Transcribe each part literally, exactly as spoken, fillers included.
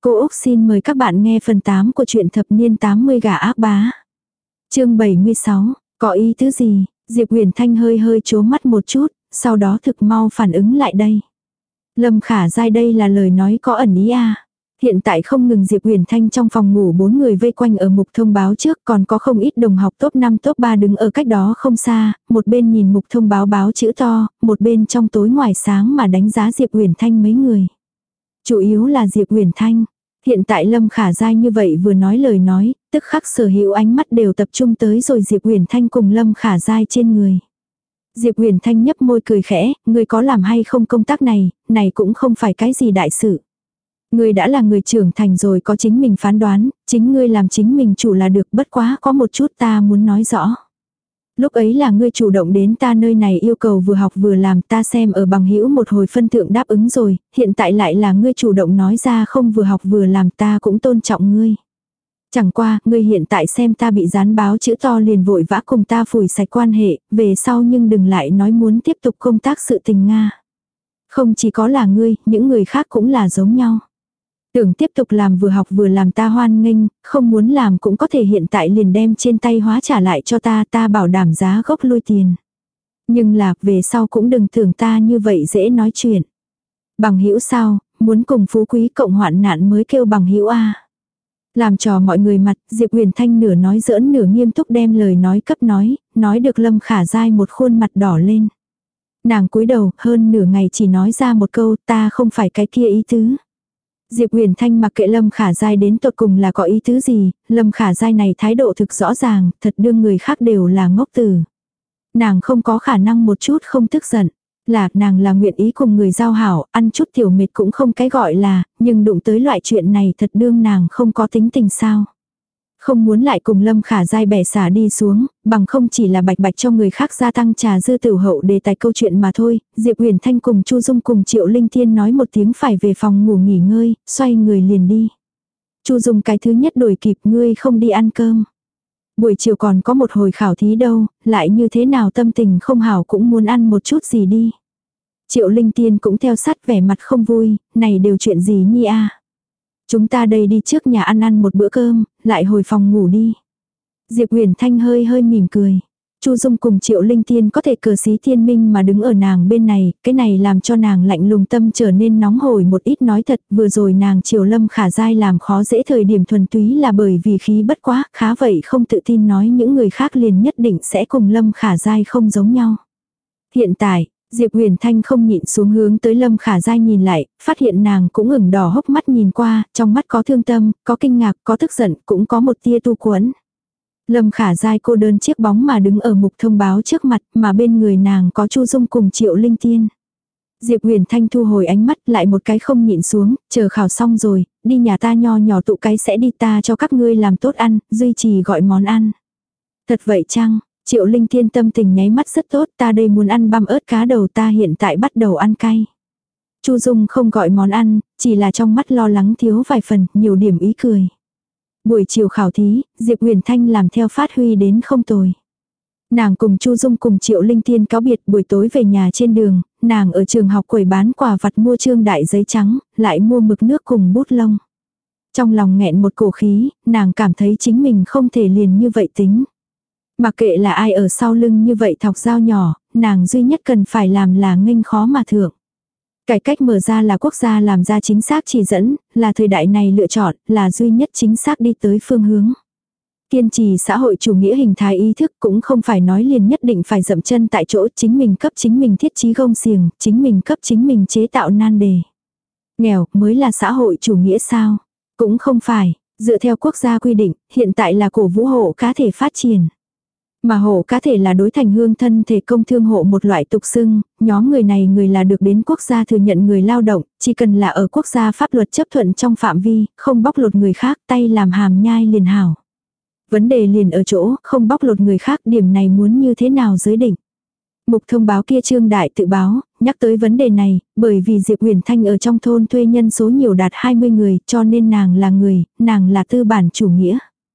Cô Úc xin mời các bạn nghe phần tám của truyện thập niên tám mươi gà ác bá. Chương bảy mươi sáu, có ý tứ gì? Diệp Huyền Thanh hơi hơi chố mắt một chút, sau đó thực mau phản ứng lại đây. Lâm Khả Giai đây là lời nói có ẩn ý à. Hiện tại không ngừng Diệp Huyền Thanh trong phòng ngủ bốn người vây quanh ở mục thông báo trước, còn có không ít đồng học top năm top ba đứng ở cách đó không xa, một bên nhìn mục thông báo báo chữ to, một bên trong tối ngoài sáng mà đánh giá Diệp Huyền Thanh mấy người. Chủ yếu là Diệp Huyền Thanh. Hiện tại Lâm Khả Giai như vậy vừa nói lời nói, tức khắc sở hữu ánh mắt đều tập trung tới rồi Diệp Huyền Thanh cùng Lâm Khả Giai trên người. Diệp Huyền Thanh nhấp môi cười khẽ, ngươi có làm hay không công tác này, này cũng không phải cái gì đại sự. Ngươi đã là người trưởng thành rồi có chính mình phán đoán, chính ngươi làm chính mình chủ là được, bất quá có một chút ta muốn nói rõ. Lúc ấy là ngươi chủ động đến ta nơi này yêu cầu vừa học vừa làm, ta xem ở bằng hữu một hồi phân thượng đáp ứng rồi, hiện tại lại là ngươi chủ động nói ra không vừa học vừa làm, ta cũng tôn trọng ngươi. Chẳng qua, ngươi hiện tại xem ta bị dán báo chữ to liền vội vã cùng ta phủi sạch quan hệ, về sau nhưng đừng lại nói muốn tiếp tục công tác sự tình Nga. Không chỉ có là ngươi, những người khác cũng là giống nhau. Tưởng tiếp tục làm vừa học vừa làm ta hoan nghênh, không muốn làm cũng có thể hiện tại liền đem trên tay hóa trả lại cho ta, ta bảo đảm giá gốc lui tiền. Nhưng là, về sau cũng đừng tưởng ta như vậy dễ nói chuyện. Bằng hữu sao, muốn cùng phú quý cộng hoạn nạn mới kêu bằng hữu a. Làm trò mọi người mặt, Diệp Huyền Thanh nửa nói giỡn nửa nghiêm túc đem lời nói cấp nói, nói được Lâm Khả Giai một khuôn mặt đỏ lên. Nàng cúi đầu, hơn nửa ngày chỉ nói ra một câu, ta không phải cái kia ý tứ. Diệp Huyền Thanh mặc kệ Lâm Khả Giai đến tột cùng là có ý tứ gì, Lâm Khả Giai này thái độ thực rõ ràng, thật đương người khác đều là ngốc tử. Nàng không có khả năng một chút không tức giận. Là, nàng là nguyện ý cùng người giao hảo, ăn chút tiểu mệt cũng không cái gọi là, nhưng đụng tới loại chuyện này thật đương nàng không có tính tình sao. Không muốn lại cùng Lâm Khả Giai bẻ xả đi xuống, bằng không chỉ là bạch bạch cho người khác gia tăng trà dư tửu hậu đề tài câu chuyện mà thôi. Diệp Huyền Thanh cùng Chu Dung cùng Triệu Linh Thiên nói một tiếng phải về phòng ngủ nghỉ ngơi, xoay người liền đi. Chu Dung cái thứ nhất đuổi kịp, ngươi không đi ăn cơm. Buổi chiều còn có một hồi khảo thí đâu, lại như thế nào tâm tình không hảo cũng muốn ăn một chút gì đi. Triệu Linh Tiên cũng theo sát vẻ mặt không vui, này đều chuyện gì nhi a? Chúng ta đây đi trước nhà ăn ăn một bữa cơm, lại hồi phòng ngủ đi. Diệp Huyền Thanh hơi hơi mỉm cười. Chu Dung cùng Triệu Linh Tiên có thể cờ xí thiên minh mà đứng ở nàng bên này, cái này làm cho nàng lạnh lùng tâm trở nên nóng hổi một ít. Nói thật, vừa rồi nàng Triều Lâm Khả Giai làm khó dễ thời điểm thuần túy là bởi vì khí bất quá, khá vậy không tự tin nói những người khác liền nhất định sẽ cùng Lâm Khả Giai không giống nhau. Hiện tại, Diệp Huyền Thanh không nhịn xuống hướng tới Lâm Khả Giai nhìn lại, phát hiện nàng cũng ửng đỏ hốc mắt nhìn qua, trong mắt có thương tâm, có kinh ngạc, có tức giận, cũng có một tia tu cuốn. Lâm Khả Giai cô đơn chiếc bóng mà đứng ở mục thông báo trước mặt, mà bên người nàng có Chu Dung cùng Triệu Linh Tiên. Diệp Huyền Thanh thu hồi ánh mắt lại một cái không nhịn xuống, chờ khảo xong rồi, đi nhà ta nho nhỏ tụ cái sẽ đi ta cho các ngươi làm tốt ăn, duy trì gọi món ăn. Thật vậy chăng? Triệu Linh Thiên tâm tình nháy mắt rất tốt, ta đây muốn ăn băm ớt cá đầu, ta hiện tại bắt đầu ăn cay. Chu Dung không gọi món ăn, chỉ là trong mắt lo lắng thiếu vài phần, nhiều điểm ý cười. Buổi chiều khảo thí, Diệp Huyền Thanh làm theo phát huy đến không tồi. Nàng cùng Chu Dung cùng Triệu Linh Thiên cáo biệt, buổi tối về nhà trên đường, nàng ở trường học quầy bán quà vặt mua trương đại giấy trắng, lại mua mực nước cùng bút lông. Trong lòng nghẹn một cổ khí, nàng cảm thấy chính mình không thể liền như vậy tính. Mặc kệ là ai ở sau lưng như vậy thọc dao nhỏ, nàng duy nhất cần phải làm là nghênh khó mà thượng. Cải cách mở ra là quốc gia làm ra chính xác chỉ dẫn, là thời đại này lựa chọn, là duy nhất chính xác đi tới phương hướng. Kiên trì xã hội chủ nghĩa hình thái ý thức cũng không phải nói liền nhất định phải dậm chân tại chỗ, chính mình cấp chính mình thiết trí gông xiềng, chính mình cấp chính mình chế tạo nan đề. Nghèo mới là xã hội chủ nghĩa sao? Cũng không phải, dựa theo quốc gia quy định, hiện tại là cổ vũ hộ cá thể phát triển. Mà hộ cá thể là đối thành hương thân thể công thương hộ một loại tục xưng, nhóm người này người là được đến quốc gia thừa nhận người lao động, chỉ cần là ở quốc gia pháp luật chấp thuận trong phạm vi, không bóc lột người khác, tay làm hàm nhai liền hảo. Vấn đề liền ở chỗ, không bóc lột người khác, điểm này muốn như thế nào giới định. Mục thông báo kia Trương Đại tự báo, nhắc tới vấn đề này, bởi vì Diệp Huyền Thanh ở trong thôn thuê nhân số nhiều đạt hai mươi người, cho nên nàng là người, nàng là tư bản chủ nghĩa.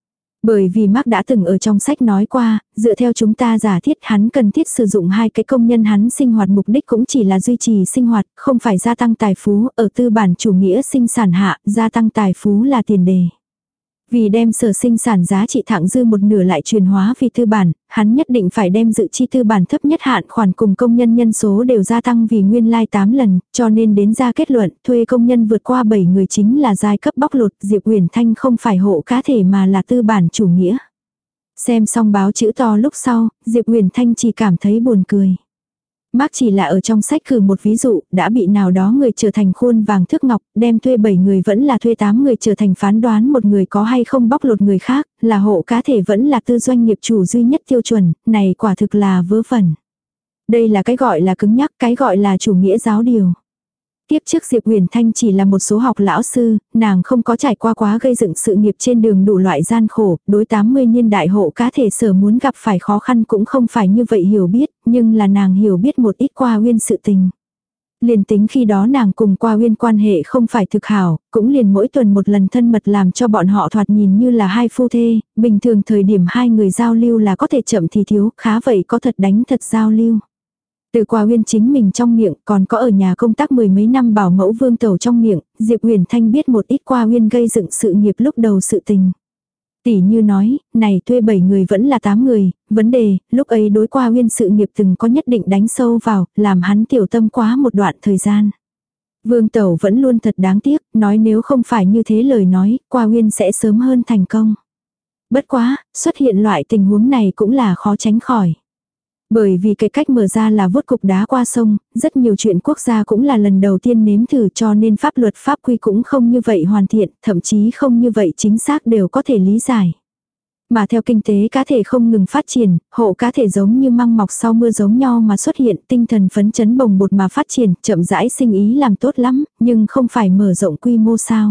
Bởi vì Mark đã từng ở trong sách nói qua, dựa theo chúng ta giả thiết hắn cần thiết sử dụng hai cái công nhân hắn sinh hoạt mục đích cũng chỉ là duy trì sinh hoạt, không phải gia tăng tài phú, ở tư bản chủ nghĩa sinh sản hạ, gia tăng tài phú là tiền đề. Vì đem sở sinh sản giá trị thặng dư một nửa lại truyền hóa vì tư bản, hắn nhất định phải đem dự chi tư bản thấp nhất hạn khoản cùng công nhân nhân số đều gia tăng vì nguyên lai tám lần, cho nên đến ra kết luận thuê công nhân vượt qua bảy người chính là giai cấp bóc lột, Diệp Uyển Thanh không phải hộ cá thể mà là tư bản chủ nghĩa. Xem xong báo chữ to lúc sau, Diệp Uyển Thanh chỉ cảm thấy buồn cười. Mark chỉ là ở trong sách cử một ví dụ, đã bị nào đó người trở thành khuôn vàng thước ngọc, đem thuê bảy người vẫn là thuê tám người trở thành phán đoán một người có hay không bóc lột người khác, là hộ cá thể vẫn là tư doanh nghiệp chủ duy nhất tiêu chuẩn, này quả thực là vớ vẩn. Đây là cái gọi là cứng nhắc, cái gọi là chủ nghĩa giáo điều. Tiếp trước Diệp Uyển Thanh chỉ là một số học lão sư, nàng không có trải qua quá gây dựng sự nghiệp trên đường đủ loại gian khổ, đối tám mươi niên đại hộ cá thể sở muốn gặp phải khó khăn cũng không phải như vậy hiểu biết, nhưng là nàng hiểu biết một ít qua uyên sự tình. Liền tính khi đó nàng cùng qua uyên quan hệ không phải thực hảo, cũng liền mỗi tuần một lần thân mật làm cho bọn họ thoạt nhìn như là hai phu thê, bình thường thời điểm hai người giao lưu là có thể chậm thì thiếu, khá vậy có thật đánh thật giao lưu. Từ qua uyên chính mình trong miệng, còn có ở nhà công tác mười mấy năm bảo mẫu Vương Tẩu trong miệng, Diệp Uyển Thanh biết một ít qua uyên gây dựng sự nghiệp lúc đầu sự tình. Tỷ như nói, này thuê bảy người vẫn là tám người, vấn đề, lúc ấy đối qua uyên sự nghiệp từng có nhất định đánh sâu vào, làm hắn tiểu tâm quá một đoạn thời gian. Vương Tẩu vẫn luôn thật đáng tiếc, nói nếu không phải như thế lời nói, qua uyên sẽ sớm hơn thành công. Bất quá, xuất hiện loại tình huống này cũng là khó tránh khỏi. Bởi vì cái cách mở ra là vuốt cục đá qua sông, rất nhiều chuyện quốc gia cũng là lần đầu tiên nếm thử cho nên pháp luật pháp quy cũng không như vậy hoàn thiện, thậm chí không như vậy chính xác đều có thể lý giải. Mà theo kinh tế cá thể không ngừng phát triển, hộ cá thể giống như măng mọc sau mưa giống nhau mà xuất hiện, tinh thần phấn chấn bồng bột mà phát triển, chậm rãi sinh ý làm tốt lắm, nhưng không phải mở rộng quy mô sao.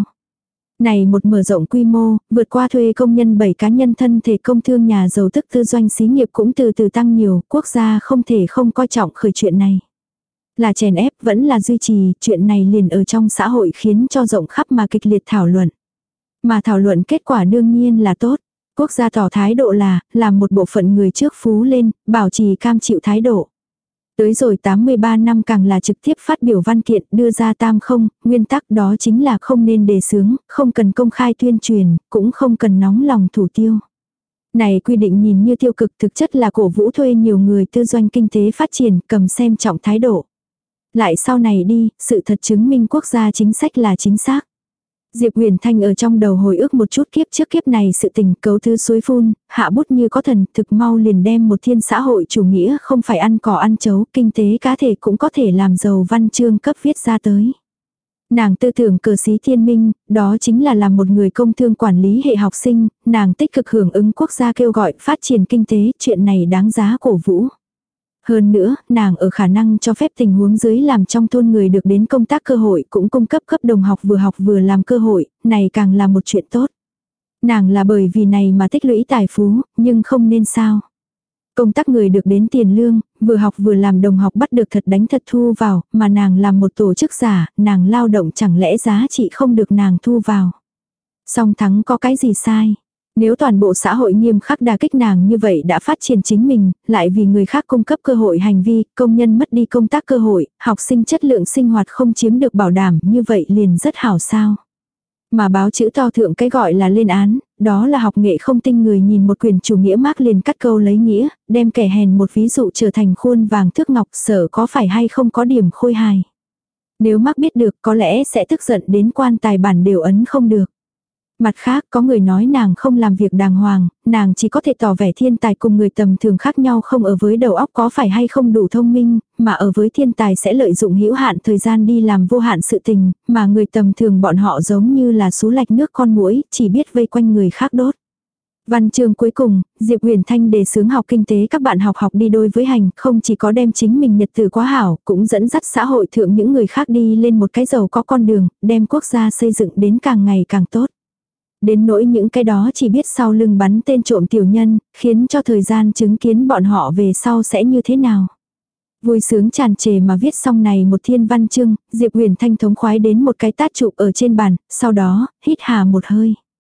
Này một mở rộng quy mô, vượt qua thuê công nhân bảy cá nhân thân thể công thương nhà giàu tức tư doanh xí nghiệp cũng từ từ tăng nhiều, quốc gia không thể không coi trọng khởi chuyện này. Là chèn ép vẫn là duy trì, chuyện này liền ở trong xã hội khiến cho rộng khắp mà kịch liệt thảo luận. Mà thảo luận kết quả đương nhiên là tốt. Quốc gia tỏ thái độ là, làm một bộ phận người trước phú lên, bảo trì cam chịu thái độ. Tới rồi tám mươi ba năm càng là trực tiếp phát biểu văn kiện đưa ra tam không, nguyên tắc đó chính là không nên đề xướng, không cần công khai tuyên truyền, cũng không cần nóng lòng thủ tiêu. Này quy định nhìn như tiêu cực thực chất là cổ vũ thuê nhiều người tư doanh kinh tế phát triển cầm xem trọng thái độ. Lại sau này đi, sự thật chứng minh quốc gia chính sách là chính xác. Diệp Uyển Thanh ở trong đầu hồi ức một chút kiếp trước kiếp này sự tình cấu thứ suối phun, hạ bút như có thần, thực mau liền đem một thiên xã hội chủ nghĩa không phải ăn cỏ ăn chấu, kinh tế cá thể cũng có thể làm giàu văn chương cấp viết ra tới. Nàng tư tưởng cờ xí thiên minh, đó chính là làm một người công thương quản lý hệ học sinh, nàng tích cực hưởng ứng quốc gia kêu gọi phát triển kinh tế, chuyện này đáng giá cổ vũ. Hơn nữa, nàng ở khả năng cho phép tình huống dưới làm trong thôn người được đến công tác cơ hội cũng cung cấp cấp đồng học vừa học vừa làm cơ hội, này càng là một chuyện tốt. Nàng là bởi vì này mà tích lũy tài phú, nhưng không nên sao. Công tác người được đến tiền lương, vừa học vừa làm đồng học bắt được thật đánh thật thu vào, mà nàng làm một tổ chức giả, nàng lao động chẳng lẽ giá trị không được nàng thu vào. Song thắng có cái gì sai? Nếu toàn bộ xã hội nghiêm khắc đả kích nàng như vậy đã phát triển chính mình, lại vì người khác cung cấp cơ hội hành vi, công nhân mất đi công tác cơ hội, học sinh chất lượng sinh hoạt không chiếm được bảo đảm, như vậy liền rất hảo sao. Mà báo chữ to thượng cái gọi là lên án, đó là học nghệ không tinh người nhìn một quyền chủ nghĩa Mác liền cắt câu lấy nghĩa, đem kẻ hèn một ví dụ trở thành khuôn vàng thước ngọc, sở có phải hay không có điểm khôi hài. Nếu Mác biết được có lẽ sẽ tức giận đến quan tài bản đều ấn không được. Mặt khác có người nói nàng không làm việc đàng hoàng, nàng chỉ có thể tỏ vẻ thiên tài cùng người tầm thường khác nhau không ở với đầu óc có phải hay không đủ thông minh, mà ở với thiên tài sẽ lợi dụng hữu hạn thời gian đi làm vô hạn sự tình, mà người tầm thường bọn họ giống như là sú lạch nước con muỗi, chỉ biết vây quanh người khác đốt. Văn chương cuối cùng, Diệp Uyển Thanh đề xướng học kinh tế các bạn học học đi đôi với hành, không chỉ có đem chính mình nhật từ quá hảo, cũng dẫn dắt xã hội thượng những người khác đi lên một cái giàu có con đường, đem quốc gia xây dựng đến càng ngày càng tốt. Đến nỗi những cái đó chỉ biết sau lưng bắn tên trộm tiểu nhân, khiến cho thời gian chứng kiến bọn họ về sau sẽ như thế nào. Vui sướng tràn trề mà viết xong này một thiên văn chương, Diệp Uyển Thanh thống khoái đến một cái tát chụp ở trên bàn, sau đó, hít hà một hơi.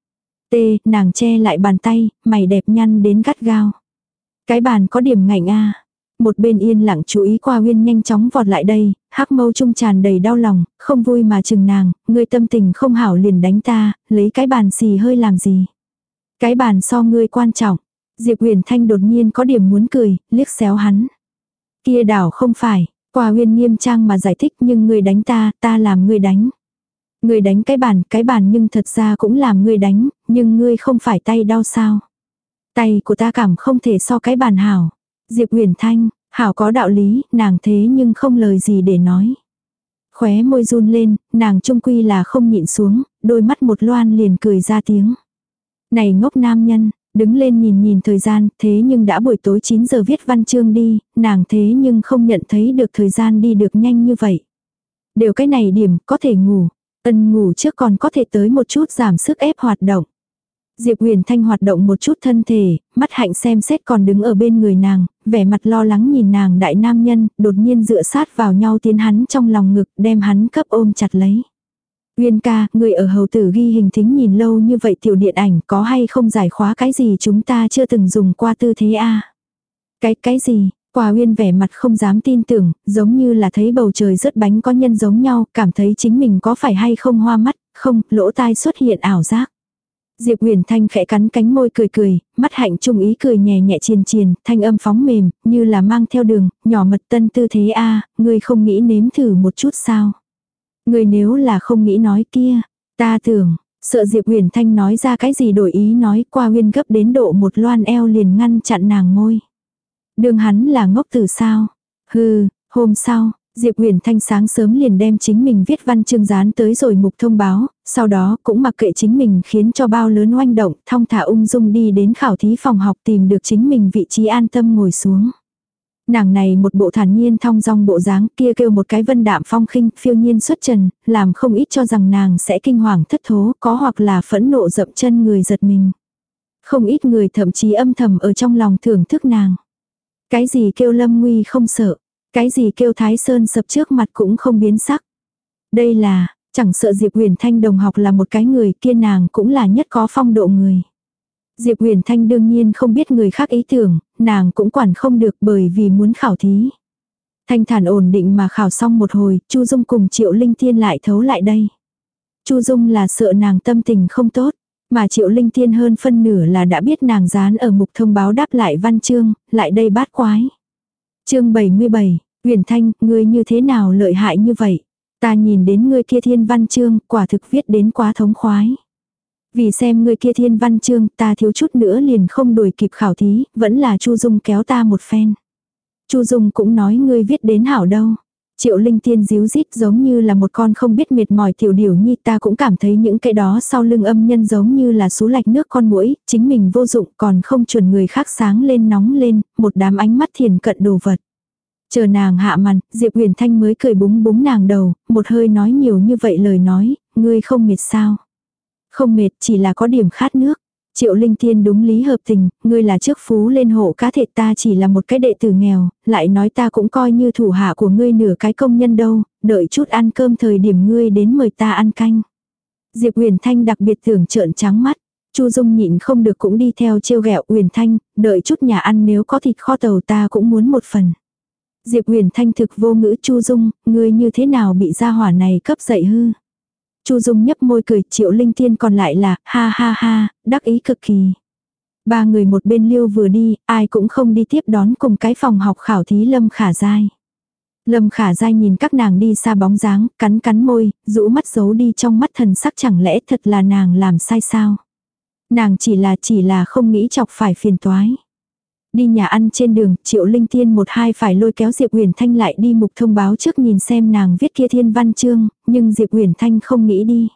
Tê, nàng che lại bàn tay, mày đẹp nhăn đến gắt gao. Cái bàn có điểm ngạnh a. Một bên yên lặng chú ý qua Uyên nhanh chóng vọt lại đây, hắc mâu trung tràn đầy đau lòng, không vui mà chừng nàng, ngươi tâm tình không hảo liền đánh ta, lấy cái bàn xì hơi làm gì. Cái bàn so ngươi quan trọng. Diệp Huyền Thanh đột nhiên có điểm muốn cười, liếc xéo hắn. Kia đảo không phải, qua Uyên nghiêm trang mà giải thích, nhưng ngươi đánh ta, ta làm ngươi đánh. Ngươi đánh cái bàn, cái bàn nhưng thật ra cũng làm ngươi đánh, nhưng ngươi không phải tay đau sao. Tay của ta cảm không thể so cái bàn hảo. Diệp Huyền Thanh, hảo có đạo lý, nàng thế nhưng không lời gì để nói. Khóe môi run lên, nàng trung quy là không nhịn xuống, đôi mắt một loan liền cười ra tiếng. Này ngốc nam nhân, đứng lên nhìn nhìn thời gian, thế nhưng đã buổi tối chín giờ viết văn chương đi, nàng thế nhưng không nhận thấy được thời gian đi được nhanh như vậy. Đều cái này điểm, có thể ngủ, ân ngủ trước còn có thể tới một chút giảm sức ép hoạt động. Diệp Huyền Thanh hoạt động một chút thân thể, mắt hạnh xem xét còn đứng ở bên người nàng, vẻ mặt lo lắng nhìn nàng đại nam nhân, đột nhiên dựa sát vào nhau tiến hắn trong lòng ngực, đem hắn cấp ôm chặt lấy. Uyên ca, người ở hầu tử ghi hình thính nhìn lâu như vậy tiểu điện ảnh có hay không giải khóa cái gì chúng ta chưa từng dùng qua tư thế a? Cái, cái gì? Quả Uyên vẻ mặt không dám tin tưởng, giống như là thấy bầu trời rớt bánh có nhân giống nhau, cảm thấy chính mình có phải hay không hoa mắt, không, lỗ tai xuất hiện ảo giác. Diệp Huyền Thanh khẽ cắn cánh môi cười cười, mắt hạnh trung ý cười nhẹ nhẹ triền triền, thanh âm phóng mềm, như là mang theo đường, nhỏ mật tân tư thế a, ngươi không nghĩ nếm thử một chút sao? Ngươi nếu là không nghĩ nói kia, ta tưởng, sợ Diệp Huyền Thanh nói ra cái gì đổi ý nói, qua Uyên gấp đến độ một loan eo liền ngăn chặn nàng môi. Đường hắn là ngốc tử sao? Hừ, hôm sau, Diệp Huyền Thanh sáng sớm liền đem chính mình viết văn chương dán tới rồi mục thông báo, sau đó cũng mặc kệ chính mình khiến cho bao lớn oanh động, thong thả ung dung đi đến khảo thí phòng học tìm được chính mình vị trí an tâm ngồi xuống. Nàng này một bộ thản nhiên thong dong bộ dáng, kia kêu một cái vân đạm phong khinh, phiêu nhiên xuất trần, làm không ít cho rằng nàng sẽ kinh hoàng thất thố, có hoặc là phẫn nộ dậm chân người giật mình. Không ít người thậm chí âm thầm ở trong lòng thưởng thức nàng. Cái gì kêu lâm nguy không sợ, cái gì kêu thái sơn sập trước mặt cũng không biến sắc. Đây là, chẳng sợ Diệp Huyền Thanh đồng học là một cái người, kia nàng cũng là nhất có phong độ người. Diệp Huyền Thanh đương nhiên không biết người khác ý tưởng, nàng cũng quản không được bởi vì muốn khảo thí. Thanh thản ổn định mà khảo xong một hồi, Chu Dung cùng Triệu Linh Tiên lại thấu lại đây. Chu Dung là sợ nàng tâm tình không tốt, mà Triệu Linh Tiên hơn phân nửa là đã biết nàng dán ở mục thông báo đáp lại văn chương, lại đây bát quái. Chương bảy mươi bảy, Huyền Thanh, ngươi như thế nào lợi hại như vậy? Ta nhìn đến ngươi kia thiên văn chương, quả thực viết đến quá thống khoái. Vì xem ngươi kia thiên văn chương, ta thiếu chút nữa liền không đuổi kịp khảo thí, vẫn là Chu Dung kéo ta một phen. Chu Dung cũng nói ngươi viết đến hảo đâu. Triệu Linh Tiên díu dít giống như là một con không biết mệt mỏi tiểu điểu nhi, ta cũng cảm thấy những cái đó sau lưng âm nhân giống như là sú lạch nước con muỗi, chính mình vô dụng còn không chuẩn người khác sáng lên nóng lên, một đám ánh mắt thiền cận đồ vật. Chờ nàng hạ màn, Diệp Huyền Thanh mới cười búng búng nàng đầu, một hơi nói nhiều như vậy lời nói, ngươi không mệt sao? Không mệt, chỉ là có điểm khát nước. Triệu Linh Tiên đúng lý hợp tình, ngươi là trước phú lên hộ cá thể, ta chỉ là một cái đệ tử nghèo, lại nói ta cũng coi như thủ hạ của ngươi nửa cái công nhân đâu, đợi chút ăn cơm thời điểm ngươi đến mời ta ăn canh. Diệp Huyền Thanh đặc biệt tưởng trợn trắng mắt, Chu Dung nhịn không được cũng đi theo trêu ghẹo Huyền Thanh, đợi chút nhà ăn nếu có thịt kho tàu ta cũng muốn một phần. Diệp Huyền Thanh thực vô ngữ, Chu Dung, ngươi như thế nào bị gia hỏa này cấp dậy hư? Chu Dung nhấp môi cười, Triệu Linh Tiên còn lại là, ha ha ha, đắc ý cực kỳ. Ba người một bên liêu vừa đi, ai cũng không đi tiếp đón cùng cái phòng học khảo thí Lâm Khả Giai. Lâm Khả Giai nhìn các nàng đi xa bóng dáng, cắn cắn môi, rũ mắt giấu đi trong mắt thần sắc, chẳng lẽ thật là nàng làm sai sao? Nàng chỉ là chỉ là không nghĩ chọc phải phiền toái. Đi nhà ăn trên đường, Triệu Linh Tiên một hai phải lôi kéo Diệp Huyền Thanh lại đi mục thông báo trước nhìn xem nàng viết kia thiên văn chương, nhưng Diệp Huyền Thanh không nghĩ đi.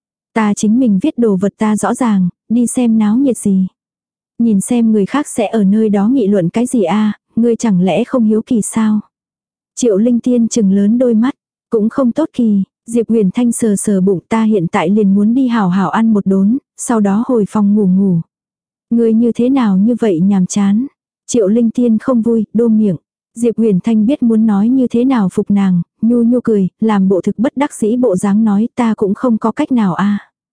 Ta chính mình viết đồ vật ta rõ ràng, đi xem náo nhiệt gì. Nhìn xem người khác sẽ ở nơi đó nghị luận cái gì a, ngươi chẳng lẽ không hiếu kỳ sao? Triệu Linh Tiên chừng lớn đôi mắt, cũng không tốt kỳ. Diệp Huyền Thanh sờ sờ bụng, ta hiện tại liền muốn đi hào hào ăn một đốn, sau đó hồi phòng ngủ ngủ. Ngươi như thế nào như vậy nhàm chán? Triệu Linh Tiên không vui, đô miệng. Diệp Huyền Thanh biết muốn nói như thế nào phục nàng, nhu nhu cười, làm bộ thực bất đắc dĩ bộ dáng nói, ta cũng không có cách nào a.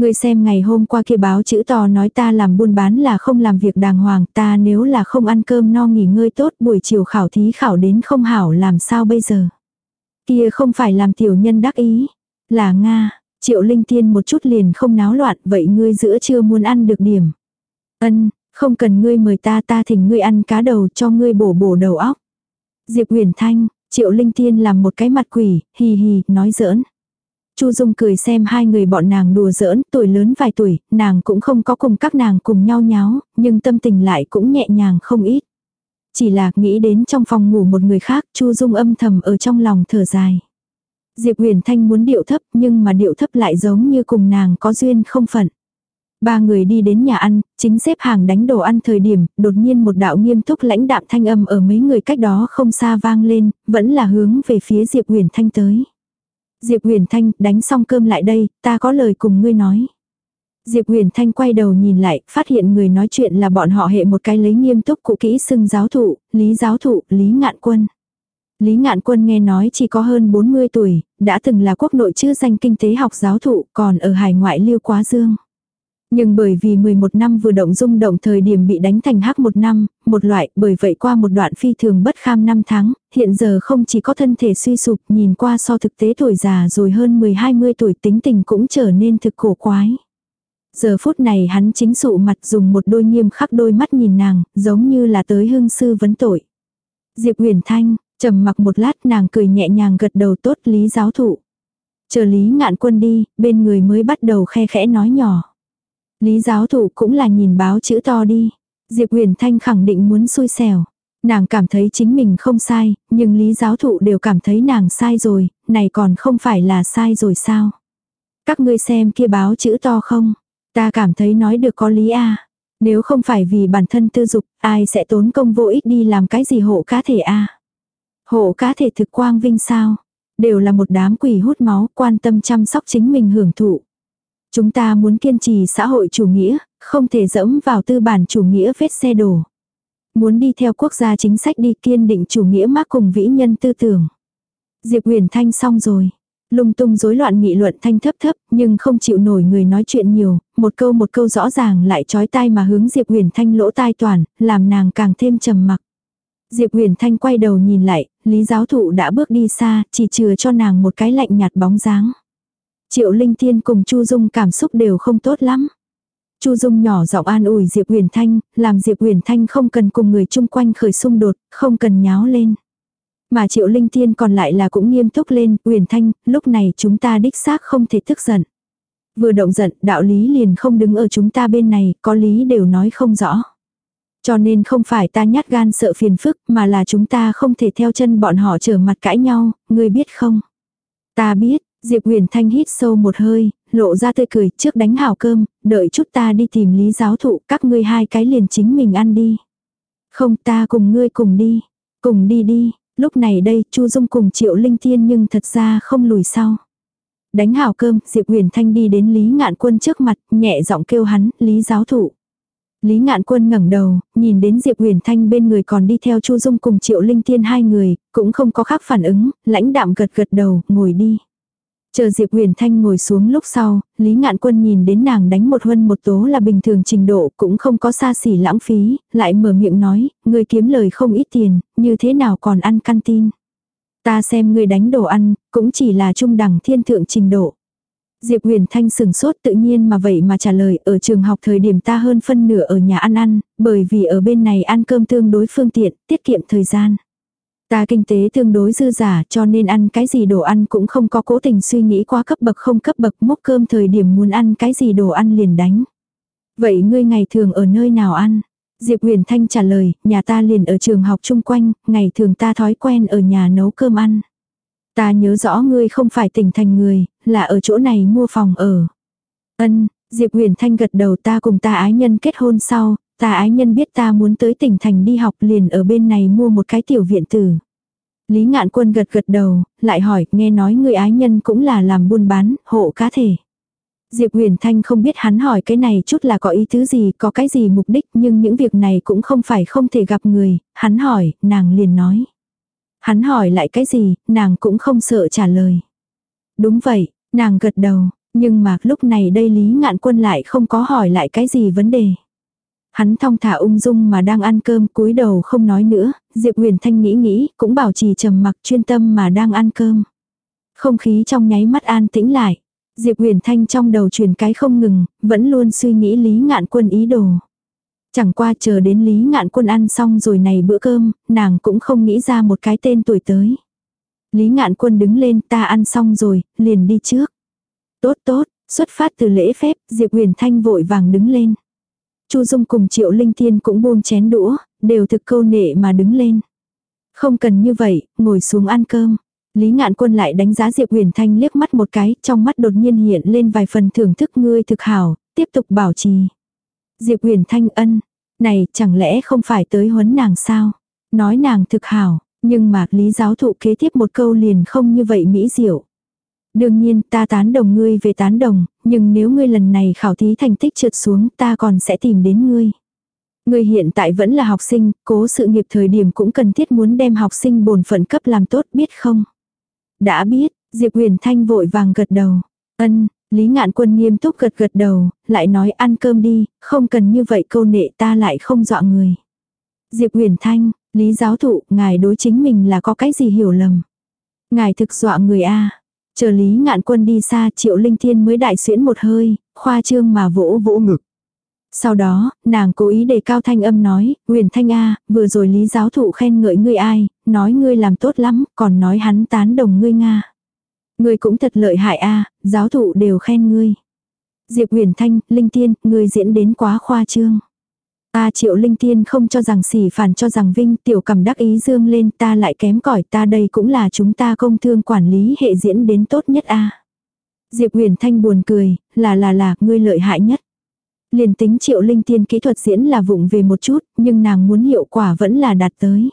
Ngươi xem ngày hôm qua kia báo chữ to nói ta làm buôn bán là không làm việc đàng hoàng, ta nếu là không ăn cơm no nghỉ ngơi tốt buổi chiều khảo thí khảo đến không hảo làm sao bây giờ. Kia không phải làm tiểu nhân đắc ý, là Nga, Triệu Linh Tiên một chút liền không náo loạn, vậy ngươi giữa trưa muốn ăn được điểm. Ân, không cần ngươi mời ta ta thỉnh ngươi ăn cá đầu cho ngươi bổ bổ đầu óc. Diệp Huyền Thanh, Triệu Linh Tiên làm một cái mặt quỷ, hì hì, nói giỡn. Chu Dung cười xem hai người bọn nàng đùa giỡn, tuổi lớn vài tuổi, nàng cũng không có cùng các nàng cùng nhau nháo, nhưng tâm tình lại cũng nhẹ nhàng không ít. Chỉ là nghĩ đến trong phòng ngủ một người khác, Chu Dung âm thầm ở trong lòng thở dài. Diệp Huyền Thanh muốn điệu thấp nhưng mà điệu thấp lại giống như cùng nàng có duyên không phận. Ba người đi đến nhà ăn, chính xếp hàng đánh đồ ăn thời điểm, đột nhiên một đạo nghiêm túc lãnh đạm thanh âm ở mấy người cách đó không xa vang lên, vẫn là hướng về phía Diệp Huyền Thanh tới. Diệp Huyền Thanh, đánh xong cơm lại đây, ta có lời cùng ngươi nói. Diệp Huyền Thanh quay đầu nhìn lại, phát hiện người nói chuyện là bọn họ hệ một cái lấy nghiêm túc cụ kỹ xưng giáo thụ, Lý giáo thụ, Lý Ngạn Quân. Lý Ngạn Quân nghe nói chỉ có hơn bốn mươi tuổi, đã từng là quốc nội chữ danh kinh tế học giáo thụ, còn ở hải ngoại lưu quá dương. Nhưng bởi vì mười một năm vừa động rung động thời điểm bị đánh thành hắc một năm, một loại, bởi vậy qua một đoạn phi thường bất kham năm tháng, hiện giờ không chỉ có thân thể suy sụp, nhìn qua so thực tế tuổi già rồi hơn mười hai mươi tuổi tính tình cũng trở nên thực cổ quái. Giờ phút này hắn chính sụ mặt dùng một đôi nghiêm khắc đôi mắt nhìn nàng, giống như là tới hương sư vấn tội. Diệp Huyền Thanh, trầm mặc một lát nàng cười nhẹ nhàng gật đầu tốt Lý giáo thụ. Chờ Lý Ngạn Quân đi, bên người mới bắt đầu khe khẽ nói nhỏ. Lý giáo thụ cũng là nhìn báo chữ to đi. Diệp Huyền Thanh khẳng định muốn xui xẻo. Nàng cảm thấy chính mình không sai, nhưng Lý giáo thụ đều cảm thấy nàng sai rồi, này còn không phải là sai rồi sao? Các ngươi xem kia báo chữ to không? Ta cảm thấy nói được có lý a. Nếu không phải vì bản thân tư dục, ai sẽ tốn công vô ích đi làm cái gì hộ cá thể a? Hộ cá thể thực quang vinh sao? Đều là một đám quỷ hút máu, quan tâm chăm sóc chính mình hưởng thụ. Chúng ta muốn kiên trì xã hội chủ nghĩa, không thể dẫm vào tư bản chủ nghĩa vết xe đổ. Muốn đi theo quốc gia chính sách đi kiên định chủ nghĩa Mác cùng vĩ nhân tư tưởng. Diệp Huyền Thanh xong rồi. Lung tung rối loạn nghị luận thanh thấp thấp, nhưng không chịu nổi người nói chuyện nhiều, một câu một câu rõ ràng lại chói tai mà hướng Diệp Huyền Thanh lỗ tai toàn, làm nàng càng thêm trầm mặc. Diệp Huyền Thanh quay đầu nhìn lại, Lý giáo thụ đã bước đi xa, chỉ chừa cho nàng một cái lạnh nhạt bóng dáng. Triệu Linh Tiên cùng Chu Dung cảm xúc đều không tốt lắm. Chu Dung nhỏ giọng an ủi Diệp Huyền Thanh, làm Diệp Huyền Thanh không cần cùng người chung quanh khởi xung đột, không cần nháo lên. Mà Triệu Linh Tiên còn lại là cũng nghiêm túc lên, Huyền Thanh, lúc này chúng ta đích xác không thể tức giận. Vừa động giận, đạo lý liền không đứng ở chúng ta bên này, có lý đều nói không rõ. Cho nên không phải ta nhát gan sợ phiền phức, mà là chúng ta không thể theo chân bọn họ trở mặt cãi nhau, ngươi biết không? Ta biết. Diệp Huyền Thanh hít sâu một hơi, lộ ra tươi cười, trước đánh hảo cơm, đợi chút ta đi tìm Lý giáo thụ, các ngươi hai cái liền chính mình ăn đi. Không, ta cùng ngươi cùng đi. Cùng đi đi. Lúc này đây, Chu Dung cùng Triệu Linh Tiên nhưng thật ra không lùi sau. Đánh hảo cơm, Diệp Huyền Thanh đi đến Lý Ngạn Quân trước mặt, nhẹ giọng kêu hắn, Lý giáo thụ. Lý Ngạn Quân ngẩng đầu, nhìn đến Diệp Huyền Thanh bên người còn đi theo Chu Dung cùng Triệu Linh Tiên hai người, cũng không có khác phản ứng, lãnh đạm gật gật đầu, ngồi đi. Chờ Diệp Huyền Thanh ngồi xuống lúc sau, Lý Ngạn Quân nhìn đến nàng đánh một huân một tố là bình thường trình độ, cũng không có xa xỉ lãng phí, lại mở miệng nói, ngươi kiếm lời không ít tiền, như thế nào còn ăn canteen. Ta xem ngươi đánh đồ ăn, cũng chỉ là trung đẳng thiên thượng trình độ. Diệp Huyền Thanh sừng sốt tự nhiên mà vậy mà trả lời, ở trường học thời điểm ta hơn phân nửa ở nhà ăn ăn, bởi vì ở bên này ăn cơm tương đối phương tiện, tiết kiệm thời gian. Ta kinh tế tương đối dư giả cho nên ăn cái gì đồ ăn cũng không có cố tình suy nghĩ quá cấp bậc không cấp bậc, múc cơm thời điểm muốn ăn cái gì đồ ăn liền đánh. Vậy ngươi ngày thường ở nơi nào ăn? Diệp Huyền Thanh trả lời, nhà ta liền ở trường học chung quanh, ngày thường ta thói quen ở nhà nấu cơm ăn. Ta nhớ rõ ngươi không phải tỉnh thành người, là ở chỗ này mua phòng ở. Ân, Diệp Huyền Thanh gật đầu, ta cùng ta ái nhân kết hôn sau, ta ái nhân biết ta muốn tới tỉnh thành đi học liền ở bên này mua một cái tiểu viện tử. Lý Ngạn Quân gật gật đầu, lại hỏi, nghe nói người ái nhân cũng là làm buôn bán, hộ cá thể. Diệp Huyền Thanh không biết hắn hỏi cái này chút là có ý tứ gì, có cái gì mục đích, nhưng những việc này cũng không phải không thể gặp người, hắn hỏi, nàng liền nói. Hắn hỏi lại cái gì, nàng cũng không sợ trả lời. Đúng vậy, nàng gật đầu, Nhưng mà lúc này đây Lý Ngạn Quân lại không có hỏi lại cái gì vấn đề. Hắn thong thả ung dung mà đang ăn cơm, cúi đầu không nói nữa, Diệp Huyền Thanh nghĩ nghĩ, cũng bảo trì trầm mặc chuyên tâm mà đang ăn cơm. Không khí trong nháy mắt an tĩnh lại. Diệp Huyền Thanh trong đầu truyền cái không ngừng, vẫn luôn suy nghĩ Lý Ngạn Quân ý đồ. Chẳng qua chờ đến Lý Ngạn Quân ăn xong rồi này bữa cơm, nàng cũng không nghĩ ra một cái tên tuổi tới. Lý Ngạn Quân đứng lên, ta ăn xong rồi, liền đi trước. Tốt tốt, xuất phát từ lễ phép, Diệp Huyền Thanh vội vàng đứng lên. Chu Dung cùng Triệu Linh Thiên cũng buông chén đũa, đều thực câu nệ mà đứng lên. Không cần như vậy, ngồi xuống ăn cơm. Lý Ngạn Quân lại đánh giá Diệp Huyền Thanh liếc mắt một cái, trong mắt đột nhiên hiện lên vài phần thưởng thức, ngươi thực hảo, tiếp tục bảo trì. Diệp Huyền Thanh ân, này chẳng lẽ không phải tới huấn nàng sao? Nói nàng thực hảo, nhưng mà Lý giáo thụ kế tiếp một câu liền không như vậy mỹ diệu. Đương nhiên ta tán đồng ngươi về tán đồng, nhưng nếu ngươi lần này khảo thí thành tích trượt xuống ta còn sẽ tìm đến ngươi. Ngươi hiện tại vẫn là học sinh, cố sự nghiệp thời điểm cũng cần thiết muốn đem học sinh bổn phận cấp làm tốt, biết không? Đã biết, Diệp Huyền Thanh vội vàng gật đầu. Ân, Lý Ngạn Quân nghiêm túc gật gật đầu, lại nói ăn cơm đi, không cần như vậy câu nệ, ta lại không dọa người. Diệp Huyền Thanh, Lý giáo thụ, ngài đối chính mình là có cái gì hiểu lầm? Ngài thực dọa người a. Chờ Lý Ngạn Quân đi xa, Triệu Linh Thiên mới đại xuyễn một hơi, khoa trương mà vỗ vỗ ngực. Sau đó, nàng cố ý đề cao thanh âm nói, Huyền Thanh a, vừa rồi Lý giáo thụ khen ngợi ngươi ai, nói ngươi làm tốt lắm, còn nói hắn tán đồng ngươi nga. Ngươi cũng thật lợi hại a, giáo thụ đều khen ngươi. Diệp Huyền Thanh, Linh Thiên, ngươi diễn đến quá khoa trương. Ta Triệu Linh Thiên không cho rằng sỉ phản cho rằng vinh, tiểu cầm đắc ý dương lên, ta lại kém cỏi, ta đây cũng là chúng ta công thương quản lý hệ diễn đến tốt nhất a. Diệp Huyền Thanh buồn cười, là là là, ngươi lợi hại nhất. Liền tính Triệu Linh Thiên kỹ thuật diễn là vụng về một chút, nhưng nàng muốn hiệu quả vẫn là đạt tới.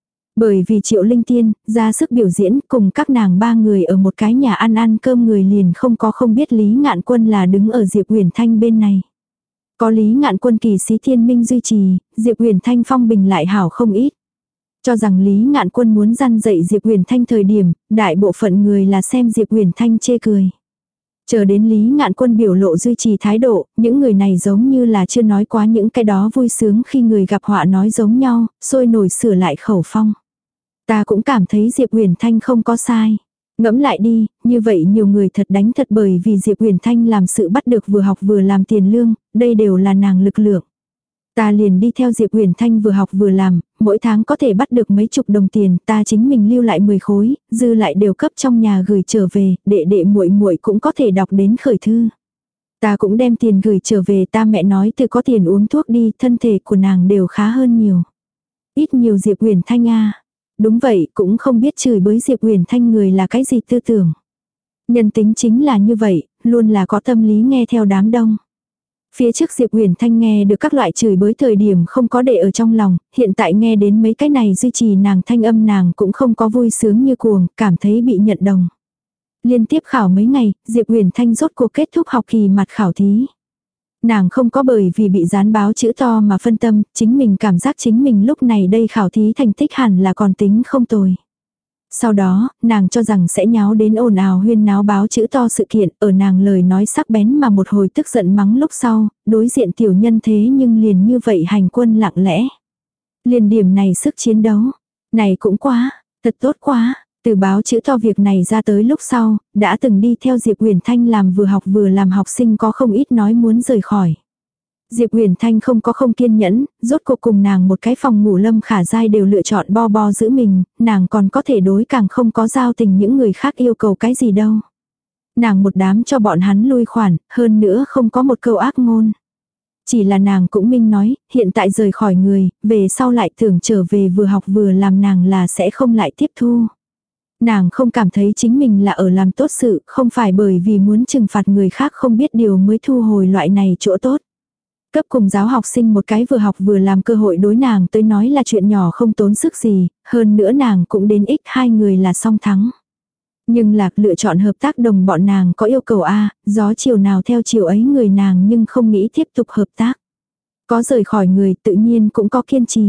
Bởi vì Triệu Linh Thiên, ra sức biểu diễn cùng các nàng ba người ở một cái nhà ăn ăn cơm, người liền không có không biết Lý Ngạn Quân là đứng ở Diệp Huyền Thanh bên này. Có Lý Ngạn Quân kỳ sĩ thiên minh duy trì, Diệp Huyền Thanh phong bình lại hảo không ít. Cho rằng Lý Ngạn Quân muốn răn dạy Diệp Huyền Thanh thời điểm, đại bộ phận người là xem Diệp Huyền Thanh chê cười. Chờ đến Lý Ngạn Quân biểu lộ duy trì thái độ, những người này giống như là chưa nói quá những cái đó vui sướng khi người gặp họa nói giống nhau, sôi nổi sửa lại khẩu phong. Ta cũng cảm thấy Diệp Huyền Thanh không có sai. Ngẫm lại đi, như vậy nhiều người thật đánh thật, bởi vì Diệp Huyền Thanh làm sự bắt được vừa học vừa làm tiền lương, đây đều là nàng lực lượng. Ta liền đi theo Diệp Huyền Thanh vừa học vừa làm, mỗi tháng có thể bắt được mấy chục đồng tiền, ta chính mình lưu lại mười khối, dư lại đều cấp trong nhà gửi trở về, đệ đệ muội muội cũng có thể đọc đến khởi thư. Ta cũng đem tiền gửi trở về, ta mẹ nói từ có tiền uống thuốc đi, thân thể của nàng đều khá hơn nhiều. Ít nhiều Diệp Huyền Thanh a. Đúng vậy, cũng không biết chửi bới Diệp Huyền Thanh người là cái gì tư tưởng. Nhân tính chính là như vậy, luôn là có tâm lý nghe theo đám đông. Phía trước Diệp Huyền Thanh nghe được các loại chửi bới thời điểm không có để ở trong lòng, hiện tại nghe đến mấy cái này duy trì nàng thanh âm, nàng cũng không có vui sướng như cuồng, cảm thấy bị nhận đồng. Liên tiếp khảo mấy ngày, Diệp Huyền Thanh rốt cuộc kết thúc học kỳ mặt khảo thí. Nàng không có bởi vì bị dán báo chữ to mà phân tâm, chính mình cảm giác chính mình lúc này đây khảo thí thành tích hẳn là còn tính không tồi. Sau đó, nàng cho rằng sẽ nháo đến ồn ào huyên náo báo chữ to sự kiện, ở nàng lời nói sắc bén mà một hồi tức giận mắng lúc sau, đối diện tiểu nhân thế nhưng liền như vậy hành quân lặng lẽ. Liền điểm này sức chiến đấu, này cũng quá, thật tốt quá. Từ báo chữ to việc này ra tới lúc sau, đã từng đi theo Diệp Huyền Thanh làm vừa học vừa làm học sinh có không ít nói muốn rời khỏi. Diệp Huyền Thanh không có không kiên nhẫn, rốt cuộc cùng nàng một cái phòng ngủ Lâm Khả Giai đều lựa chọn bo bo giữ mình, nàng còn có thể đối càng không có giao tình những người khác yêu cầu cái gì đâu. Nàng một đám cho bọn hắn lui khoản, hơn nữa không có một câu ác ngôn. Chỉ là nàng cũng minh nói, hiện tại rời khỏi người, về sau lại tưởng trở về vừa học vừa làm nàng là sẽ không lại tiếp thu. Nàng không cảm thấy chính mình là ở làm tốt sự, không phải bởi vì muốn trừng phạt người khác không biết điều mới thu hồi loại này chỗ tốt. Cấp cùng giáo học sinh một cái vừa học vừa làm cơ hội đối nàng tới nói là chuyện nhỏ không tốn sức gì, hơn nữa nàng cũng đến ích hai người là song thắng. Nhưng Lạc lựa chọn hợp tác đồng bọn nàng có yêu cầu A, gió chiều nào theo chiều ấy người nàng nhưng không nghĩ tiếp tục hợp tác. Có rời khỏi người tự nhiên cũng có kiên trì.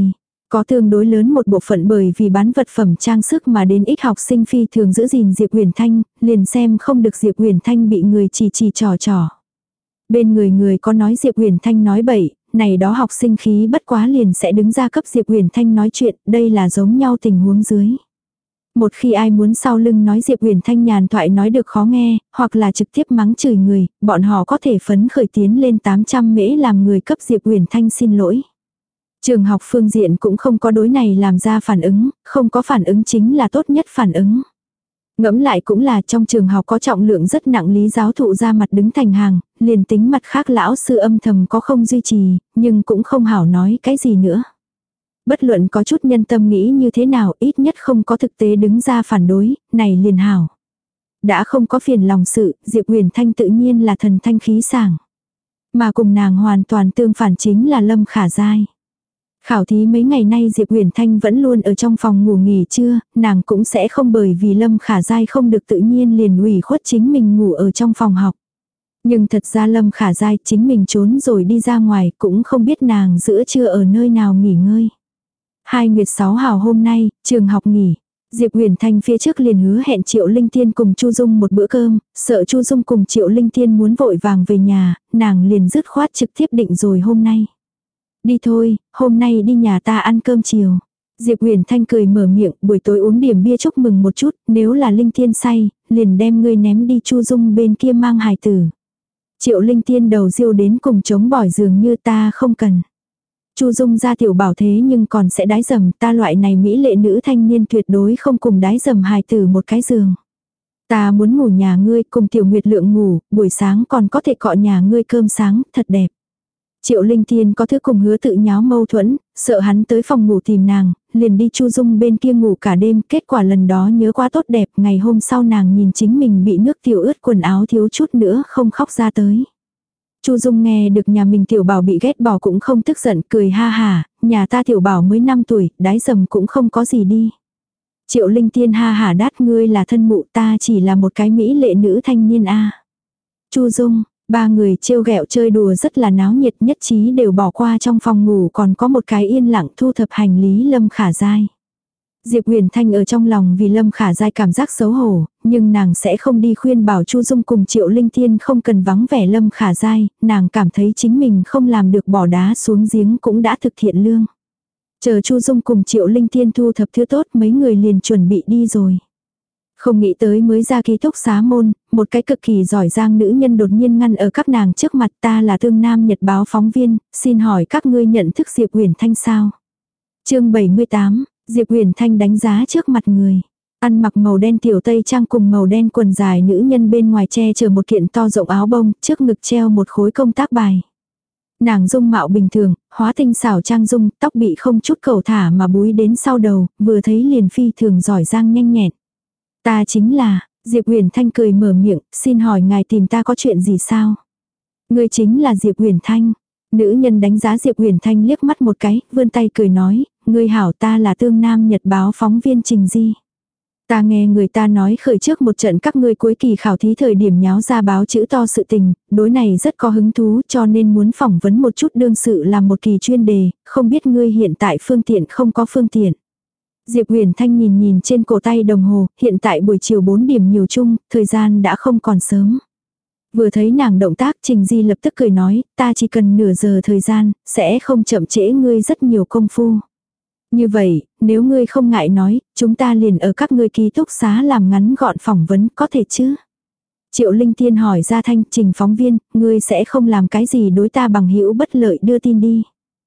Có tương đối lớn một bộ phận bởi vì bán vật phẩm trang sức mà đến ít học sinh phi thường giữ gìn Diệp Huyền Thanh, liền xem không được Diệp Huyền Thanh bị người chỉ chỉ trò trò. Bên người người có nói Diệp Huyền Thanh nói bậy, này đó học sinh khí bất quá liền sẽ đứng ra cấp Diệp Huyền Thanh nói chuyện, đây là giống nhau tình huống dưới. Một khi ai muốn sau lưng nói Diệp Huyền Thanh nhàn thoại nói được khó nghe, hoặc là trực tiếp mắng chửi người, bọn họ có thể phấn khởi tiến lên tám trăm mễ làm người cấp Diệp Huyền Thanh xin lỗi. Trường học phương diện cũng không có đối này làm ra phản ứng, không có phản ứng chính là tốt nhất phản ứng. Ngẫm lại cũng là trong trường học có trọng lượng rất nặng lý giáo thụ ra mặt đứng thành hàng, liền tính mặt khác lão sư âm thầm có không duy trì, nhưng cũng không hảo nói cái gì nữa. Bất luận có chút nhân tâm nghĩ như thế nào, ít nhất không có thực tế đứng ra phản đối, này liền hảo. Đã không có phiền lòng sự, Diệp Huyền Thanh tự nhiên là thần thanh khí sảng. Mà cùng nàng hoàn toàn tương phản chính là Lâm Khả Giai. Khảo thí mấy ngày nay Diệp Huyền Thanh vẫn luôn ở trong phòng ngủ nghỉ trưa, nàng cũng sẽ không bởi vì Lâm Khả Giai không được tự nhiên liền ủy khuất chính mình ngủ ở trong phòng học. Nhưng thật ra Lâm Khả Giai chính mình trốn rồi đi ra ngoài cũng không biết nàng giữa trưa ở nơi nào nghỉ ngơi. Hai nguyệt sáu hào hôm nay, trường học nghỉ. Diệp Huyền Thanh phía trước liền hứa hẹn Triệu Linh Tiên cùng Chu Dung một bữa cơm, sợ Chu Dung cùng Triệu Linh Tiên muốn vội vàng về nhà, nàng liền dứt khoát trực tiếp định rồi hôm nay. Đi thôi, hôm nay đi nhà ta ăn cơm chiều. Diệp Huyền Thanh cười mở miệng, buổi tối uống điểm bia chúc mừng một chút, nếu là Linh Tiên say, liền đem ngươi ném đi Chu Dung bên kia mang hài tử. Triệu Linh Tiên đầu riêu đến cùng chống bỏi dường như ta không cần. Chu Dung ra tiểu bảo thế nhưng còn sẽ đái dầm, ta loại này mỹ lệ nữ thanh niên tuyệt đối không cùng đái dầm hài tử một cái giường. Ta muốn ngủ nhà ngươi cùng tiểu Nguyệt Lượng ngủ, buổi sáng còn có thể cọ nhà ngươi cơm sáng, thật đẹp. Triệu Linh Tiên có thứ cùng hứa tự nháo mâu thuẫn, sợ hắn tới phòng ngủ tìm nàng, liền đi Chu Dung bên kia ngủ cả đêm, kết quả lần đó nhớ quá tốt đẹp, ngày hôm sau nàng nhìn chính mình bị nước tiểu ướt quần áo thiếu chút nữa không khóc ra tới. Chu Dung nghe được nhà mình tiểu bảo bị ghét bỏ cũng không tức giận, cười ha hà, nhà ta tiểu bảo mới năm tuổi, đái dầm cũng không có gì đi. Triệu Linh Tiên ha hà đát ngươi là thân mụ, ta chỉ là một cái mỹ lệ nữ thanh niên a. Chu Dung, ba người trêu ghẹo chơi đùa rất là náo nhiệt, nhất trí đều bỏ qua trong phòng ngủ còn có một cái yên lặng thu thập hành lý Lâm Khả Giai. Diệp Huyền Thanh ở trong lòng vì Lâm Khả Giai cảm giác xấu hổ, nhưng nàng sẽ không đi khuyên bảo Chu Dung cùng Triệu Linh Tiên không cần vắng vẻ Lâm Khả Giai, nàng cảm thấy chính mình không làm được bỏ đá xuống giếng cũng đã thực hiện lương. Chờ Chu Dung cùng Triệu Linh Tiên thu thập thứ tốt mấy người liền chuẩn bị đi rồi. Không nghĩ tới mới ra ký túc xá môn, một cái cực kỳ giỏi giang nữ nhân đột nhiên ngăn ở các nàng trước mặt, ta là Tương Nam Nhật báo phóng viên, xin hỏi các ngươi nhận thức Diệp Huyền Thanh sao? Chương bảy mươi tám, Diệp Huyền Thanh đánh giá trước mặt người. Ăn mặc màu đen tiểu tây trang cùng màu đen quần dài nữ nhân bên ngoài che chở một kiện to rộng áo bông, trước ngực treo một khối công tác bài. Nàng dung mạo bình thường, hóa tinh xảo trang dung, tóc bị không chút cầu thả mà búi đến sau đầu, vừa thấy liền phi thường giỏi giang nhanh nhẹn. Ta chính là, Diệp Huyền Thanh cười mở miệng, xin hỏi ngài tìm ta có chuyện gì sao? Ngươi chính là Diệp Huyền Thanh. Nữ nhân đánh giá Diệp Huyền Thanh liếc mắt một cái, vươn tay cười nói, ngươi hảo, ta là Tương Nam Nhật báo phóng viên Trình Di. Ta nghe người ta nói khởi trước một trận các ngươi cuối kỳ khảo thí thời điểm nháo ra báo chữ to sự tình, đối này rất có hứng thú cho nên muốn phỏng vấn một chút đương sự làm một kỳ chuyên đề, không biết ngươi hiện tại phương tiện không có phương tiện. Diệp Huyền Thanh nhìn nhìn trên cổ tay đồng hồ, hiện tại buổi chiều bốn điểm nhiều chung, thời gian đã không còn sớm. Vừa thấy nàng động tác Trình Di lập tức cười nói, ta chỉ cần nửa giờ thời gian, sẽ không chậm trễ ngươi rất nhiều công phu. Như vậy, nếu ngươi không ngại nói, chúng ta liền ở các ngươi ký túc xá làm ngắn gọn phỏng vấn, có thể chứ? Triệu Linh Tiên hỏi ra Thanh, Trình phóng viên, ngươi sẽ không làm cái gì đối ta bằng hữu bất lợi đưa tin đi.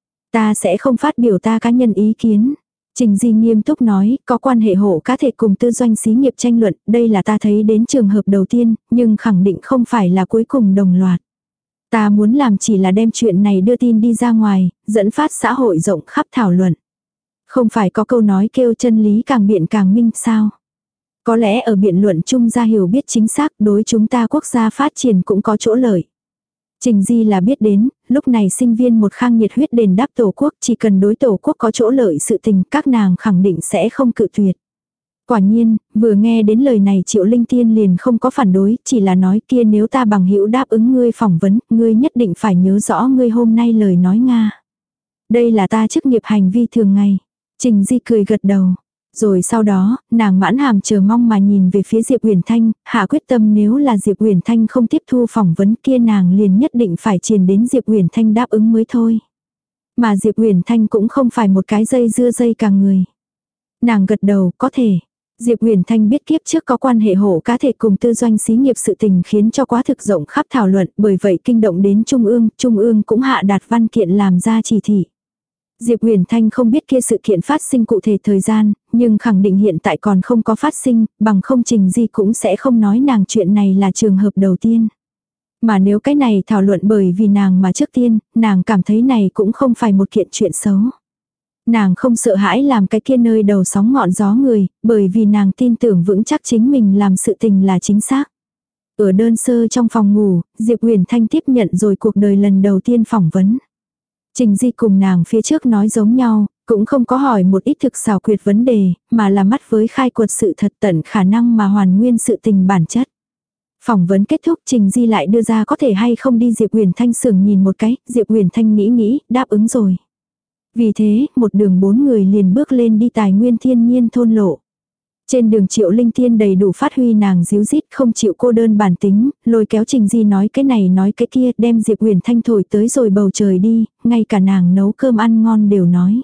Ta sẽ không phát biểu ta cá nhân ý kiến. Trình Di nghiêm túc nói, có quan hệ hộ cá thể cùng tư doanh xí nghiệp tranh luận, đây là ta thấy đến trường hợp đầu tiên, nhưng khẳng định không phải là cuối cùng đồng loạt. Ta muốn làm chỉ là đem chuyện này đưa tin đi ra ngoài, dẫn phát xã hội rộng khắp thảo luận. Không phải có câu nói kêu chân lý càng biện càng minh sao. Có lẽ ở biện luận chung ra hiểu biết chính xác đối chúng ta quốc gia phát triển cũng có chỗ lợi. Trình Di là biết đến, lúc này sinh viên một khang nhiệt huyết đền đáp tổ quốc, chỉ cần đối tổ quốc có chỗ lợi sự tình các nàng khẳng định sẽ không cự tuyệt. Quả nhiên, vừa nghe đến lời này Triệu Linh Tiên liền không có phản đối, chỉ là nói kia nếu ta bằng hữu đáp ứng ngươi phỏng vấn, ngươi nhất định phải nhớ rõ ngươi hôm nay lời nói Nga. Đây là ta chức nghiệp hành vi thường ngày. Trình Di cười gật đầu. Rồi sau đó, nàng mãn hàm chờ mong mà nhìn về phía Diệp Uyển Thanh, hạ quyết tâm nếu là Diệp Uyển Thanh không tiếp thu phỏng vấn kia nàng liền nhất định phải truyền đến Diệp Uyển Thanh đáp ứng mới thôi. Mà Diệp Uyển Thanh cũng không phải một cái dây dưa dây cả người. Nàng gật đầu, có thể. Diệp Uyển Thanh biết kiếp trước có quan hệ hộ cá thể cùng tư doanh xí nghiệp sự tình khiến cho quá thực rộng khắp thảo luận, bởi vậy kinh động đến Trung ương, Trung ương cũng hạ đạt văn kiện làm ra chỉ thị. Diệp Uyển Thanh không biết kia sự kiện phát sinh cụ thể thời gian, nhưng khẳng định hiện tại còn không có phát sinh, bằng không Trình Di cũng sẽ không nói nàng chuyện này là trường hợp đầu tiên. Mà nếu cái này thảo luận bởi vì nàng mà trước tiên, nàng cảm thấy này cũng không phải một kiện chuyện xấu. Nàng không sợ hãi làm cái kia nơi đầu sóng ngọn gió người, bởi vì nàng tin tưởng vững chắc chính mình làm sự tình là chính xác. Ở đơn sơ trong phòng ngủ, Diệp Uyển Thanh tiếp nhận rồi cuộc đời lần đầu tiên phỏng vấn. Trình Di cùng nàng phía trước nói giống nhau, cũng không có hỏi một ít thực xảo quyệt vấn đề, mà là mắt với khai quật sự thật tận khả năng mà hoàn nguyên sự tình bản chất. Phỏng vấn kết thúc Trình Di lại đưa ra có thể hay không đi Diệp Uyển Thanh xưởng nhìn một cái, Diệp Uyển Thanh nghĩ nghĩ, đáp ứng rồi. Vì thế, một đường bốn người liền bước lên đi tài nguyên thiên nhiên thôn lộ. Trên đường Triệu Linh Thiên đầy đủ phát huy nàng díu dít không chịu cô đơn bản tính, lôi kéo Trình Di nói cái này nói cái kia, đem Diệp Uyển Thanh thổi tới rồi bầu trời đi, ngay cả nàng nấu cơm ăn ngon đều nói.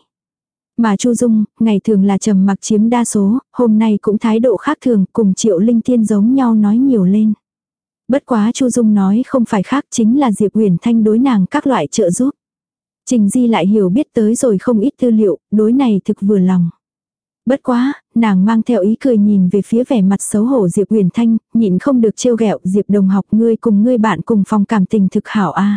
Mà Chu Dung, ngày thường là trầm mặc chiếm đa số, hôm nay cũng thái độ khác thường, cùng Triệu Linh Thiên giống nhau nói nhiều lên. Bất quá Chu Dung nói không phải khác, chính là Diệp Uyển Thanh đối nàng các loại trợ giúp. Trình Di lại hiểu biết tới rồi không ít tư liệu, đối này thực vừa lòng. Bất quá, nàng mang theo ý cười nhìn về phía vẻ mặt xấu hổ Diệp Uyển Thanh, nhịn không được trêu ghẹo Diệp đồng học ngươi cùng ngươi bạn cùng phòng cảm tình thực hảo a.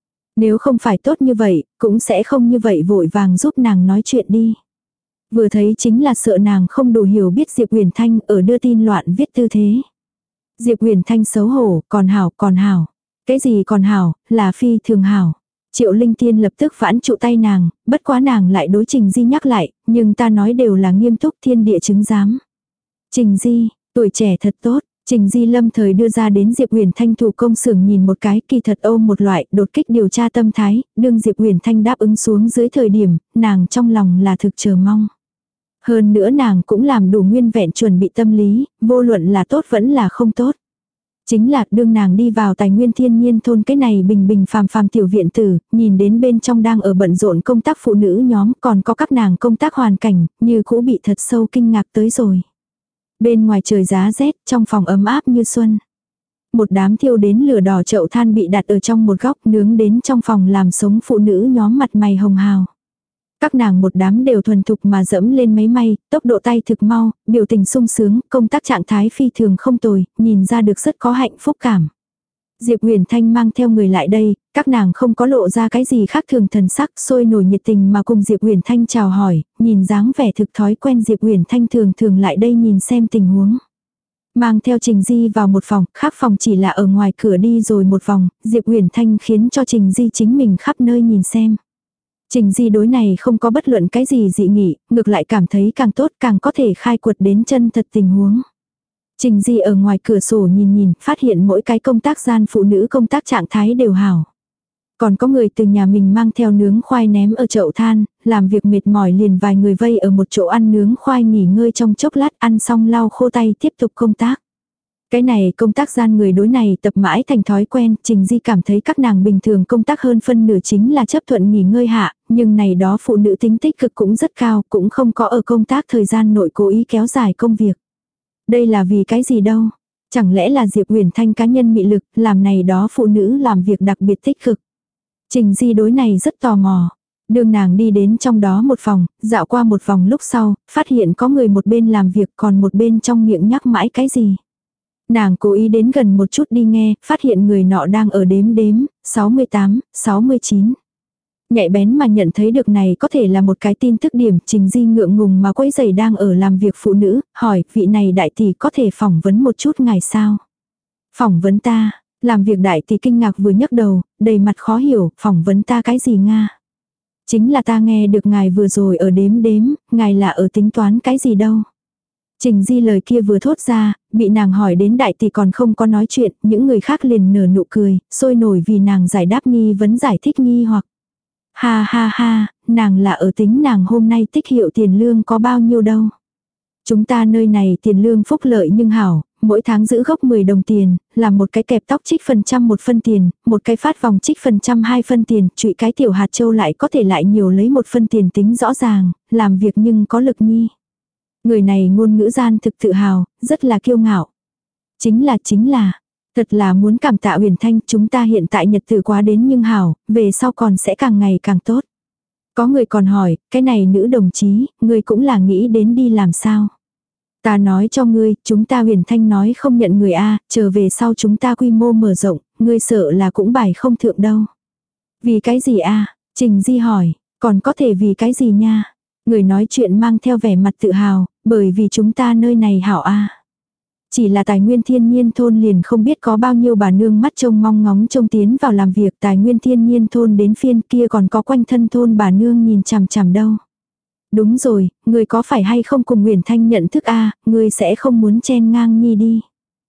Nếu không phải tốt như vậy, cũng sẽ không như vậy vội vàng giúp nàng nói chuyện đi. Vừa thấy chính là sợ nàng không đủ hiểu biết Diệp Uyển Thanh ở đưa tin loạn viết tư thế. Diệp Uyển Thanh xấu hổ, còn hảo, còn hảo. Cái gì còn hảo, là phi thường hảo. Triệu Linh Tiên lập tức vãn trụ tay nàng, bất quá nàng lại đối Trình Di nhắc lại, nhưng ta nói đều là nghiêm túc thiên địa chứng giám. Trình Di, tuổi trẻ thật tốt, Trình Di lâm thời đưa ra đến Diệp Uyển Thanh thủ công xưởng nhìn một cái kỳ thật ôm một loại đột kích điều tra tâm thái, đương Diệp Uyển Thanh đáp ứng xuống dưới thời điểm, nàng trong lòng là thực chờ mong. Hơn nữa nàng cũng làm đủ nguyên vẹn chuẩn bị tâm lý, vô luận là tốt vẫn là không tốt. Chính là đương nàng đi vào tài nguyên thiên nhiên thôn cái này bình bình phàm phàm tiểu viện tử, nhìn đến bên trong đang ở bận rộn công tác phụ nữ nhóm còn có các nàng công tác hoàn cảnh, như cũ bị thật sâu kinh ngạc tới rồi. Bên ngoài trời giá rét, trong phòng ấm áp như xuân. Một đám thiêu đến lửa đỏ chậu than bị đặt ở trong một góc nướng đến trong phòng làm sống phụ nữ nhóm mặt mày hồng hào. Các nàng một đám đều thuần thục mà dẫm lên máy may, tốc độ tay thực mau, biểu tình sung sướng, công tác trạng thái phi thường không tồi, nhìn ra được rất có hạnh phúc cảm. Diệp Uyển Thanh mang theo người lại đây, các nàng không có lộ ra cái gì khác thường thần sắc, sôi nổi nhiệt tình mà cùng Diệp Uyển Thanh chào hỏi, nhìn dáng vẻ thực thói quen Diệp Uyển Thanh thường thường lại đây nhìn xem tình huống. Mang theo Trình Di vào một phòng, khác phòng chỉ là ở ngoài cửa đi rồi một vòng, Diệp Uyển Thanh khiến cho Trình Di chính mình khắp nơi nhìn xem. Trình Di đối này không có bất luận cái gì dị nghị, ngược lại cảm thấy càng tốt càng có thể khai quật đến chân thật tình huống. Trình Di ở ngoài cửa sổ nhìn nhìn, phát hiện mỗi cái công tác gian phụ nữ công tác trạng thái đều hảo. Còn có người từ nhà mình mang theo nướng khoai ném ở chậu than, làm việc mệt mỏi liền vài người vây ở một chỗ ăn nướng khoai nghỉ ngơi trong chốc lát, ăn xong lau khô tay tiếp tục công tác. Cái này công tác gian người đối này tập mãi thành thói quen, Trình Di cảm thấy các nàng bình thường công tác hơn phân nửa chính là chấp thuận nghỉ ngơi hạ, nhưng này đó phụ nữ tính tích cực cũng rất cao, cũng không có ở công tác thời gian nội cố ý kéo dài công việc. Đây là vì cái gì đâu? Chẳng lẽ là Diệp Uyển Thanh cá nhân mị lực, làm này đó phụ nữ làm việc đặc biệt tích cực. Trình Di đối này rất tò mò. Đường nàng đi đến trong đó một phòng, dạo qua một vòng lúc sau, phát hiện có người một bên làm việc còn một bên trong miệng nhắc mãi cái gì. Nàng cố ý đến gần một chút đi nghe, phát hiện người nọ đang ở đếm đếm, sáu mươi tám, sáu mươi chín. Nhạy bén mà nhận thấy được này có thể là một cái tin tức điểm, Trình Di ngượng ngùng mà quấy giày đang ở làm việc phụ nữ, hỏi vị này đại tỷ có thể phỏng vấn một chút ngài sao? Phỏng vấn ta, làm việc đại tỷ kinh ngạc vừa nhấc đầu, đầy mặt khó hiểu, phỏng vấn ta cái gì Nga? Chính là ta nghe được ngài vừa rồi ở đếm đếm, ngài là ở tính toán cái gì đâu? Trình Di lời kia vừa thốt ra, bị nàng hỏi đến đại tỷ còn không có nói chuyện, những người khác liền nở nụ cười, sôi nổi vì nàng giải đáp nghi vấn giải thích nghi hoặc. Ha ha ha, nàng là ở tính nàng hôm nay tích hiệu tiền lương có bao nhiêu đâu. Chúng ta nơi này tiền lương phúc lợi nhưng hảo, mỗi tháng giữ gốc mười đồng tiền, làm một cái kẹp tóc trích phần trăm một phân tiền, một cái phát vòng trích phần trăm hai phân tiền, trụy cái tiểu hạt châu lại có thể lại nhiều lấy một phân tiền tính rõ ràng, làm việc nhưng có lực nhi. Người này ngôn ngữ gian thực tự hào, rất là kiêu ngạo. Chính là chính là, thật là muốn cảm tạ Huyền Thanh, chúng ta hiện tại nhật tử quá đến nhưng hảo, về sau còn sẽ càng ngày càng tốt. Có người còn hỏi, cái này nữ đồng chí, người cũng là nghĩ đến đi làm sao? Ta nói cho ngươi, chúng ta Huyền Thanh nói không nhận người A, trở về sau chúng ta quy mô mở rộng, ngươi sợ là cũng bài không thượng đâu. Vì cái gì A? Trình Di hỏi, còn có thể vì cái gì nha? Người nói chuyện mang theo vẻ mặt tự hào, bởi vì chúng ta nơi này hảo A. Chỉ là tài nguyên thiên nhiên thôn liền không biết có bao nhiêu bà nương mắt trông mong ngóng trông tiến vào làm việc, tài nguyên thiên nhiên thôn đến phiên kia còn có quanh thân thôn bà nương nhìn chằm chằm đâu. Đúng rồi, người có phải hay không cùng Huyền Thanh nhận thức a, người sẽ không muốn chen ngang nhi đi.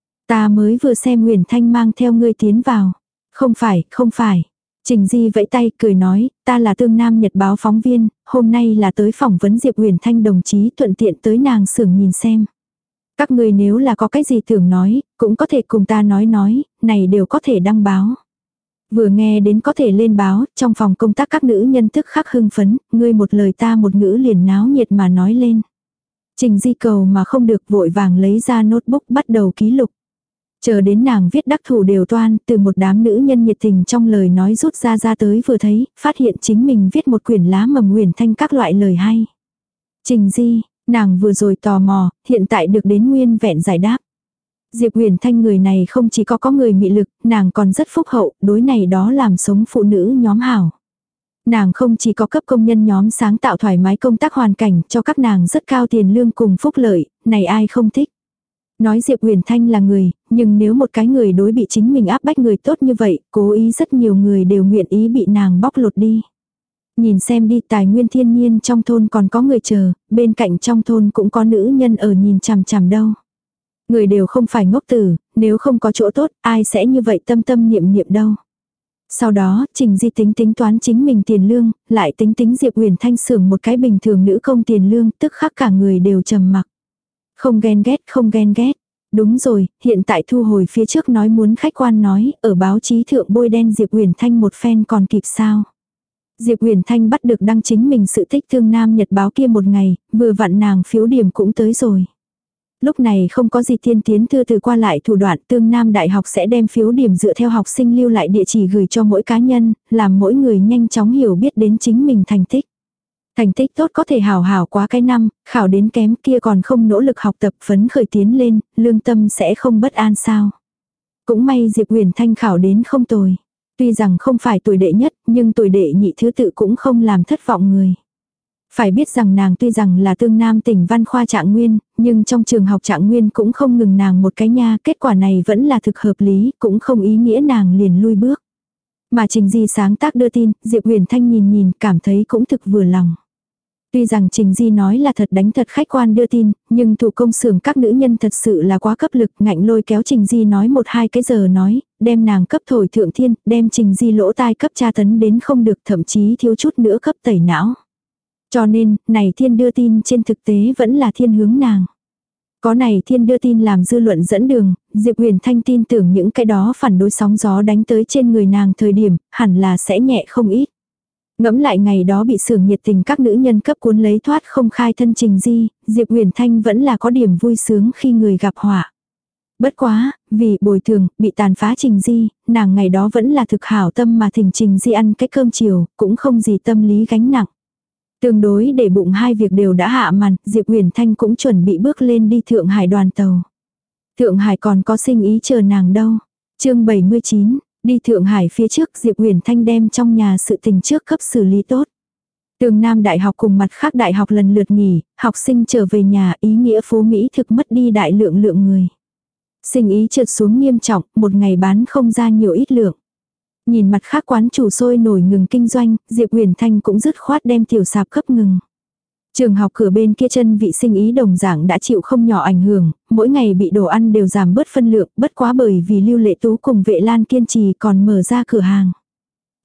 Ta mới vừa xem Huyền Thanh mang theo ngươi tiến vào. Không phải, không phải. Trình Di vẫy tay cười nói, ta là Tương Nam Nhật báo phóng viên, hôm nay là tới phỏng vấn Diệp Huyền Thanh đồng chí, thuận tiện tới nàng xưởng nhìn xem. Các người nếu là có cái gì tưởng nói, cũng có thể cùng ta nói nói, này đều có thể đăng báo. Vừa nghe đến có thể lên báo, trong phòng công tác các nữ nhân tức khắc hưng phấn, ngươi một lời ta một ngữ liền náo nhiệt mà nói lên. Trình Di cầu mà không được vội vàng lấy ra notebook bắt đầu ký lục. Chờ đến nàng viết đắc thủ đều toan, từ một đám nữ nhân nhiệt tình trong lời nói rút ra ra tới vừa thấy, phát hiện chính mình viết một quyển lá mầm Huyền Thanh các loại lời hay. Trình Di, nàng vừa rồi tò mò, hiện tại được đến nguyên vẹn giải đáp. Diệp Huyền Thanh người này không chỉ có có người mị lực, nàng còn rất phúc hậu, đối này đó làm sống phụ nữ nhóm hảo. Nàng không chỉ có cấp công nhân nhóm sáng tạo thoải mái công tác hoàn cảnh cho các nàng rất cao tiền lương cùng phúc lợi, này ai không thích. Nói Diệp Huyền Thanh là người, nhưng nếu một cái người đối bị chính mình áp bách người tốt như vậy, cố ý rất nhiều người đều nguyện ý bị nàng bóc lột đi. Nhìn xem đi, tài nguyên thiên nhiên trong thôn còn có người chờ, bên cạnh trong thôn cũng có nữ nhân ở nhìn chằm chằm đâu. Người đều không phải ngốc tử, nếu không có chỗ tốt, ai sẽ như vậy tâm tâm niệm niệm đâu. Sau đó, Trình Di tính tính toán chính mình tiền lương, lại tính tính Diệp Huyền Thanh xưởng một cái bình thường nữ công tiền lương, tức khắc cả người đều trầm mặc. Không ghen ghét, không ghen ghét. Đúng rồi, hiện tại thu hồi phía trước nói muốn khách quan nói, ở báo chí thượng bôi đen Diệp Huyền Thanh một phen còn kịp sao. Diệp Huyền Thanh bắt được đăng chính mình sự tích Tương Nam Nhật báo kia một ngày, vừa vặn nàng phiếu điểm cũng tới rồi. Lúc này không có gì tiên tiến thư từ qua lại thủ đoạn, Tương Nam Đại học sẽ đem phiếu điểm dựa theo học sinh lưu lại địa chỉ gửi cho mỗi cá nhân, làm mỗi người nhanh chóng hiểu biết đến chính mình thành tích. Thành tích tốt có thể hào hào quá cái năm, khảo đến kém kia còn không nỗ lực học tập phấn khởi tiến lên, lương tâm sẽ không bất an sao. Cũng may Diệp Huyền Thanh khảo đến không tồi. Tuy rằng không phải tuổi đệ nhất, nhưng tuổi đệ nhị thứ tự cũng không làm thất vọng người. Phải biết rằng nàng tuy rằng là Tương Nam tỉnh văn khoa Trạng Nguyên, nhưng trong trường học Trạng Nguyên cũng không ngừng nàng một cái nha, kết quả này vẫn là thực hợp lý, cũng không ý nghĩa nàng liền lui bước. Mà Trình Di sáng tác đưa tin, Diệp Huyền Thanh nhìn nhìn, cảm thấy cũng thực vừa lòng. Tuy rằng Trình Di nói là thật đánh thật khách quan đưa tin, nhưng thủ công xưởng các nữ nhân thật sự là quá cấp lực, ngạnh lôi kéo Trình Di nói một hai cái giờ nói, đem nàng cấp thổi thượng thiên, đem Trình Di lỗ tai cấp tra tấn đến không được, thậm chí thiếu chút nữa cấp tẩy não. Cho nên, này thiên đưa tin trên thực tế vẫn là thiên hướng nàng. Có này thiên đưa tin làm dư luận dẫn đường, Diệp Huyền Thanh tin tưởng những cái đó phản đối sóng gió đánh tới trên người nàng thời điểm, hẳn là sẽ nhẹ không ít. Ngẫm lại ngày đó bị xưởng nhiệt tình các nữ nhân cấp cuốn lấy thoát không khai thân Trình Di, Diệp Huyền Thanh vẫn là có điểm vui sướng khi người gặp họa. Bất quá, vì bồi thường, bị tàn phá Trình Di, nàng ngày đó vẫn là thực hảo tâm mà thỉnh Trình Di ăn cái cơm chiều, cũng không gì tâm lý gánh nặng. Tương đối để bụng hai việc đều đã hạ màn, Diệp Huyền Thanh cũng chuẩn bị bước lên đi Thượng Hải đoàn tàu. Thượng Hải còn có sinh ý chờ nàng đâu. Chương bảy mươi chín, đi Thượng Hải phía trước Diệp Huyền Thanh đem trong nhà sự tình trước cấp xử lý tốt. Tương Nam Đại học cùng mặt khác đại học lần lượt nghỉ, học sinh trở về nhà, ý nghĩa phố Mỹ thực mất đi đại lượng lượng người. Sinh ý trượt xuống nghiêm trọng, một ngày bán không ra nhiều ít lượng. Nhìn mặt khác quán chủ sôi nổi ngừng kinh doanh, Diệp Huyền Thanh cũng dứt khoát đem tiểu sạp cấp ngừng. Trường học cửa bên kia chân vị sinh ý đồng dạng đã chịu không nhỏ ảnh hưởng, mỗi ngày bị đồ ăn đều giảm bớt phân lượng, bất quá bởi vì Lưu Lệ Tú cùng Vệ Lan kiên trì còn mở ra cửa hàng.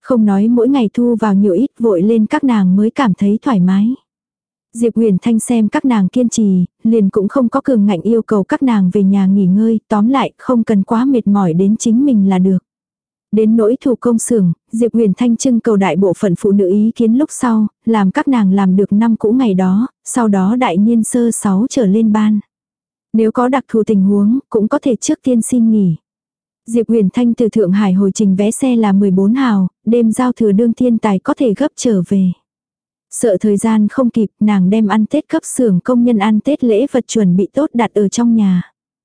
Không nói mỗi ngày thu vào nhiều ít, vội lên các nàng mới cảm thấy thoải mái. Diệp Huyền Thanh xem các nàng kiên trì, liền cũng không có cường ngạnh yêu cầu các nàng về nhà nghỉ ngơi, tóm lại không cần quá mệt mỏi đến chính mình là được. Đến nỗi thủ công xưởng, Diệp Huyền Thanh trưng cầu đại bộ phận phụ nữ ý kiến lúc sau, làm các nàng làm được năm cũ ngày đó, sau đó đại niên sơ sáu trở lên ban. Nếu có đặc thù tình huống, cũng có thể trước tiên xin nghỉ. Diệp Huyền Thanh từ Thượng Hải hồi trình vé xe là mười bốn hào, đêm giao thừa đương thiên tài có thể gấp trở về. Sợ thời gian không kịp, nàng đem ăn Tết cấp xưởng công nhân ăn Tết lễ vật chuẩn bị tốt đặt ở trong nhà.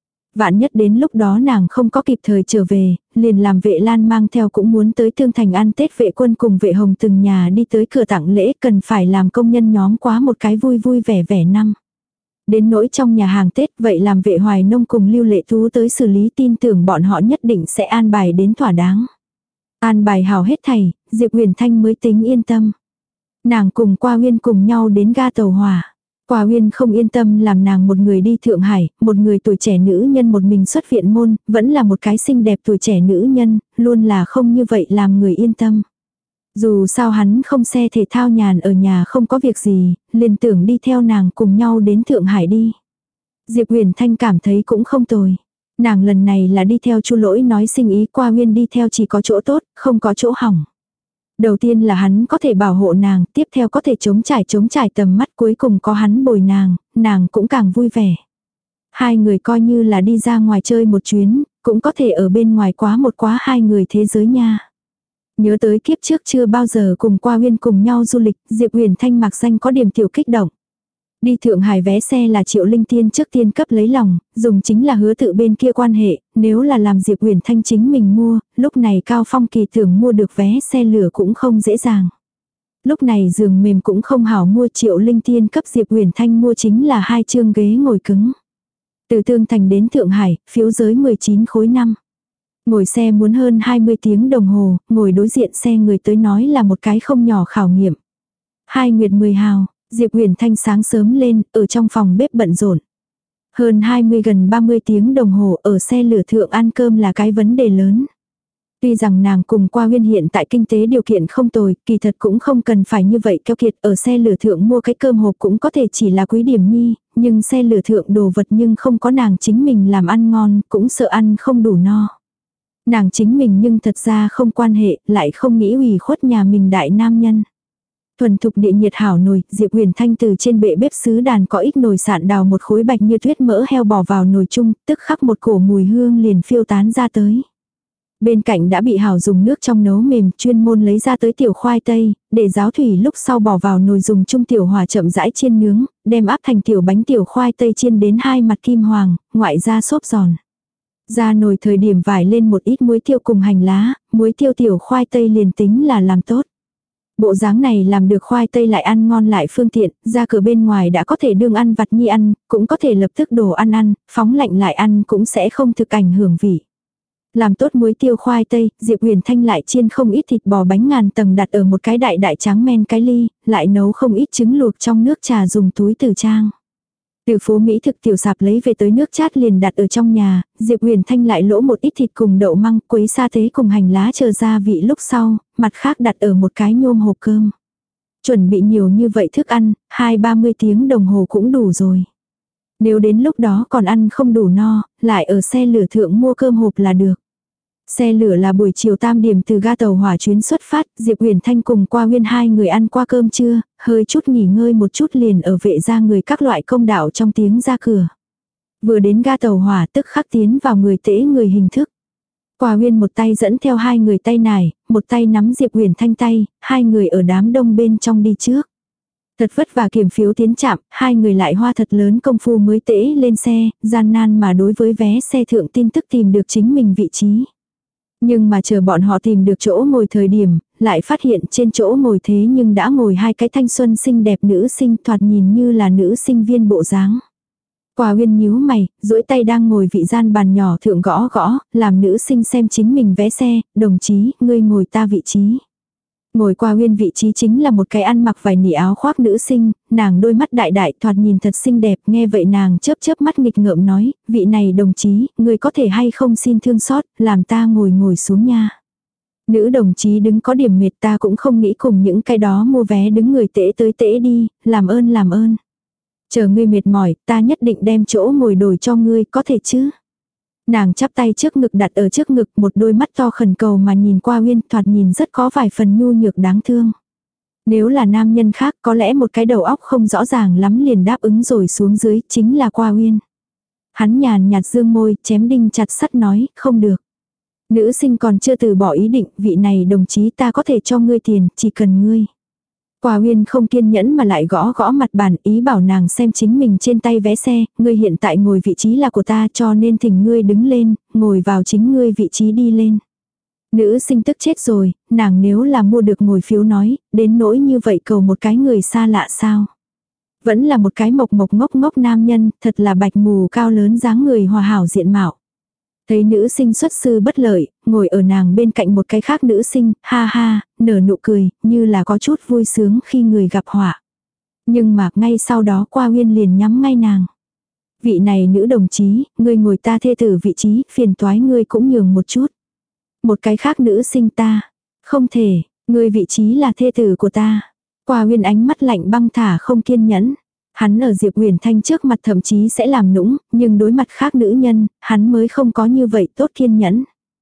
Vạn nhất đến lúc đó nàng không có kịp thời trở về, liền làm Vệ Lan mang theo cũng muốn tới Thương Thành ăn Tết Vệ Quân cùng Vệ Hồng từng nhà đi tới cửa tặng lễ, cần phải làm công nhân nhóm quá một cái vui vui vẻ vẻ năm. Đến nỗi trong nhà hàng Tết, vậy làm Vệ Hoài Nông cùng Lưu Lệ Tú tới xử lý, tin tưởng bọn họ nhất định sẽ an bài đến thỏa đáng. An bài hào hết thảy, Diệp Huyền Thanh mới tính yên tâm. Nàng cùng Qua Uyên cùng nhau đến ga tàu hỏa. Qua Uyên không yên tâm làm nàng một người đi Thượng Hải, một người tuổi trẻ nữ nhân một mình xuất viện môn, vẫn là một cái xinh đẹp tuổi trẻ nữ nhân, luôn là không như vậy làm người yên tâm. Dù sao hắn không xe thể thao nhàn ở nhà không có việc gì, liền tưởng đi theo nàng cùng nhau đến Thượng Hải đi. Diệp Huyền Thanh cảm thấy cũng không tồi. Nàng lần này là đi theo Chu Lỗi nói sinh ý, Qua Uyên đi theo chỉ có chỗ tốt, không có chỗ hỏng. Đầu tiên là hắn có thể bảo hộ nàng, tiếp theo có thể chống trải chống trải tầm mắt, cuối cùng có hắn bồi nàng, nàng cũng càng vui vẻ. Hai người coi như là đi ra ngoài chơi một chuyến, cũng có thể ở bên ngoài quá một quá hai người thế giới nha. Nhớ tới kiếp trước chưa bao giờ cùng Qua Uyên cùng nhau du lịch, Diệp Huyền Thanh mặc danh có điểm tiểu kích động. Đi Thượng Hải vé xe là Triệu Linh Tiên trước tiên cấp lấy lòng, dùng chính là hứa tự bên kia quan hệ, nếu là làm Diệp Huyền Thanh chính mình mua, lúc này Cao Phong Kỳ tưởng mua được vé xe lửa cũng không dễ dàng. Lúc này giường mềm cũng không hảo mua, Triệu Linh Tiên cấp Diệp Huyền Thanh mua chính là hai chương ghế ngồi cứng. Từ Tương Thành đến Thượng Hải, phiếu giới mười chín khối năm. Ngồi xe muốn hơn hai mươi tiếng đồng hồ, ngồi đối diện xe người tới nói là một cái không nhỏ khảo nghiệm. Hai nguyệt mười hào. Diệp Huyền Thanh sáng sớm lên, ở trong phòng bếp bận rộn. Hơn hai mươi gần ba mươi tiếng đồng hồ ở xe lửa thượng ăn cơm là cái vấn đề lớn. Tuy rằng nàng cùng Qua Uyên hiện tại kinh tế điều kiện không tồi, kỳ thật cũng không cần phải như vậy keo kiệt, ở xe lửa thượng mua cái cơm hộp cũng có thể chỉ là quý điểm nhi, nhưng xe lửa thượng đồ vật nhưng không có nàng chính mình làm ăn ngon, cũng sợ ăn không đủ no. Nàng chính mình nhưng thật ra không quan hệ, lại không nghĩ ủy khuất nhà mình đại nam nhân. Thuần thục địa nhiệt hảo nồi, Diệp Huyền Thanh từ trên bệ bếp sứ đàn có ít nồi sạn đào một khối bạch như tuyết mỡ heo bỏ vào nồi chung, tức khắc một cổ mùi hương liền phiêu tán ra tới. Bên cạnh đã bị hảo dùng nước trong nấu mềm, chuyên môn lấy ra tới tiểu khoai tây, để ráo thủy lúc sau bỏ vào nồi dùng chung tiểu hỏa chậm rãi chiên nướng, đem áp thành tiểu bánh tiểu khoai tây chiên đến hai mặt kim hoàng, ngoại ra xốp giòn. Ra nồi thời điểm vải lên một ít muối tiêu cùng hành lá, muối tiêu tiểu khoai tây liền tính là làm tốt. Bộ dáng này làm được khoai tây lại ăn ngon lại phương tiện, ra cửa bên ngoài đã có thể đương ăn vặt nhi ăn, cũng có thể lập tức đổ ăn ăn, phóng lạnh lại ăn cũng sẽ không thực ảnh hưởng vị. Làm tốt muối tiêu khoai tây, Diệp Huyền Thanh lại chiên không ít thịt bò bánh ngàn tầng đặt ở một cái đại đại tráng men cái ly, lại nấu không ít trứng luộc trong nước trà dùng túi tử trang. Từ phố Mỹ thực tiểu sạp lấy về tới nước chát liền đặt ở trong nhà, Diệp Huyền Thanh lại lỗ một ít thịt cùng đậu măng, quấy sa tế cùng hành lá chờ gia vị lúc sau, mặt khác đặt ở một cái nhôm hộp cơm. Chuẩn bị nhiều như vậy thức ăn, hai ba mươi tiếng đồng hồ cũng đủ rồi. Nếu đến lúc đó còn ăn không đủ no, lại ở xe lửa thượng mua cơm hộp là được. Xe lửa là buổi chiều tam điểm từ ga tàu hỏa chuyến xuất phát, Diệp Huyền Thanh cùng Qua Uyên hai người ăn qua cơm trưa, hơi chút nghỉ ngơi một chút liền ở vệ gia người các loại công đạo trong tiếng ra cửa. Vừa đến ga tàu hỏa tức khắc tiến vào người tễ người hình thức. Qua Uyên một tay dẫn theo hai người tay nải, một tay nắm Diệp Huyền Thanh tay, hai người ở đám đông bên trong đi trước. Thật vất vả kiểm phiếu tiến trạm, hai người lại hoa thật lớn công phu mới tễ lên xe, gian nan mà đối với vé xe thượng tin tức tìm được chính mình vị trí. Nhưng mà chờ bọn họ tìm được chỗ ngồi thời điểm, lại phát hiện trên chỗ ngồi thế nhưng đã ngồi hai cái thanh xuân xinh đẹp nữ sinh, thoạt nhìn như là nữ sinh viên bộ dáng. Qua Uyên nhíu mày, duỗi tay đang ngồi vị gian bàn nhỏ thượng gõ gõ, làm nữ sinh xem chính mình vé xe, đồng chí, ngươi ngồi ta vị trí. Ngồi Qua Uyên vị trí chính là một cái ăn mặc vải nỉ áo khoác nữ sinh, nàng đôi mắt đại đại thoạt nhìn thật xinh đẹp, nghe vậy nàng chớp chớp mắt nghịch ngợm nói, vị này đồng chí, người có thể hay không xin thương xót, làm ta ngồi ngồi xuống nha. Nữ đồng chí đứng có điểm mệt, ta cũng không nghĩ cùng những cái đó mua vé đứng người tễ tới tễ đi, làm ơn làm ơn. Chờ ngươi mệt mỏi, ta nhất định đem chỗ ngồi đổi cho ngươi, có thể chứ? Nàng chắp tay trước ngực đặt ở trước ngực, một đôi mắt to khẩn cầu mà nhìn qua Uyên, thoạt nhìn rất có vài phần nhu nhược đáng thương. Nếu là nam nhân khác có lẽ một cái đầu óc không rõ ràng lắm liền đáp ứng rồi xuống dưới, chính là qua Uyên. Hắn nhàn nhạt dương môi, chém đinh chặt sắt nói, không được. Nữ sinh còn chưa từ bỏ ý định, vị này đồng chí ta có thể cho ngươi tiền, chỉ cần ngươi. Qua Uyên không kiên nhẫn mà lại gõ gõ mặt bàn, ý bảo nàng xem chính mình trên tay vé xe, ngươi hiện tại ngồi vị trí là của ta cho nên thỉnh ngươi đứng lên, ngồi vào chính ngươi vị trí đi lên. Nữ sinh tức chết rồi, nàng nếu là mua được ngồi phiếu nói, đến nỗi như vậy cầu một cái người xa lạ sao. Vẫn là một cái mộc mộc ngốc ngốc nam nhân, thật là bạch mù cao lớn dáng người hòa hảo diện mạo. Thấy nữ sinh xuất sư bất lợi, ngồi ở nàng bên cạnh một cái khác nữ sinh, ha ha, nở nụ cười, như là có chút vui sướng khi người gặp họa. Nhưng mà ngay sau đó Qua Uyên liền nhắm ngay nàng. Vị này nữ đồng chí, ngươi ngồi ta thê tử vị trí, phiền toái ngươi cũng nhường một chút. Một cái khác nữ sinh ta. Không thể, ngươi vị trí là thê tử của ta. Qua Uyên ánh mắt lạnh băng thả không kiên nhẫn. Hắn ở Diệp Huyền Thanh trước mặt thậm chí sẽ làm nũng, nhưng đối mặt khác nữ nhân, hắn mới không có như vậy tốt kiên nhẫn.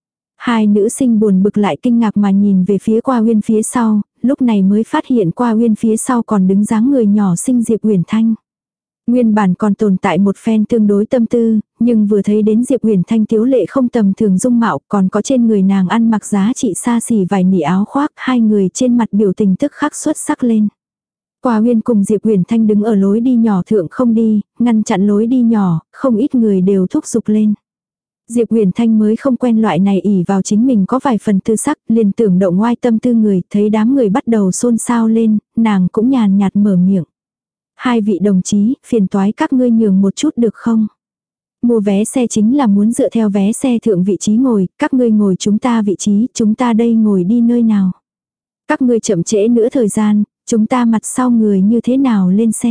Hai nữ sinh buồn bực lại kinh ngạc mà nhìn về phía Qua Uyên phía sau, lúc này mới phát hiện Qua Uyên phía sau còn đứng dáng người nhỏ xinh Diệp Huyền Thanh. Nguyên bản còn tồn tại một phen tương đối tâm tư, nhưng vừa thấy đến Diệp Huyền Thanh tiếu lệ không tầm thường dung mạo, còn có trên người nàng ăn mặc giá trị xa xỉ vài nỉ áo khoác, hai người trên mặt biểu tình tức khắc xuất sắc lên. Qua Uyên cùng Diệp Huyền Thanh đứng ở lối đi nhỏ thượng không đi, ngăn chặn lối đi nhỏ, không ít người đều thúc giục lên. Diệp Huyền Thanh mới không quen loại này ỉ vào chính mình có vài phần tư sắc, liền tưởng động ngoai tâm tư người, thấy đám người bắt đầu xôn xao lên, nàng cũng nhàn nhạt mở miệng. Hai vị đồng chí, phiền toái các ngươi nhường một chút được không? Mua vé xe chính là muốn dựa theo vé xe thượng vị trí ngồi, các ngươi ngồi chúng ta vị trí, chúng ta đây ngồi đi nơi nào? Các ngươi chậm trễ nữa thời gian, chúng ta mặt sau người như thế nào lên xe?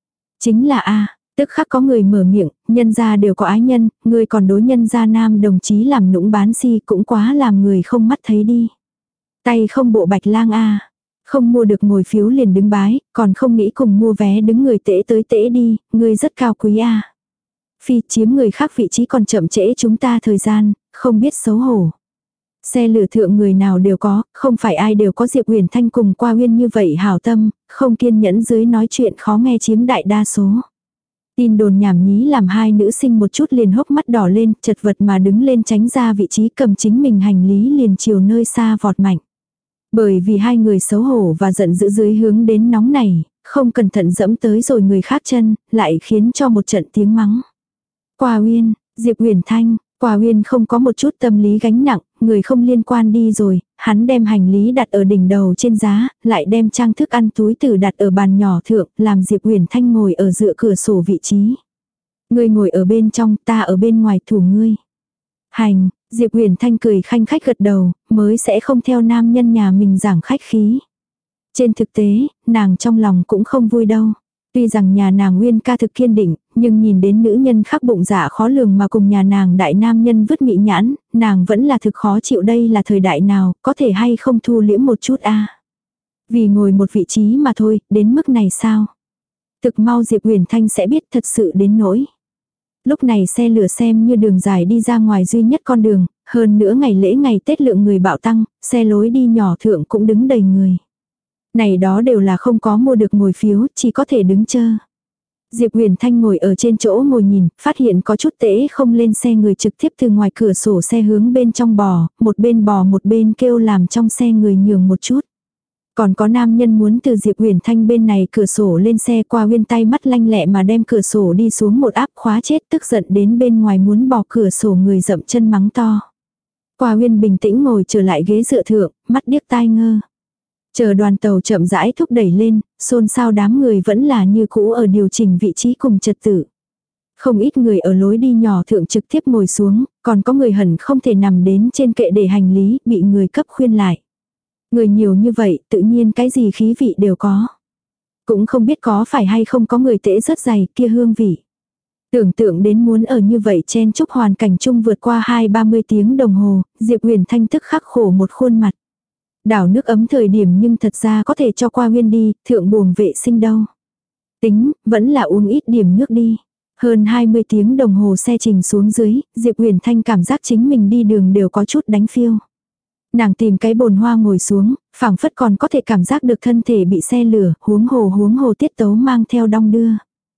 Chính là a, tức khắc có người mở miệng, nhân gia đều có ái nhân, người còn đối nhân gia nam đồng chí làm nũng bán si cũng quá làm người không mắt thấy đi. Tay không bộ bạch lang a, không mua được ngồi phiếu liền đứng bái, còn không nghĩ cùng mua vé đứng người tễ tới tễ đi, người rất cao quý a. Phi chiếm người khác vị trí còn chậm trễ chúng ta thời gian, không biết xấu hổ. Xe lửa thượng người nào đều có, không phải ai đều có Diệp Huyền Thanh cùng Qua Uyên như vậy hảo tâm, không kiên nhẫn dưới nói chuyện khó nghe chiếm đại đa số. Tin đồn nhảm nhí làm hai nữ sinh một chút liền hốc mắt đỏ lên, chật vật mà đứng lên tránh ra vị trí cầm chính mình hành lý liền chiều nơi xa vọt mạnh. Bởi vì hai người xấu hổ và giận dữ dưới hướng đến nóng này, không cẩn thận dẫm tới rồi người khác chân, lại khiến cho một trận tiếng mắng. Qua Uyên, Diệp Huyền Thanh, Qua Uyên không có một chút tâm lý gánh nặng, người không liên quan đi rồi, hắn đem hành lý đặt ở đỉnh đầu trên giá, lại đem trang thức ăn túi tử đặt ở bàn nhỏ thượng, làm Diệp Huyền Thanh ngồi ở dựa cửa sổ vị trí. Ngươi ngồi ở bên trong, ta ở bên ngoài thủ ngươi. Hành, Diệp Huyền Thanh cười khanh khách gật đầu, mới sẽ không theo nam nhân nhà mình giảng khách khí. Trên thực tế, nàng trong lòng cũng không vui đâu. Tuy rằng nhà nàng Nguyên ca thực kiên định, nhưng nhìn đến nữ nhân khác bụng dạ khó lường mà cùng nhà nàng đại nam nhân vứt mị nhãn, nàng vẫn là thực khó chịu. Đây là thời đại nào, có thể hay không thu liễm một chút a. Vì ngồi một vị trí mà thôi, đến mức này sao? Thực mau Diệp Huyền Thanh sẽ biết thật sự đến nỗi. Lúc này xe lửa xem như đường dài đi ra ngoài duy nhất con đường, hơn nữa ngày lễ ngày Tết lượng người bạo tăng, xe lối đi nhỏ thượng cũng đứng đầy người. Này đó đều là không có mua được ngồi phiếu, chỉ có thể đứng chờ. Diệp Huyền Thanh ngồi ở trên chỗ ngồi nhìn, phát hiện có chút tễ không lên xe người trực tiếp từ ngoài cửa sổ xe hướng bên trong bò, một bên bò một bên kêu làm trong xe người nhường một chút. Còn có nam nhân muốn từ Diệp Huyền Thanh bên này cửa sổ lên xe. Qua Uyên tay mắt lanh lẹ mà đem cửa sổ đi xuống một áp khóa chết, tức giận đến bên ngoài muốn bỏ cửa sổ người dậm chân mắng to. Qua Uyên bình tĩnh ngồi trở lại ghế dựa thượng, mắt điếc tai ngơ. Chờ đoàn tàu chậm rãi thúc đẩy lên, xôn xao đám người vẫn là như cũ ở điều chỉnh vị trí cùng trật tự. Không ít người ở lối đi nhỏ thượng trực tiếp ngồi xuống, còn có người hẳn không thể nằm đến trên kệ để hành lý, bị người cấp khuyên lại. Người nhiều như vậy, tự nhiên cái gì khí vị đều có. Cũng không biết có phải hay không có người tễ rất dày kia hương vị. Tưởng tượng đến muốn ở như vậy chen chúc hoàn cảnh chung vượt qua hai ba mươi tiếng đồng hồ, Diệp Huyền Thanh tức khắc khổ một khuôn mặt. Đảo nước ấm thời điểm nhưng thật ra có thể cho qua Huyên đi, thượng buồng vệ sinh đâu. Tính, vẫn là uống ít điểm nước đi. Hơn hai mươi tiếng đồng hồ xe trình xuống dưới, Diệp Huyền Thanh cảm giác chính mình đi đường đều có chút đánh phiêu. Nàng tìm cái bồn hoa ngồi xuống, phảng phất còn có thể cảm giác được thân thể bị xe lửa, huống hồ huống hồ tiết tấu mang theo đong đưa.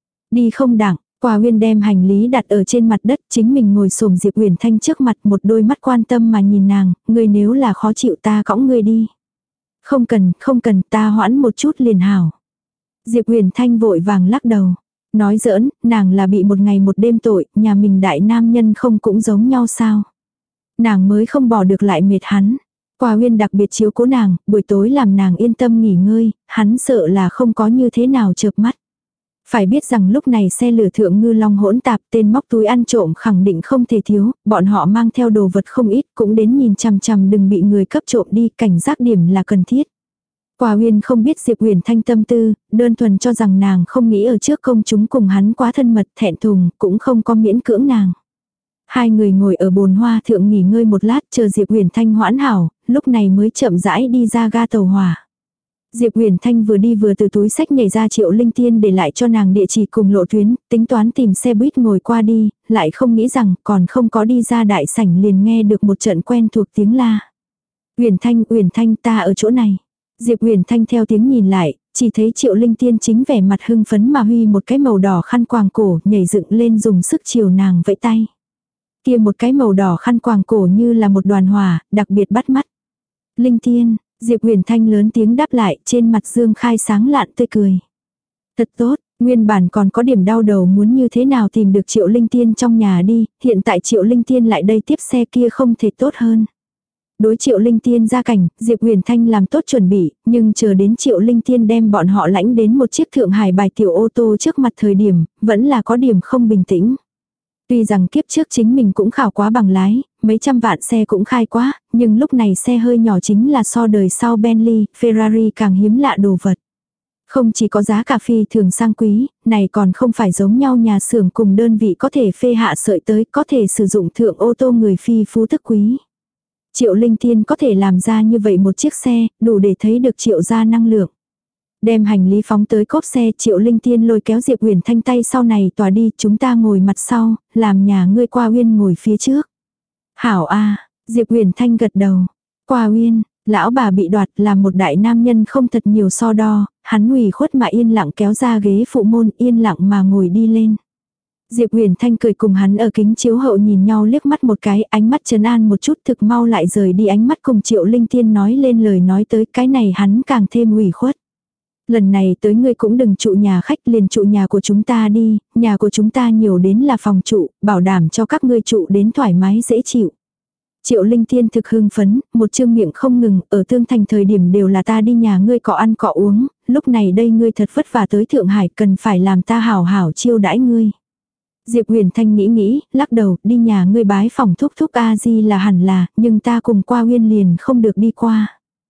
Đi không đặng, Qua Huyên đem hành lý đặt ở trên mặt đất, chính mình ngồi xổm Diệp Huyền Thanh trước mặt, một đôi mắt quan tâm mà nhìn nàng, ngươi nếu là khó chịu ta cõng ngươi đi. Không cần, không cần, ta hoãn một chút liền hảo. Diệp Huyền Thanh vội vàng lắc đầu. Nói giỡn, nàng là bị một ngày một đêm tội, nhà mình đại nam nhân không cũng giống nhau sao. Nàng mới không bỏ được lại mệt hắn. Qua Huyên đặc biệt chiếu cố nàng, buổi tối làm nàng yên tâm nghỉ ngơi, hắn sợ là không có như thế nào chợp mắt. Phải biết rằng lúc này xe lửa thượng ngư long hỗn tạp, tên móc túi ăn trộm khẳng định không thể thiếu, bọn họ mang theo đồ vật không ít cũng đến nhìn chằm chằm đừng bị người cấp trộm đi, cảnh giác điểm là cần thiết. Qua Huyên không biết Diệp Huyền Thanh tâm tư, đơn thuần cho rằng nàng không nghĩ ở trước công chúng cùng hắn quá thân mật thẹn thùng, cũng không có miễn cưỡng nàng. Hai người ngồi ở bồn hoa thượng nghỉ ngơi một lát chờ Diệp Huyền Thanh hoãn hảo, lúc này mới chậm rãi đi ra ga tàu hỏa. Diệp Huyền Thanh vừa đi vừa từ túi sách nhảy ra Triệu Linh Tiên để lại cho nàng địa chỉ cùng lộ tuyến, tính toán tìm xe buýt ngồi qua đi, lại không nghĩ rằng còn không có đi ra đại sảnh liền nghe được một trận quen thuộc tiếng la. Huyền Thanh, Huyền Thanh ta ở chỗ này. Diệp Huyền Thanh theo tiếng nhìn lại, chỉ thấy Triệu Linh Tiên chính vẻ mặt hưng phấn mà huy một cái màu đỏ khăn quàng cổ nhảy dựng lên dùng sức chiều nàng vẫy tay. Kia một cái màu đỏ khăn quàng cổ như là một đoàn hỏa, đặc biệt bắt mắt. Linh Tiên, Diệp Huyền Thanh lớn tiếng đáp lại, trên mặt dương khai sáng lạn tươi cười. Thật tốt, nguyên bản còn có điểm đau đầu muốn như thế nào tìm được Triệu Linh Tiên trong nhà đi, hiện tại Triệu Linh Tiên lại đây tiếp xe kia không thể tốt hơn. Đối Triệu Linh Tiên ra cảnh, Diệp Huyền Thanh làm tốt chuẩn bị, nhưng chờ đến Triệu Linh Tiên đem bọn họ lãnh đến một chiếc thượng hải bài tiểu ô tô trước mặt thời điểm, vẫn là có điểm không bình tĩnh. Tuy rằng kiếp trước chính mình cũng khảo quá bằng lái, mấy trăm vạn xe cũng khai quá, nhưng lúc này xe hơi nhỏ chính là so đời sau Bentley, Ferrari càng hiếm lạ đồ vật. Không chỉ có giá cà phê thường sang quý, này còn không phải giống nhau nhà xưởng cùng đơn vị có thể phê hạ sợi tới, có thể sử dụng thượng ô tô người phi phú tức quý. Triệu Linh Tiên có thể làm ra như vậy một chiếc xe, đủ để thấy được Triệu gia năng lượng. Đem hành lý phóng tới cốp xe, Triệu Linh Tiên lôi kéo Diệp Huyền Thanh tay sau này tòa đi, chúng ta ngồi mặt sau, làm nhà ngươi Qua Uyên ngồi phía trước. Hảo a, Diệp Huyền Thanh gật đầu. Qua Uyên, lão bà bị đoạt làm một đại nam nhân không thật nhiều so đo, hắn ủy khuất mà yên lặng kéo ra ghế phụ môn, yên lặng mà ngồi đi lên. Diệp Huyền Thanh cười cùng hắn ở kính chiếu hậu nhìn nhau liếc mắt một cái, ánh mắt trấn an một chút thực mau lại rời đi ánh mắt cùng Triệu Linh Tiên nói lên lời nói tới cái này hắn càng thêm ủy khuất. Lần này tới ngươi cũng đừng trụ nhà khách liền trụ nhà của chúng ta đi, nhà của chúng ta nhiều đến là phòng trụ, bảo đảm cho các ngươi trụ đến thoải mái dễ chịu. Triệu Linh Tiên thực hưng phấn, một chương miệng không ngừng, ở Thương Thành thời điểm đều là ta đi nhà ngươi cọ ăn cọ uống, lúc này đây ngươi thật vất vả tới Thượng Hải cần phải làm ta hảo hảo chiêu đãi ngươi. Diệp Huyền Thanh nghĩ nghĩ, lắc đầu, đi nhà ngươi bái phòng thúc thúc a di là hẳn là, nhưng ta cùng Qua Uyên liền không được đi qua.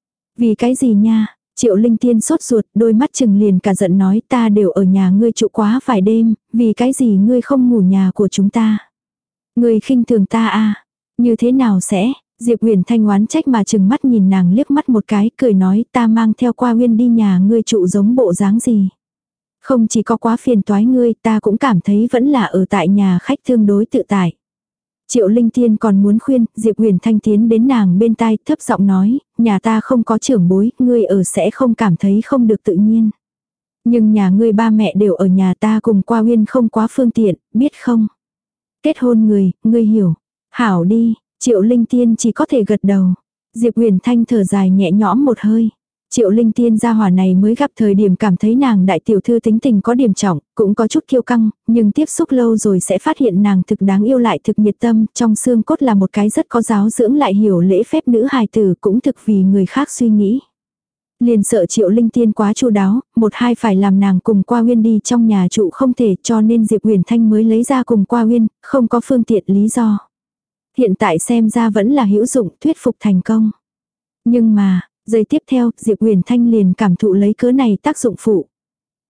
Vì cái gì nha? Triệu Linh Tiên sốt ruột, đôi mắt chừng liền cả giận nói ta đều ở nhà ngươi trụ quá vài đêm, vì cái gì ngươi không ngủ nhà của chúng ta? Ngươi khinh thường ta a? Như thế nào sẽ? Diệp Huyền Thanh oán trách mà chừng mắt nhìn nàng liếc mắt một cái, cười nói ta mang theo Qua Uyên đi nhà ngươi trụ giống bộ dáng gì? Không chỉ có quá phiền toái ngươi, ta cũng cảm thấy vẫn là ở tại nhà khách tương đối tự tại. Triệu Linh Tiên còn muốn khuyên, Diệp Huyền Thanh tiến đến nàng bên tai thấp giọng nói, nhà ta không có trưởng bối, ngươi ở sẽ không cảm thấy không được tự nhiên. Nhưng nhà ngươi ba mẹ đều ở nhà ta cùng Qua Uyên không quá phương tiện, biết không? Kết hôn người, ngươi hiểu. Hảo đi, Triệu Linh Tiên chỉ có thể gật đầu. Diệp Huyền Thanh thở dài nhẹ nhõm một hơi. Triệu Linh Tiên gia hỏa này mới gặp thời điểm cảm thấy nàng đại tiểu thư tính tình có điểm trọng, cũng có chút kiêu căng, nhưng tiếp xúc lâu rồi sẽ phát hiện nàng thực đáng yêu lại thực nhiệt tâm, trong xương cốt là một cái rất có giáo dưỡng lại hiểu lễ phép nữ hài tử, cũng thực vì người khác suy nghĩ. Liền sợ Triệu Linh Tiên quá chu đáo, một hai phải làm nàng cùng Qua Uyên đi trong nhà trụ không thể, cho nên Diệp Huyền Thanh mới lấy ra cùng Qua Uyên, không có phương tiện lý do. Hiện tại xem ra vẫn là hữu dụng, thuyết phục thành công. Nhưng mà, giây tiếp theo, Diệp Huyền Thanh liền cảm thụ lấy cớ này tác dụng phụ.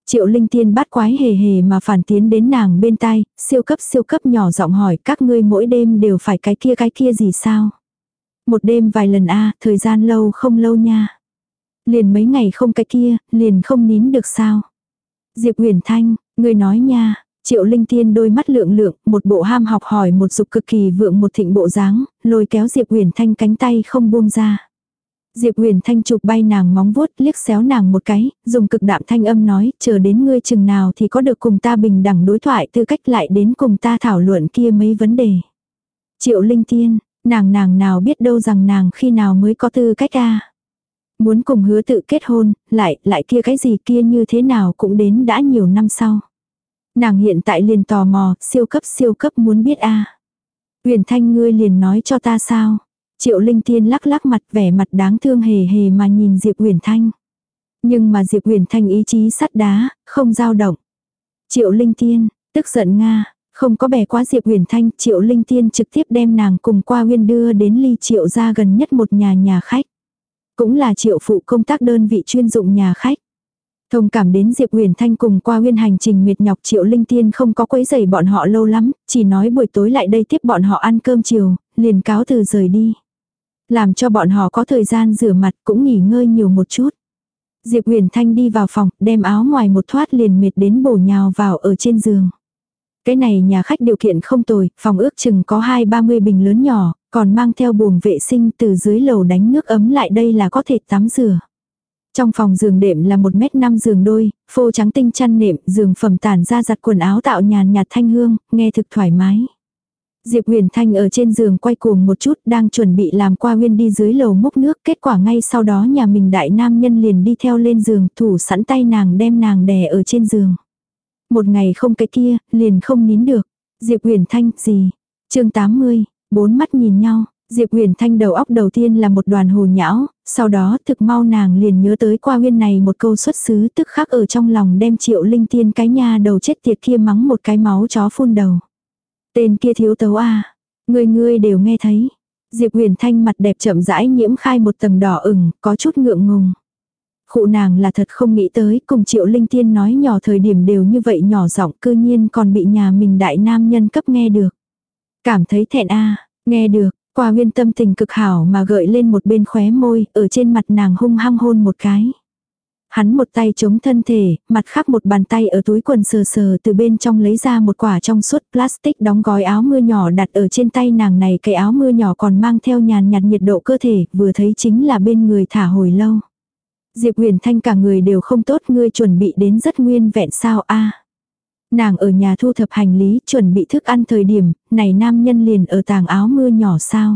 Triệu Linh Tiên bắt quái hề hề mà phản tiến đến nàng bên tai, siêu cấp siêu cấp nhỏ giọng hỏi các ngươi mỗi đêm đều phải cái kia cái kia gì sao? Một đêm vài lần a thời gian lâu không lâu nha. Liền mấy ngày không cái kia, liền không nín được sao? Diệp Huyền Thanh, ngươi nói nha. Triệu Linh Tiên đôi mắt lượng lượng, một bộ ham học hỏi một dục cực kỳ vượng một thịnh bộ dáng, lôi kéo Diệp Huyền Thanh cánh tay không buông ra. Diệp Huyền Thanh chụp bay nàng móng vuốt, liếc xéo nàng một cái, dùng cực đạm thanh âm nói, chờ đến ngươi chừng nào thì có được cùng ta bình đẳng đối thoại tư cách lại đến cùng ta thảo luận kia mấy vấn đề. Triệu Linh Tiên, nàng nàng nào biết đâu rằng nàng khi nào mới có tư cách a. Muốn cùng hứa tự kết hôn, lại, lại kia cái gì kia như thế nào cũng đến đã nhiều năm sau. Nàng hiện tại liền tò mò, siêu cấp siêu cấp muốn biết a. Huyền Thanh ngươi liền nói cho ta sao? Triệu Linh Tiên lắc lắc mặt vẻ mặt đáng thương hề hề mà nhìn Diệp Huyền Thanh. Nhưng mà Diệp Huyền Thanh ý chí sắt đá, không dao động. Triệu Linh Tiên, tức giận Nga, không có bẻ quá Diệp Huyền Thanh, Triệu Linh Tiên trực tiếp đem nàng cùng qua Uyên đưa đến ly Triệu ra gần nhất một nhà nhà khách. Cũng là Triệu phụ công tác đơn vị chuyên dụng nhà khách. Thông cảm đến Diệp Huyền Thanh cùng qua Uyên hành trình mệt nhọc, Triệu Linh Tiên không có quấy rầy bọn họ lâu lắm, chỉ nói buổi tối lại đây tiếp bọn họ ăn cơm chiều, liền cáo từ rời đi. Làm cho bọn họ có thời gian rửa mặt cũng nghỉ ngơi nhiều một chút. Diệp Huyền Thanh đi vào phòng, đem áo ngoài một thoát liền mệt đến bổ nhào vào ở trên giường. Cái này nhà khách điều kiện không tồi, phòng ước chừng có hai ba mươi bình lớn nhỏ, còn mang theo buồng vệ sinh từ dưới lầu đánh nước ấm lại đây là có thể tắm rửa. Trong phòng giường đệm là một mét năm giường đôi, phô trắng tinh chăn nệm, giường phẩm tản ra giặt quần áo tạo nhàn nhạt thanh hương, nghe thực thoải mái. Diệp Huyền Thanh ở trên giường quay cuồng một chút, đang chuẩn bị làm qua Uyên đi dưới lầu múc nước, kết quả ngay sau đó nhà mình đại nam nhân liền đi theo lên giường, thủ sẵn tay nàng đem nàng đè ở trên giường. Một ngày không cái kia, liền không nín được. Diệp Huyền Thanh, gì? Chương tám mươi, bốn mắt nhìn nhau, Diệp Huyền Thanh đầu óc đầu tiên là một đoàn hồ nhão, sau đó thực mau nàng liền nhớ tới qua Uyên này một câu xuất xứ, tức khắc ở trong lòng đem Triệu Linh Tiên cái nha đầu chết tiệt kia mắng một cái máu chó phun đầu. Tên kia thiếu tấu a, người ngươi đều nghe thấy. Diệp Huyền Thanh mặt đẹp chậm rãi nhiễm khai một tầng đỏ ửng, có chút ngượng ngùng. Khụ nàng là thật không nghĩ tới, cùng Triệu Linh Tiên nói nhỏ thời điểm đều như vậy nhỏ giọng, cư nhiên còn bị nhà mình đại nam nhân cấp nghe được. Cảm thấy thẹn a, nghe được, qua Uyên tâm tình cực hảo mà gợi lên một bên khóe môi, ở trên mặt nàng hung hăng hôn một cái. Hắn một tay chống thân thể, mặt khác một bàn tay ở túi quần sờ sờ từ bên trong lấy ra một quả trong suốt plastic đóng gói áo mưa nhỏ đặt ở trên tay nàng này. Cái áo mưa nhỏ còn mang theo nhàn nhạt nhiệt độ cơ thể, vừa thấy chính là bên người thả hồi lâu. Diệp Huyền Thanh cả người đều không tốt, ngươi chuẩn bị đến rất nguyên vẹn sao a? Nàng ở nhà thu thập hành lý, chuẩn bị thức ăn thời điểm, này nam nhân liền ở tàng áo mưa nhỏ sao?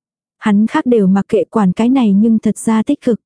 Hắn khác đều mặc kệ quản cái này nhưng thật ra tích cực.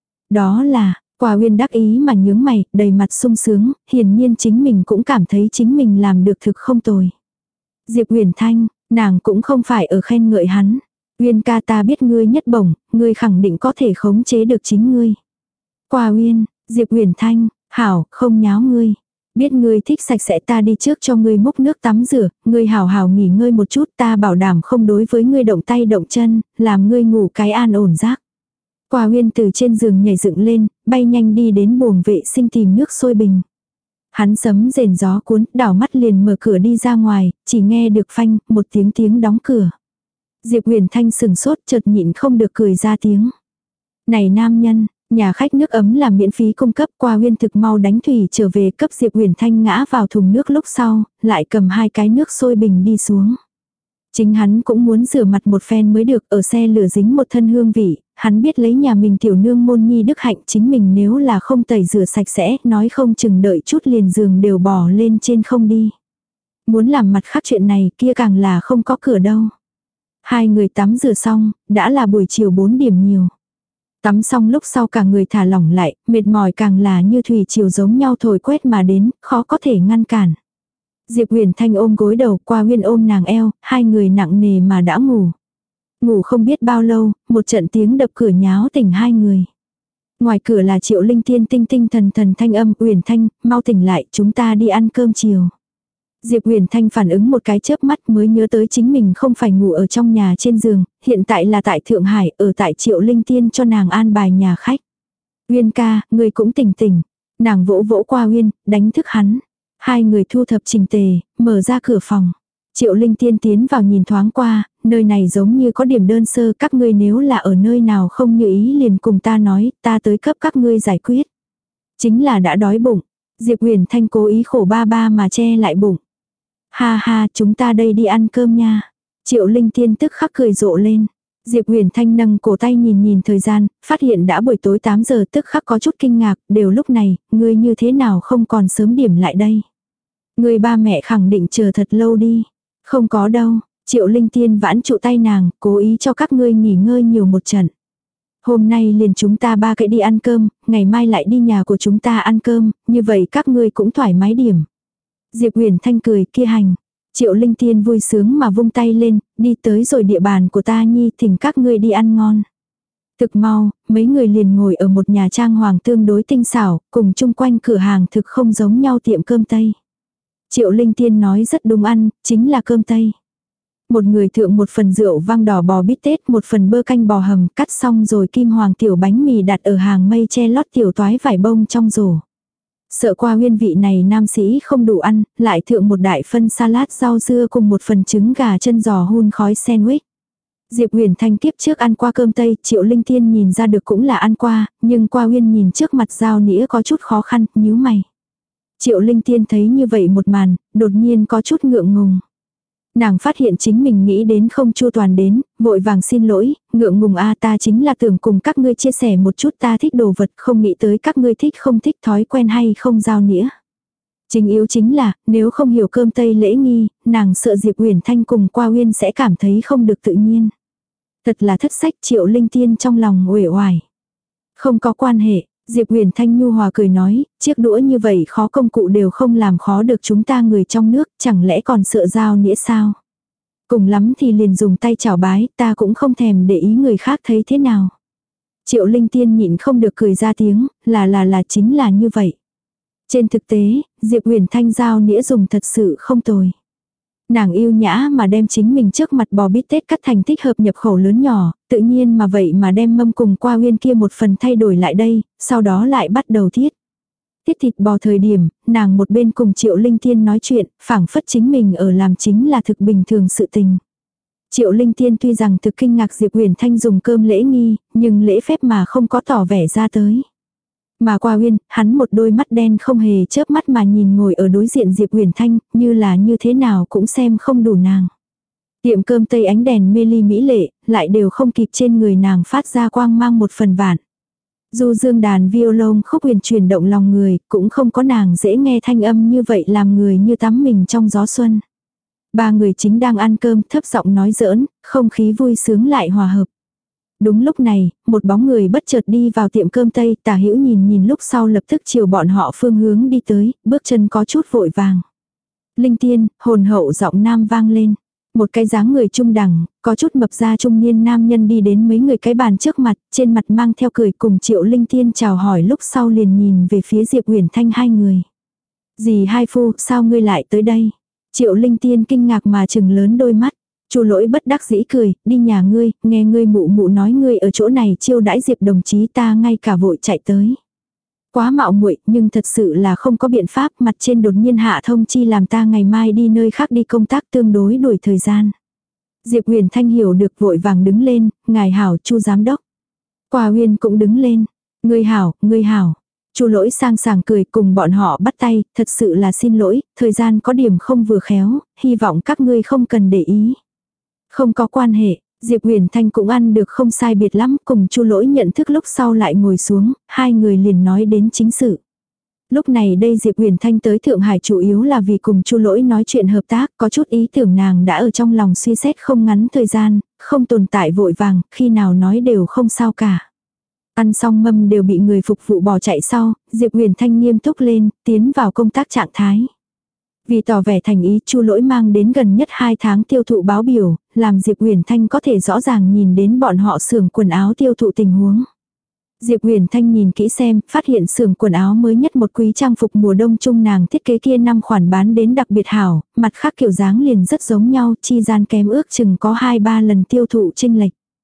Đó là, Qua Uyên đắc ý mà nhướng mày, đầy mặt sung sướng, hiển nhiên chính mình cũng cảm thấy chính mình làm được thực không tồi. Diệp Huyền Thanh, nàng cũng không phải ở khen ngợi hắn. Uyên ca ta biết ngươi nhất bổng, ngươi khẳng định có thể khống chế được chính ngươi. Qua Uyên, Diệp Huyền Thanh, hảo, không nháo ngươi. Biết ngươi thích sạch sẽ ta đi trước cho ngươi múc nước tắm rửa, ngươi hảo hảo nghỉ ngơi một chút, ta bảo đảm không đối với ngươi động tay động chân, làm ngươi ngủ cái an ổn giấc. Qua Uyên từ trên giường nhảy dựng lên, bay nhanh đi đến buồng vệ sinh tìm nước sôi bình. Hắn sấm rền gió cuốn, đảo mắt liền mở cửa đi ra ngoài, chỉ nghe được phanh, một tiếng tiếng đóng cửa. Diệp Huyền Thanh sừng sốt chợt nhịn không được cười ra tiếng. Này nam nhân, nhà khách nước ấm là miễn phí cung cấp, Qua Uyên thực mau đánh thủy trở về cấp Diệp Huyền Thanh ngã vào thùng nước lúc sau, lại cầm hai cái nước sôi bình đi xuống. Chính hắn cũng muốn rửa mặt một phen mới được, ở xe lửa dính một thân hương vị, hắn biết lấy nhà mình tiểu nương môn nhi đức hạnh, chính mình nếu là không tẩy rửa sạch sẽ, nói không chừng đợi chút liền giường đều bỏ lên trên không đi. Muốn làm mặt khác chuyện này kia càng là không có cửa đâu. Hai người tắm rửa xong, đã là buổi chiều bốn điểm nhiều. Tắm xong lúc sau cả người thả lỏng lại, mệt mỏi càng là như thủy chiều giống nhau thổi quét mà đến, khó có thể ngăn cản. Diệp Huyền Thanh ôm gối đầu, Qua Uyên ôm nàng eo, hai người nặng nề mà đã ngủ. Ngủ không biết bao lâu, một trận tiếng đập cửa nháo tỉnh hai người. Ngoài cửa là Triệu Linh Tiên tinh tinh thần thần thanh âm, Huyền Thanh, mau tỉnh lại, chúng ta đi ăn cơm chiều. Diệp Huyền Thanh phản ứng một cái chớp mắt mới nhớ tới chính mình không phải ngủ ở trong nhà trên giường, hiện tại là tại Thượng Hải, ở tại Triệu Linh Tiên cho nàng an bài nhà khách. Uyên ca, người cũng tỉnh tỉnh. Nàng vỗ vỗ qua Uyên, đánh thức hắn. Hai người thu thập chỉnh tề, mở ra cửa phòng. Triệu Linh Tiên tiến vào nhìn thoáng qua, nơi này giống như có điểm đơn sơ, các ngươi nếu là ở nơi nào không như ý liền cùng ta nói, ta tới cấp các ngươi giải quyết. Chính là đã đói bụng. Diệp Huyền Thanh cố ý khổ ba ba mà che lại bụng. Ha ha, chúng ta đây đi ăn cơm nha. Triệu Linh Tiên tức khắc cười rộ lên. Diệp Huyền Thanh nâng cổ tay nhìn nhìn thời gian, phát hiện đã buổi tối tám giờ, tức khắc có chút kinh ngạc, đều lúc này, ngươi như thế nào không còn sớm điểm lại đây. Ngươi ba mẹ khẳng định chờ thật lâu đi. Không có đâu, Triệu Linh Tiên vãn trụ tay nàng, cố ý cho các ngươi nghỉ ngơi nhiều một trận. Hôm nay liền chúng ta ba cái đi ăn cơm, ngày mai lại đi nhà của chúng ta ăn cơm, như vậy các ngươi cũng thoải mái điểm. Diệp Huyền Thanh cười, kia hành. Triệu Linh Tiên vui sướng mà vung tay lên, đi tới rồi địa bàn của ta nhi, thỉnh các ngươi đi ăn ngon. Thực mau, mấy người liền ngồi ở một nhà trang hoàng tương đối tinh xảo, cùng chung quanh cửa hàng thực không giống nhau tiệm cơm Tây. Triệu Linh Tiên nói rất đúng ăn, chính là cơm Tây. Một người thượng một phần rượu vang đỏ bò bít tết, một phần bơ canh bò hầm, cắt xong rồi kim hoàng tiểu bánh mì đặt ở hàng mây che lót tiểu toái vải bông trong rổ. Sợ qua nguyên vị này nam sĩ không đủ ăn, lại thượng một đại phân salad rau dưa cùng một phần trứng gà chân giò hun khói sandwich. Diệp Huyền Thanh kiếp trước ăn qua cơm Tây, Triệu Linh Tiên nhìn ra được cũng là ăn qua, nhưng qua Uyên nhìn trước mặt dao nĩa có chút khó khăn, nhíu mày. Triệu Linh Tiên thấy như vậy một màn, đột nhiên có chút ngượng ngùng. Nàng phát hiện chính mình nghĩ đến không chu toàn đến, vội vàng xin lỗi, ngượng ngùng a ta chính là tưởng cùng các ngươi chia sẻ một chút ta thích đồ vật, không nghĩ tới các ngươi thích không thích, thói quen hay không giao nĩa. Chính yếu chính là, nếu không hiểu cơm Tây lễ nghi, nàng sợ Diệp Huyền Thanh cùng qua Uyên sẽ cảm thấy không được tự nhiên. Thật là thất sách, Triệu Linh Tiên trong lòng uể oải. Không có quan hệ. Diệp Huyền Thanh nhu hòa cười nói, chiếc đũa như vậy khó công cụ đều không làm khó được chúng ta người trong nước, chẳng lẽ còn sợ dao nĩa sao? Cùng lắm thì liền dùng tay chảo bái, ta cũng không thèm để ý người khác thấy thế nào. Triệu Linh Tiên nhịn không được cười ra tiếng, là là là chính là như vậy. Trên thực tế, Diệp Huyền Thanh dao nĩa dùng thật sự không tồi. Nàng yêu nhã mà đem chính mình trước mặt bò bít tết cắt thành thích hợp nhập khẩu lớn nhỏ, tự nhiên mà vậy mà đem mâm cùng qua Uyên kia một phần thay đổi lại đây, sau đó lại bắt đầu thiết. Thiết thịt bò thời điểm, nàng một bên cùng Triệu Linh Tiên nói chuyện, phảng phất chính mình ở làm chính là thực bình thường sự tình. Triệu Linh Tiên tuy rằng thực kinh ngạc Diệp Huyền Thanh dùng cơm lễ nghi, nhưng lễ phép mà không có tỏ vẻ ra tới. Mà qua Uyên, hắn một đôi mắt đen không hề chớp mắt mà nhìn ngồi ở đối diện Diệp Huyền Thanh, như là như thế nào cũng xem không đủ nàng. Tiệm cơm Tây ánh đèn mê ly mỹ lệ, lại đều không kịp trên người nàng phát ra quang mang một phần vạn. Du dương đàn violon khúc huyền chuyển động lòng người, cũng không có nàng dễ nghe thanh âm như vậy làm người như tắm mình trong gió xuân. Ba người chính đang ăn cơm thấp giọng nói giỡn, không khí vui sướng lại hòa hợp. Đúng lúc này, một bóng người bất chợt đi vào tiệm cơm Tây, Tả Hữu nhìn nhìn lúc sau lập tức chiều bọn họ phương hướng đi tới, bước chân có chút vội vàng. Linh Tiên, hồn hậu giọng nam vang lên. Một cái dáng người trung đẳng, có chút mập ra trung niên nam nhân đi đến mấy người cái bàn trước mặt, trên mặt mang theo cười cùng Triệu Linh Tiên chào hỏi lúc sau liền nhìn về phía Diệp Huyền Thanh hai người. Dì hai phu, sao ngươi lại tới đây? Triệu Linh Tiên kinh ngạc mà trừng lớn đôi mắt. Chu Lỗi bất đắc dĩ cười, đi nhà ngươi, nghe ngươi mụ mụ nói ngươi ở chỗ này chiêu đãi Diệp đồng chí ta ngay cả vội chạy tới. Quá mạo muội, nhưng thật sự là không có biện pháp, mặt trên đột nhiên hạ thông chi làm ta ngày mai đi nơi khác đi công tác tương đối đuổi thời gian. Diệp Huyền Thanh hiểu được vội vàng đứng lên, ngài hảo Chu giám đốc. Qua Uyên cũng đứng lên, ngươi hảo, ngươi hảo. Chu Lỗi sang sảng cười cùng bọn họ bắt tay, thật sự là xin lỗi, thời gian có điểm không vừa khéo, hy vọng các ngươi không cần để ý. Không có quan hệ, Diệp Huyền Thanh cũng ăn được không sai biệt lắm, cùng Chu Lỗi nhận thức lúc sau lại ngồi xuống, hai người liền nói đến chính sự. Lúc này đây Diệp Huyền Thanh tới Thượng Hải chủ yếu là vì cùng Chu Lỗi nói chuyện hợp tác, có chút ý tưởng nàng đã ở trong lòng suy xét không ngắn thời gian, không tồn tại vội vàng, khi nào nói đều không sao cả. Ăn xong mâm đều bị người phục vụ bỏ chạy sau, Diệp Huyền Thanh nghiêm túc lên, tiến vào công tác trạng thái. Vì tỏ vẻ thành ý, Chu Lỗi mang đến gần nhất hai tháng tiêu thụ báo biểu, làm Diệp Huyền Thanh có thể rõ ràng nhìn đến bọn họ xưởng quần áo tiêu thụ tình huống. Diệp Huyền Thanh nhìn kỹ xem, phát hiện xưởng quần áo mới nhất một quý trang phục mùa đông trung nàng thiết kế kia năm khoản bán đến đặc biệt hảo, mặt khác kiểu dáng liền rất giống nhau, chi gian kém ước chừng có hai ba lần tiêu thụ chênh lệch.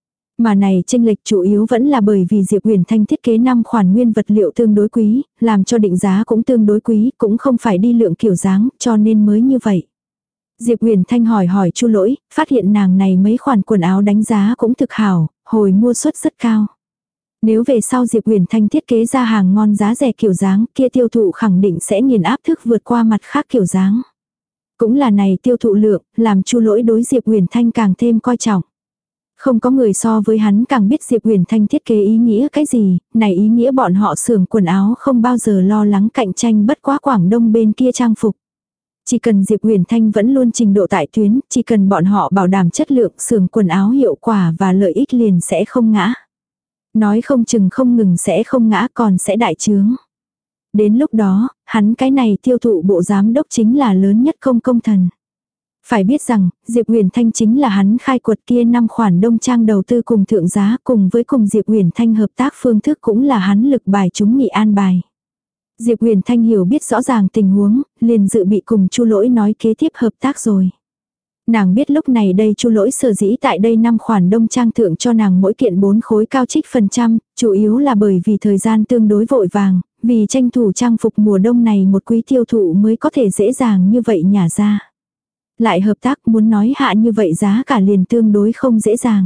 Mà này chênh lệch chủ yếu vẫn là bởi vì Diệp Huyền Thanh thiết kế năm khoản nguyên vật liệu tương đối quý, làm cho định giá cũng tương đối quý, cũng không phải đi lượng kiểu dáng, cho nên mới như vậy. Diệp Huyền Thanh hỏi hỏi Chu Lỗi, phát hiện nàng này mấy khoản quần áo đánh giá cũng thực hảo, hồi mua suất rất cao. Nếu về sau Diệp Huyền Thanh thiết kế ra hàng ngon giá rẻ kiểu dáng, kia tiêu thụ khẳng định sẽ nghiền áp thức vượt qua mặt khác kiểu dáng. Cũng là này tiêu thụ lượng, làm Chu Lỗi đối Diệp Huyền Thanh càng thêm coi trọng. Không có người so với hắn càng biết Diệp Huyền Thanh thiết kế ý nghĩa cái gì, này ý nghĩa bọn họ xưởng quần áo không bao giờ lo lắng cạnh tranh bất quá Quảng Đông bên kia trang phục. Chỉ cần Diệp Huyền Thanh vẫn luôn trình độ tại tuyến, chỉ cần bọn họ bảo đảm chất lượng xưởng quần áo hiệu quả và lợi ích liền sẽ không ngã. Nói không chừng không ngừng sẽ không ngã còn sẽ đại trướng. Đến lúc đó, hắn cái này tiêu thụ bộ giám đốc chính là lớn nhất không công thần. Phải biết rằng, Diệp Huyền Thanh chính là hắn khai quật kia năm khoản đông trang đầu tư cùng thượng giá cùng với cùng Diệp Huyền Thanh hợp tác phương thức cũng là hắn lực bài chúng nghị an bài. Diệp Huyền Thanh hiểu biết rõ ràng tình huống, liền dự bị cùng Chu Lỗi nói kế tiếp hợp tác rồi. Nàng biết lúc này đây Chu Lỗi sở dĩ tại đây năm khoản đông trang thượng cho nàng mỗi kiện bốn khối cao trích phần trăm, chủ yếu là bởi vì thời gian tương đối vội vàng, vì tranh thủ trang phục mùa đông này một quý tiêu thụ mới có thể dễ dàng như vậy nhả ra. Lại hợp tác muốn nói hạ như vậy giá cả liền tương đối không dễ dàng.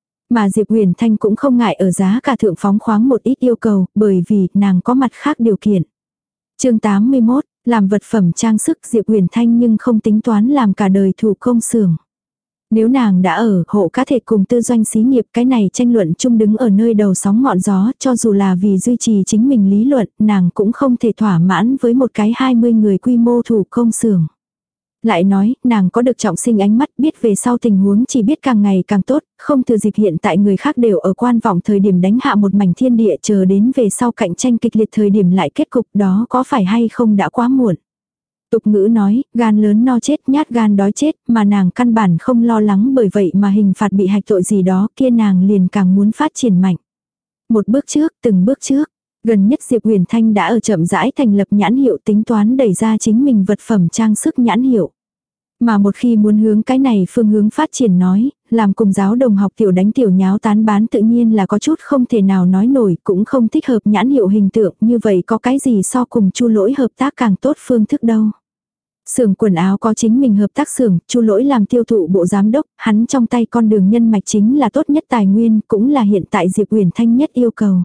Mà Diệp Huyền Thanh cũng không ngại ở giá cả thượng phóng khoáng một ít yêu cầu, bởi vì nàng có mặt khác điều kiện. Chương tám mươi mốt, làm vật phẩm trang sức Diệp Huyền Thanh nhưng không tính toán làm cả đời thủ công xưởng. Nếu nàng đã ở hộ cá thể cùng tư doanh xí nghiệp cái này tranh luận chung đứng ở nơi đầu sóng ngọn gió cho dù là vì duy trì chính mình lý luận nàng cũng không thể thỏa mãn với một cái hai mươi người quy mô thủ công xưởng. Lại nói, nàng có được trọng sinh ánh mắt biết về sau tình huống chỉ biết càng ngày càng tốt, không thừa dịp hiện tại người khác đều ở quan vọng thời điểm đánh hạ một mảnh thiên địa chờ đến về sau cạnh tranh kịch liệt thời điểm lại kết cục đó có phải hay không đã quá muộn. Tục ngữ nói, gan lớn no chết nhát gan đói chết mà nàng căn bản không lo lắng bởi vậy mà hình phạt bị hạch tội gì đó kia nàng liền càng muốn phát triển mạnh. Một bước trước, từng bước trước. Gần nhất Diệp Huyền Thanh đã ở chậm rãi thành lập nhãn hiệu tính toán đẩy ra chính mình vật phẩm trang sức nhãn hiệu. Mà một khi muốn hướng cái này phương hướng phát triển nói, làm cùng giáo đồng học tiểu đánh tiểu nháo tán bán tự nhiên là có chút không thể nào nói nổi cũng không thích hợp nhãn hiệu hình tượng như vậy có cái gì so cùng Chu Lỗi hợp tác càng tốt phương thức đâu. Xưởng quần áo có chính mình hợp tác xưởng, Chu Lỗi làm tiêu thụ bộ giám đốc, hắn trong tay con đường nhân mạch chính là tốt nhất tài nguyên cũng là hiện tại Diệp Huyền Thanh nhất yêu cầu.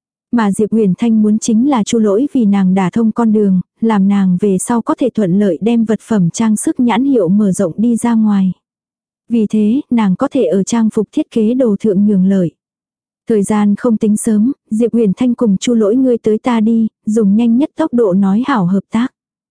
Mà Diệp Huyền Thanh muốn chính là Chu Lỗi vì nàng đả thông con đường, làm nàng về sau có thể thuận lợi đem vật phẩm trang sức nhãn hiệu mở rộng đi ra ngoài. Vì thế, nàng có thể ở trang phục thiết kế đồ thượng nhường lợi. Thời gian không tính sớm, Diệp Huyền Thanh cùng Chu Lỗi ngươi tới ta đi, dùng nhanh nhất tốc độ nói hảo hợp tác.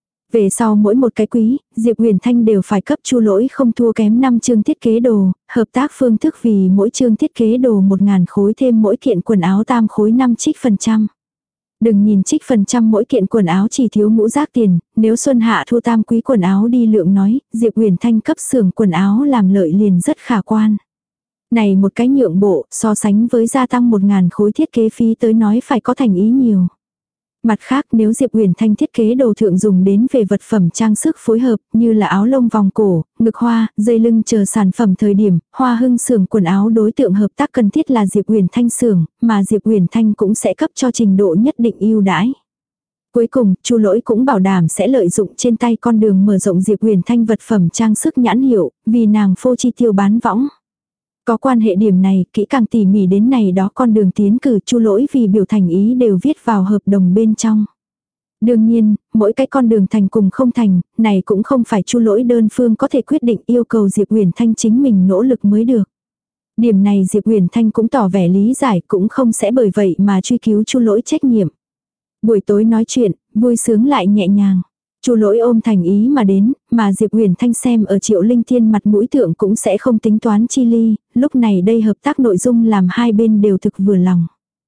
Về sau mỗi một cái quý, Diệp Huyền Thanh đều phải cấp Chu Lỗi không thua kém năm chương thiết kế đồ, hợp tác phương thức vì mỗi chương thiết kế đồ một ngàn khối thêm mỗi kiện quần áo tam khối năm trích phần trăm. Đừng nhìn trích phần trăm mỗi kiện quần áo chỉ thiếu ngũ rác tiền, nếu xuân hạ thu tam quý quần áo đi lượng nói, Diệp Huyền Thanh cấp xưởng quần áo làm lợi liền rất khả quan. Này một cái nhượng bộ so sánh với gia tăng một ngàn khối thiết kế phí tới nói phải có thành ý nhiều. Mặt khác nếu Diệp Huyền Thanh thiết kế đồ thượng dùng đến về vật phẩm trang sức phối hợp như là áo lông vòng cổ, ngực hoa, dây lưng chờ sản phẩm thời điểm, Hoa Hưng xưởng quần áo đối tượng hợp tác cần thiết là Diệp Huyền Thanh xưởng, mà Diệp Huyền Thanh cũng sẽ cấp cho trình độ nhất định ưu đãi. Cuối cùng, Chu Lỗi cũng bảo đảm sẽ lợi dụng trên tay con đường mở rộng Diệp Huyền Thanh vật phẩm trang sức nhãn hiệu, vì nàng phô chi tiêu bán võng. Có quan hệ điểm này, kỹ càng tỉ mỉ đến này đó con đường tiến cử Chu Lỗi vì biểu thành ý đều viết vào hợp đồng bên trong. Đương nhiên, mỗi cái con đường thành cùng không thành, này cũng không phải Chu Lỗi đơn phương có thể quyết định yêu cầu Diệp Huyền Thanh chính mình nỗ lực mới được. Điểm này Diệp Huyền Thanh cũng tỏ vẻ lý giải cũng không sẽ bởi vậy mà truy cứu Chu Lỗi trách nhiệm. Buổi tối nói chuyện, vui sướng lại nhẹ nhàng. Chu Lỗi ôm thành ý mà đến, mà Diệp Huyền Thanh xem ở Triệu Linh Thiên mặt mũi thượng cũng sẽ không tính toán chi ly, lúc này đây hợp tác nội dung làm hai bên đều thực vừa lòng.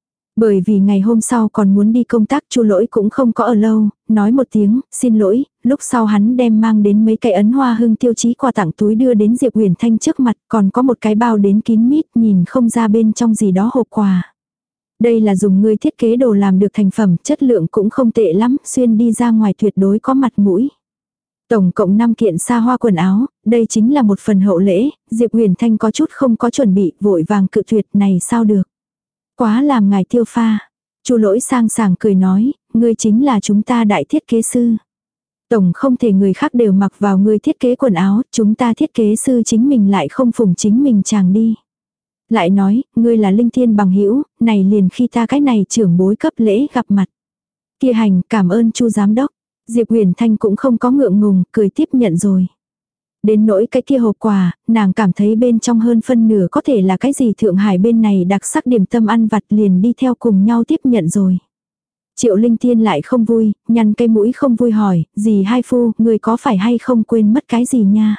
Bởi vì ngày hôm sau còn muốn đi công tác Chu Lỗi cũng không có ở lâu, nói một tiếng, xin lỗi, lúc sau hắn đem mang đến mấy cái ấn Hoa Hưng tiêu chí quà tặng túi đưa đến Diệp Huyền Thanh trước mặt, còn có một cái bao đến kín mít nhìn không ra bên trong gì đó hộp quà. Đây là dùng ngươi thiết kế đồ làm được thành phẩm, chất lượng cũng không tệ lắm, xuyên đi ra ngoài tuyệt đối có mặt mũi. Tổng cộng năm kiện xa hoa quần áo, đây chính là một phần hậu lễ, Diệp Huyền Thanh có chút không có chuẩn bị, vội vàng cự tuyệt, này sao được. Quá làm ngài tiêu pha. Chu Lỗi sang sảng cười nói, ngươi chính là chúng ta đại thiết kế sư. Tổng không thể người khác đều mặc vào ngươi thiết kế quần áo, chúng ta thiết kế sư chính mình lại không phụng chính mình chàng đi. Lại nói, ngươi là linh thiên bằng hữu, này liền khi ta cái này trưởng bối cấp lễ gặp mặt. Kia hành, cảm ơn Chu giám đốc. Diệp Huyền Thanh cũng không có ngượng ngùng, cười tiếp nhận rồi. Đến nỗi cái kia hộp quà, nàng cảm thấy bên trong hơn phân nửa có thể là cái gì Thượng Hải bên này đặc sắc điểm tâm ăn vặt, liền đi theo cùng nhau tiếp nhận rồi. Triệu Linh Thiên lại không vui, nhăn cây mũi không vui hỏi, dì hai phu, người có phải hay không quên mất cái gì nha.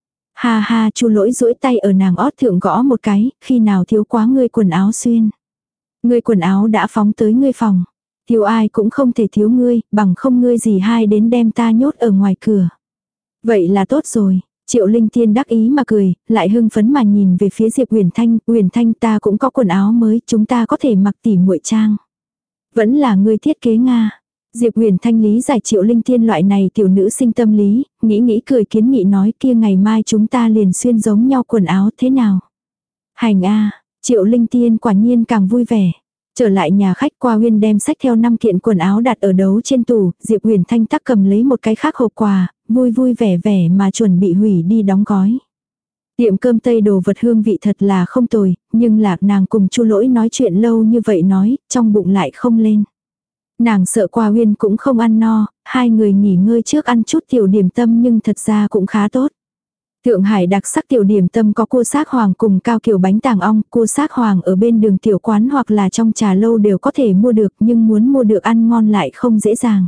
Ha ha, Chu Lỗi duỗi tay ở nàng ót thượng gõ một cái, khi nào thiếu quá ngươi quần áo xuyên. Ngươi quần áo đã phóng tới ngươi phòng. Thiếu ai cũng không thể thiếu ngươi, bằng không ngươi gì hai đến đem ta nhốt ở ngoài cửa. Vậy là tốt rồi. Triệu Linh Thiên đắc ý mà cười, lại hưng phấn mà nhìn về phía Diệp Huyền Thanh, Huyền Thanh ta cũng có quần áo mới, chúng ta có thể mặc tỉ muội trang. Vẫn là ngươi thiết kế Nga. Diệp Huyền Thanh lý giải Triệu Linh Thiên loại này tiểu nữ sinh tâm lý, nghĩ nghĩ cười kiến nghị nói kia ngày mai chúng ta liền xuyên giống nhau quần áo thế nào. Hành a, Triệu Linh Thiên quả nhiên càng vui vẻ. Trở lại nhà khách, Qua Huyên đem sách theo năm kiện quần áo đặt ở đấu trên tủ, Diệp Huyền Thanh tắc cầm lấy một cái khác hộp quà, vui vui vẻ vẻ mà chuẩn bị hủy đi đóng gói. Tiệm cơm Tây đồ vật hương vị thật là không tồi, nhưng Lạc nàng cùng Chu Lỗi nói chuyện lâu như vậy nói, trong bụng lại không lên. Nàng sợ Qua Huyên cũng không ăn no, hai người nghỉ ngơi trước ăn chút tiểu điểm tâm nhưng thật ra cũng khá tốt. Thượng Hải đặc sắc tiểu điểm tâm có cua xác hoàng cùng cao kiểu bánh tàng ong, cua xác hoàng ở bên đường tiểu quán hoặc là trong trà lâu đều có thể mua được nhưng muốn mua được ăn ngon lại không dễ dàng.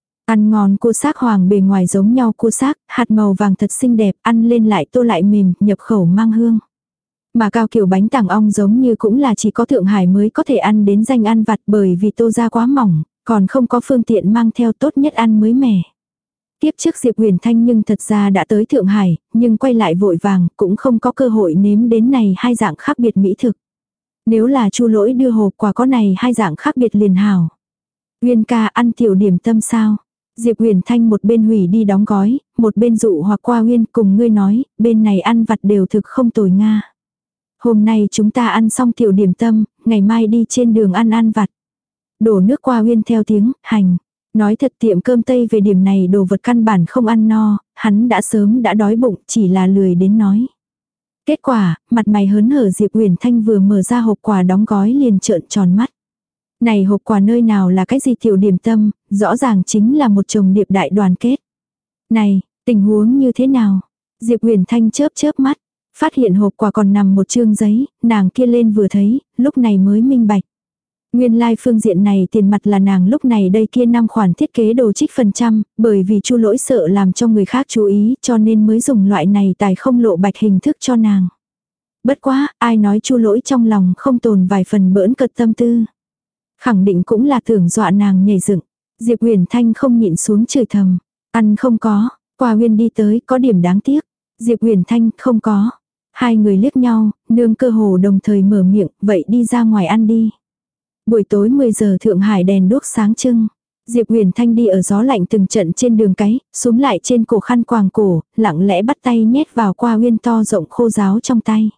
Ăn ngon cua xác hoàng bề ngoài giống nhau cua xác, hạt màu vàng thật xinh đẹp, ăn lên lại tô lại mềm, nhập khẩu mang hương. Mà cao kiểu bánh tàng ong giống như cũng là chỉ có Thượng Hải mới có thể ăn đến danh ăn vặt bởi vì tô ra quá mỏng, còn không có phương tiện mang theo tốt nhất ăn mới mẻ. Tiếp trước Diệp Huyền Thanh nhưng thật ra đã tới Thượng Hải, nhưng quay lại vội vàng, cũng không có cơ hội nếm đến này hai dạng khác biệt mỹ thực. Nếu là Chu Lỗi đưa hộp quà có này hai dạng khác biệt liền hảo. Huyền ca ăn tiểu điểm tâm sao? Diệp Huyền Thanh một bên hủy đi đóng gói, một bên dụ hoặc Qua Huyên cùng ngươi nói, bên này ăn vặt đều thực không tồi Nga. Hôm nay chúng ta ăn xong tiểu điểm tâm, ngày mai đi trên đường ăn ăn vặt. Đổ nước Qua Huyên theo tiếng, hành. Nói thật tiệm cơm Tây về điểm này đồ vật căn bản không ăn no, hắn đã sớm đã đói bụng chỉ là lười đến nói. Kết quả, mặt mày hớn hở Diệp Huyền Thanh vừa mở ra hộp quà đóng gói liền trợn tròn mắt. Này hộp quà nơi nào là cái gì tiểu điểm tâm, rõ ràng chính là một chồng điệp đại đoàn kết. Này, tình huống như thế nào? Diệp Huyền Thanh chớp chớp mắt, phát hiện hộp quà còn nằm một chương giấy, nàng kia lên vừa thấy, lúc này mới minh bạch. Nguyên lai like phương diện này tiền mặt là nàng lúc này đây kia năm khoản thiết kế đồ trích phần trăm, bởi vì Chu Lỗi sợ làm cho người khác chú ý cho nên mới dùng loại này tài không lộ bạch hình thức cho nàng. Bất quá, ai nói Chu Lỗi trong lòng không tồn vài phần bỡn cợt tâm tư. Khẳng định cũng là tưởng dọa nàng nhảy dựng. Diệp Huyền Thanh không nhịn xuống chửi thầm. Ăn không có, Qua Huyên đi tới có điểm đáng tiếc. Diệp Huyền Thanh không có. Hai người liếc nhau, nương cơ hồ đồng thời mở miệng, vậy đi ra ngoài ăn đi. Buổi tối mười giờ Thượng Hải đèn đuốc sáng trưng. Diệp Huyền Thanh đi ở gió lạnh từng trận trên đường cái, súm lại trên cổ khăn quàng cổ, lặng lẽ bắt tay nhét vào Qua Huyên to rộng khô ráo trong tay.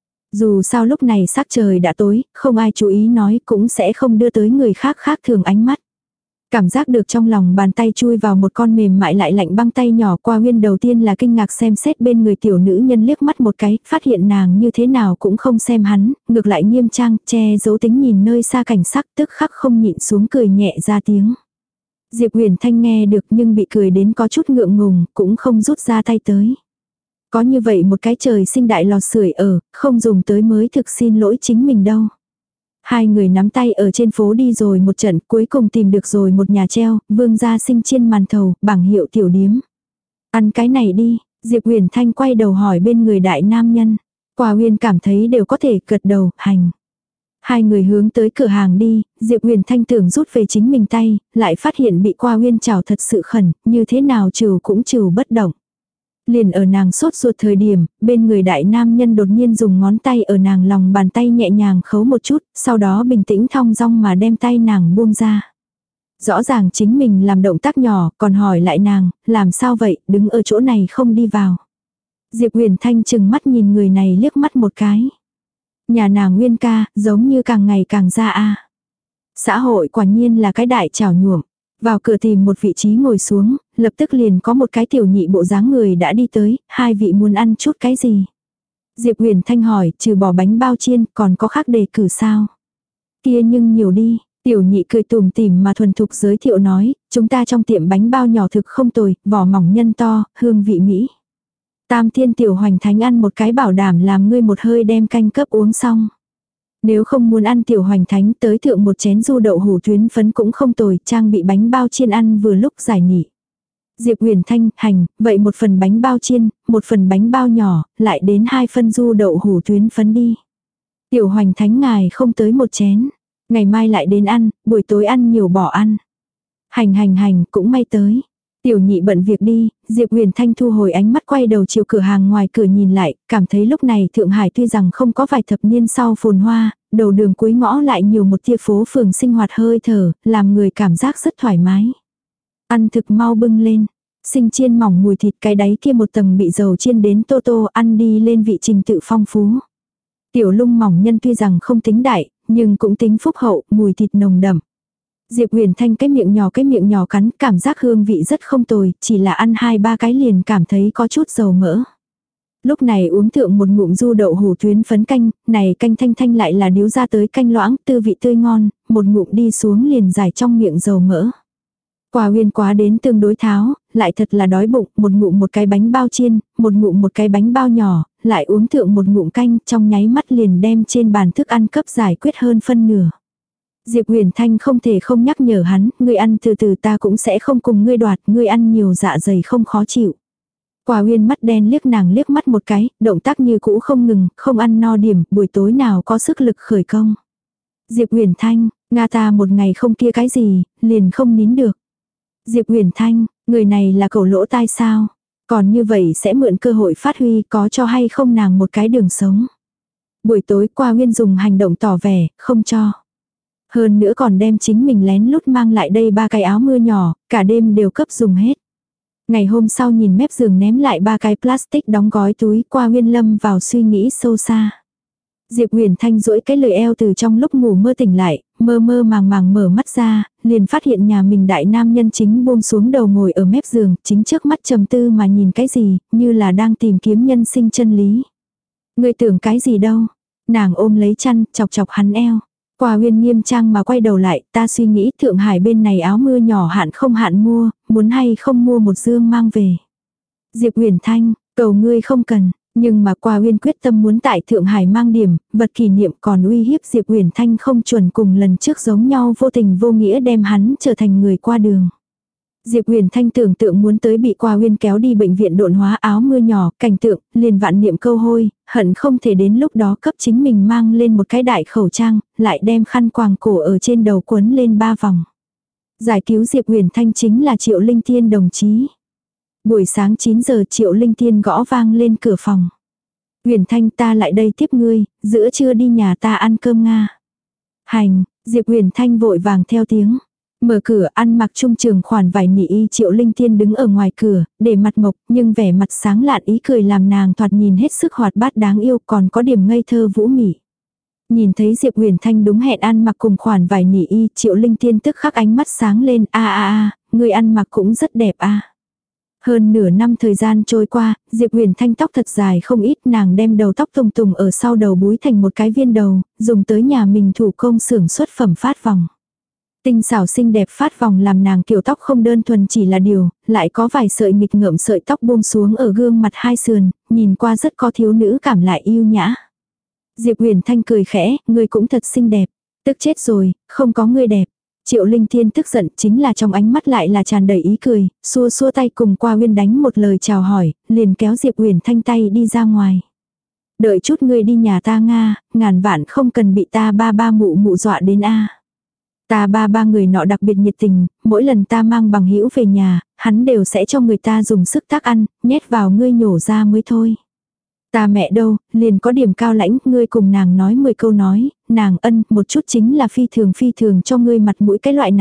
Dù sao lúc này sắc trời đã tối, không ai chú ý nói cũng sẽ không đưa tới người khác khác thường ánh mắt. Cảm giác được trong lòng bàn tay chui vào một con mềm mại lại lạnh băng tay nhỏ. Qua Huyên đầu tiên là kinh ngạc xem xét bên người tiểu nữ nhân liếc mắt một cái, phát hiện nàng như thế nào cũng không xem hắn, ngược lại nghiêm trang, che giấu tính nhìn nơi xa cảnh sắc tức khắc không nhịn xuống cười nhẹ ra tiếng. Diệp Huyền Thanh nghe được nhưng bị cười đến có chút ngượng ngùng, cũng không rút ra tay tới. Có như vậy một cái trời sinh đại lò sưởi ở, không dùng tới mới thực xin lỗi chính mình đâu. Hai người nắm tay ở trên phố đi rồi một trận, cuối cùng tìm được rồi một nhà treo, Vương gia sinh chiên màn thầu, bảng hiệu tiểu điếm. Ăn cái này đi, Diệp Huyền Thanh quay đầu hỏi bên người đại nam nhân. Qua Huyên cảm thấy đều có thể gật đầu, hành. Hai người hướng tới cửa hàng đi, Diệp Huyền Thanh tưởng rút về chính mình tay, lại phát hiện bị Qua Huyên chảo thật sự khẩn, như thế nào trừ cũng trừ bất động. Liền ở nàng sốt ruột thời điểm, bên người đại nam nhân đột nhiên dùng ngón tay ở nàng lòng bàn tay nhẹ nhàng khấu một chút, sau đó bình tĩnh thong dong mà đem tay nàng buông ra. Rõ ràng chính mình làm động tác nhỏ, còn hỏi lại nàng, làm sao vậy, đứng ở chỗ này không đi vào. Diệp Huyền Thanh chừng mắt nhìn người này liếc mắt một cái. Nhà nàng Nguyên ca, giống như càng ngày càng ra a. Xã hội quả nhiên là cái đại chảo nhuộm. Vào cửa tìm một vị trí ngồi xuống, lập tức liền có một cái tiểu nhị bộ dáng người đã đi tới, hai vị muốn ăn chút cái gì. Diệp Huyền Thanh hỏi, trừ bỏ bánh bao chiên, còn có khác đề cử sao? Kia nhưng nhiều đi, tiểu nhị cười tùm tìm mà thuần thục giới thiệu nói, chúng ta trong tiệm bánh bao nhỏ thực không tồi, vỏ mỏng nhân to, hương vị mỹ. Tam thiên tiểu hoành thánh ăn một cái bảo đảm làm ngươi một hơi đem canh cấp uống xong. Nếu không muốn ăn tiểu hoành thánh tới thượng một chén du đậu hủ tuyến phấn cũng không tồi, trang bị bánh bao chiên ăn vừa lúc giải nị. Diệp Huyền Thanh, hành, vậy một phần bánh bao chiên, một phần bánh bao nhỏ, lại đến hai phân du đậu hủ tuyến phấn đi. Tiểu hoành thánh ngài không tới một chén, ngày mai lại đến ăn, buổi tối ăn nhiều bỏ ăn. Hành hành hành, cũng may tới. Tiểu nhị bận việc đi, Diệp Huyền Thanh thu hồi ánh mắt quay đầu chiều cửa hàng ngoài cửa nhìn lại, cảm thấy lúc này Thượng Hải tuy rằng không có vài thập niên sau phồn hoa, đầu đường cuối ngõ lại nhiều một tia phố phường sinh hoạt hơi thở, làm người cảm giác rất thoải mái. Ăn thực mau bưng lên, sinh chiên mỏng mùi thịt cái đáy kia một tầng bị dầu chiên đến tô tô ăn đi lên vị trình tự phong phú. Tiểu lung mỏng nhân tuy rằng không tính đại, nhưng cũng tính phúc hậu, mùi thịt nồng đậm. Diệp Huyền Thanh cái miệng nhỏ cái miệng nhỏ cắn, cảm giác hương vị rất không tồi, chỉ là ăn hai ba cái liền cảm thấy có chút dầu mỡ. Lúc này uống thượng một ngụm du đậu hủ tuyến phấn canh, này canh thanh thanh lại là điếu ra tới canh loãng, tư vị tươi ngon, một ngụm đi xuống liền giải trong miệng dầu mỡ. Quả Uyên quá đến tương đối tháo, lại thật là đói bụng, một ngụm một cái bánh bao chiên, một ngụm một cái bánh bao nhỏ, lại uống thượng một ngụm canh, trong nháy mắt liền đem trên bàn thức ăn cấp giải quyết hơn phân nửa. Diệp Huyền Thanh không thể không nhắc nhở hắn, ngươi ăn từ từ ta cũng sẽ không cùng ngươi đoạt, ngươi ăn nhiều dạ dày không khó chịu. Quả Uyên mắt đen liếc nàng liếc mắt một cái, động tác như cũ không ngừng, không ăn no điểm, buổi tối nào có sức lực khởi công. Diệp Huyền Thanh, Nga ta một ngày không kia cái gì, liền không nín được. Diệp Huyền Thanh, người này là cẩu lỗ tai sao? Còn như vậy sẽ mượn cơ hội phát huy, có cho hay không nàng một cái đường sống. Buổi tối Quả Uyên dùng hành động tỏ vẻ, không cho. Hơn nữa còn đem chính mình lén lút mang lại đây ba cái áo mưa nhỏ, cả đêm đều cấp dùng hết. Ngày hôm sau nhìn mép giường ném lại ba cái plastic đóng gói túi, Quả Uyên lâm vào suy nghĩ sâu xa. Diệp Huyền Thanh duỗi cái lười eo từ trong lúc ngủ mơ tỉnh lại, mơ mơ màng màng mở mắt ra, liền phát hiện nhà mình đại nam nhân chính buông xuống đầu ngồi ở mép giường, chính trước mắt trầm tư mà nhìn cái gì, như là đang tìm kiếm nhân sinh chân lý. Ngươi tưởng cái gì đâu? Nàng ôm lấy chăn, chọc chọc hắn eo. Quả Uyên nghiêm trang mà quay đầu lại, ta suy nghĩ Thượng Hải bên này áo mưa nhỏ hạn không hạn mua, muốn hay không mua một dương mang về. Diệp Huyền Thanh, cầu ngươi không cần, nhưng mà Quả Uyên quyết tâm muốn tại Thượng Hải mang điểm, vật kỷ niệm còn uy hiếp Diệp Huyền Thanh không chuẩn cùng lần trước giống nhau vô tình vô nghĩa đem hắn trở thành người qua đường. Diệp Huyền Thanh tưởng tượng muốn tới bị Quả Uyên kéo đi bệnh viện độn hóa áo mưa nhỏ, cảnh tượng, liền vạn niệm câu hôi, hận không thể đến lúc đó cấp chính mình mang lên một cái đại khẩu trang, lại đem khăn quàng cổ ở trên đầu quấn lên ba vòng. Giải cứu Diệp Huyền Thanh chính là Triệu Linh Tiên đồng chí. Buổi sáng chín giờ Triệu Linh Tiên gõ vang lên cửa phòng. Huyền Thanh ta lại đây tiếp ngươi, giữa trưa đi nhà ta ăn cơm Nga. Hành, Diệp Huyền Thanh vội vàng theo tiếng. Mở cửa ăn mặc trung trường khoản vải nỉ y Triệu Linh Tiên đứng ở ngoài cửa, để mặt mộc nhưng vẻ mặt sáng lạn ý cười làm nàng thoạt nhìn hết sức hoạt bát đáng yêu còn có điểm ngây thơ vũ mị. Nhìn thấy Diệp Huyền Thanh đúng hẹn ăn mặc cùng khoản vải nỉ y Triệu Linh Tiên tức khắc ánh mắt sáng lên a a a, người ăn mặc cũng rất đẹp a. Hơn nửa năm thời gian trôi qua, Diệp Huyền Thanh tóc thật dài không ít nàng đem đầu tóc tùng tùng ở sau đầu búi thành một cái viên đầu, dùng tới nhà mình thủ công xưởng xuất phẩm phát vòng. Tinh xảo xinh đẹp phát vòng làm nàng kiểu tóc không đơn thuần chỉ là điều, lại có vài sợi nghịch ngợm sợi tóc buông xuống ở gương mặt hai sườn, nhìn qua rất có thiếu nữ cảm lại yêu nhã. Diệp Huyền Thanh cười khẽ, ngươi cũng thật xinh đẹp, tức chết rồi, không có ngươi đẹp. Triệu Linh Thiên tức giận chính là trong ánh mắt lại là tràn đầy ý cười, xua xua tay cùng Quả Uyên đánh một lời chào hỏi, liền kéo Diệp Huyền Thanh tay đi ra ngoài. Đợi chút ngươi đi nhà ta Nga, ngàn vạn không cần bị ta ba ba mụ mụ dọa đến a. Ta ba ba người nọ đặc biệt nhiệt tình, mỗi lần ta mang bằng hữu về nhà, hắn đều sẽ cho người ta dùng sức tác ăn, nhét vào ngươi nhổ ra mới thôi. Ta mẹ đâu, liền có điểm cao lãnh, ngươi cùng nàng nói mười câu nói, nàng ân, một chút chính là phi thường phi thường cho ngươi mặt mũi cái loại này,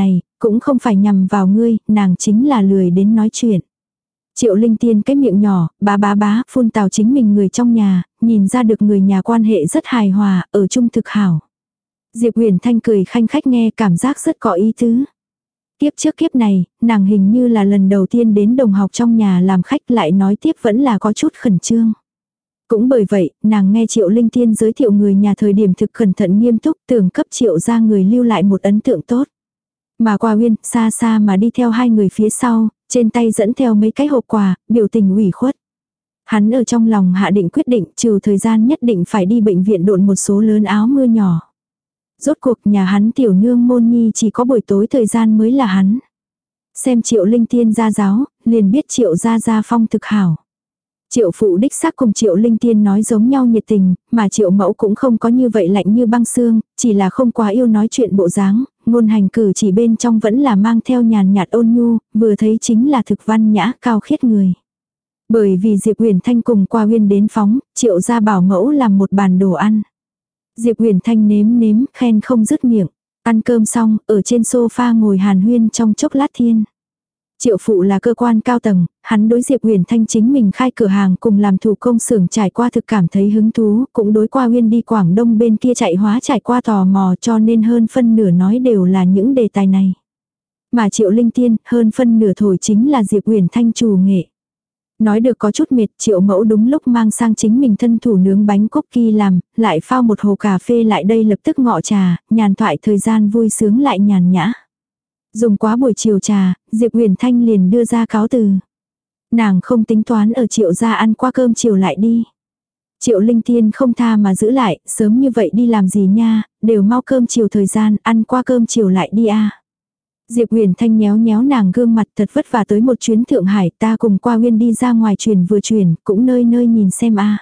cũng không phải nhằm vào ngươi, nàng chính là lười đến nói chuyện. Triệu Linh Tiên cái miệng nhỏ, bá bá bá, phun tào chính mình người trong nhà, nhìn ra được người nhà quan hệ rất hài hòa, ở chung thực hảo. Diệp Huyền Thanh cười khanh khách nghe cảm giác rất có ý tứ. Tiếp trước kiếp này, nàng hình như là lần đầu tiên đến đồng học trong nhà làm khách, lại nói tiếp vẫn là có chút khẩn trương. Cũng bởi vậy, nàng nghe Triệu Linh Tiên giới thiệu người nhà thời điểm thực cẩn thận nghiêm túc, tưởng cấp Triệu ra người lưu lại một ấn tượng tốt. Mà Qua Uyên, xa xa mà đi theo hai người phía sau, trên tay dẫn theo mấy cái hộp quà, biểu tình ủy khuất. Hắn ở trong lòng hạ định quyết định trừ thời gian nhất định phải đi bệnh viện độn một số lớn áo mưa nhỏ. Rốt cuộc nhà hắn tiểu nương môn nhi chỉ có buổi tối thời gian mới là hắn. Xem Triệu Linh Tiên ra giáo, liền biết Triệu gia gia phong thực hảo. Triệu phụ đích xác cùng Triệu Linh Tiên nói giống nhau nhiệt tình, mà Triệu mẫu cũng không có như vậy lạnh như băng xương, chỉ là không quá yêu nói chuyện bộ dáng, ngôn hành cử chỉ bên trong vẫn là mang theo nhàn nhạt ôn nhu, vừa thấy chính là thực văn nhã cao khiết người. Bởi vì Diệp Huyền Thanh cùng Qua Uyên đến phóng, Triệu gia bảo mẫu làm một bàn đồ ăn. Diệp Huyền Thanh nếm nếm, khen không dứt miệng. Ăn cơm xong, ở trên sofa ngồi hàn huyên trong chốc lát thiên. Triệu phụ là cơ quan cao tầng, hắn đối Diệp Huyền Thanh chính mình khai cửa hàng cùng làm thủ công xưởng trải qua thực cảm thấy hứng thú, cũng đối Qua Uyên đi Quảng Đông bên kia chạy hóa trải qua tò mò, cho nên hơn phân nửa nói đều là những đề tài này. Mà Triệu Linh Tiên, hơn phân nửa thổi chính là Diệp Huyền Thanh trù nghệ. Nói được có chút mệt, Triệu mẫu đúng lúc mang sang chính mình thân thủ nướng bánh cookie làm, lại phao một hồ cà phê lại đây lập tức ngọ trà, nhàn thoại thời gian vui sướng lại nhàn nhã. Dùng quá buổi chiều trà, Diệp Huyền Thanh liền đưa ra cáo từ. Nàng không tính toán ở Triệu gia ăn qua cơm chiều lại đi. Triệu Linh Tiên không tha mà giữ lại, sớm như vậy đi làm gì nha, đều mau cơm chiều thời gian, ăn qua cơm chiều lại đi a. Diệp Huyền Thanh nhéo nhéo nàng gương mặt, thật vất vả tới một chuyến Thượng Hải, ta cùng Qua Uyên đi ra ngoài truyền vừa truyền, cũng nơi nơi nhìn xem a.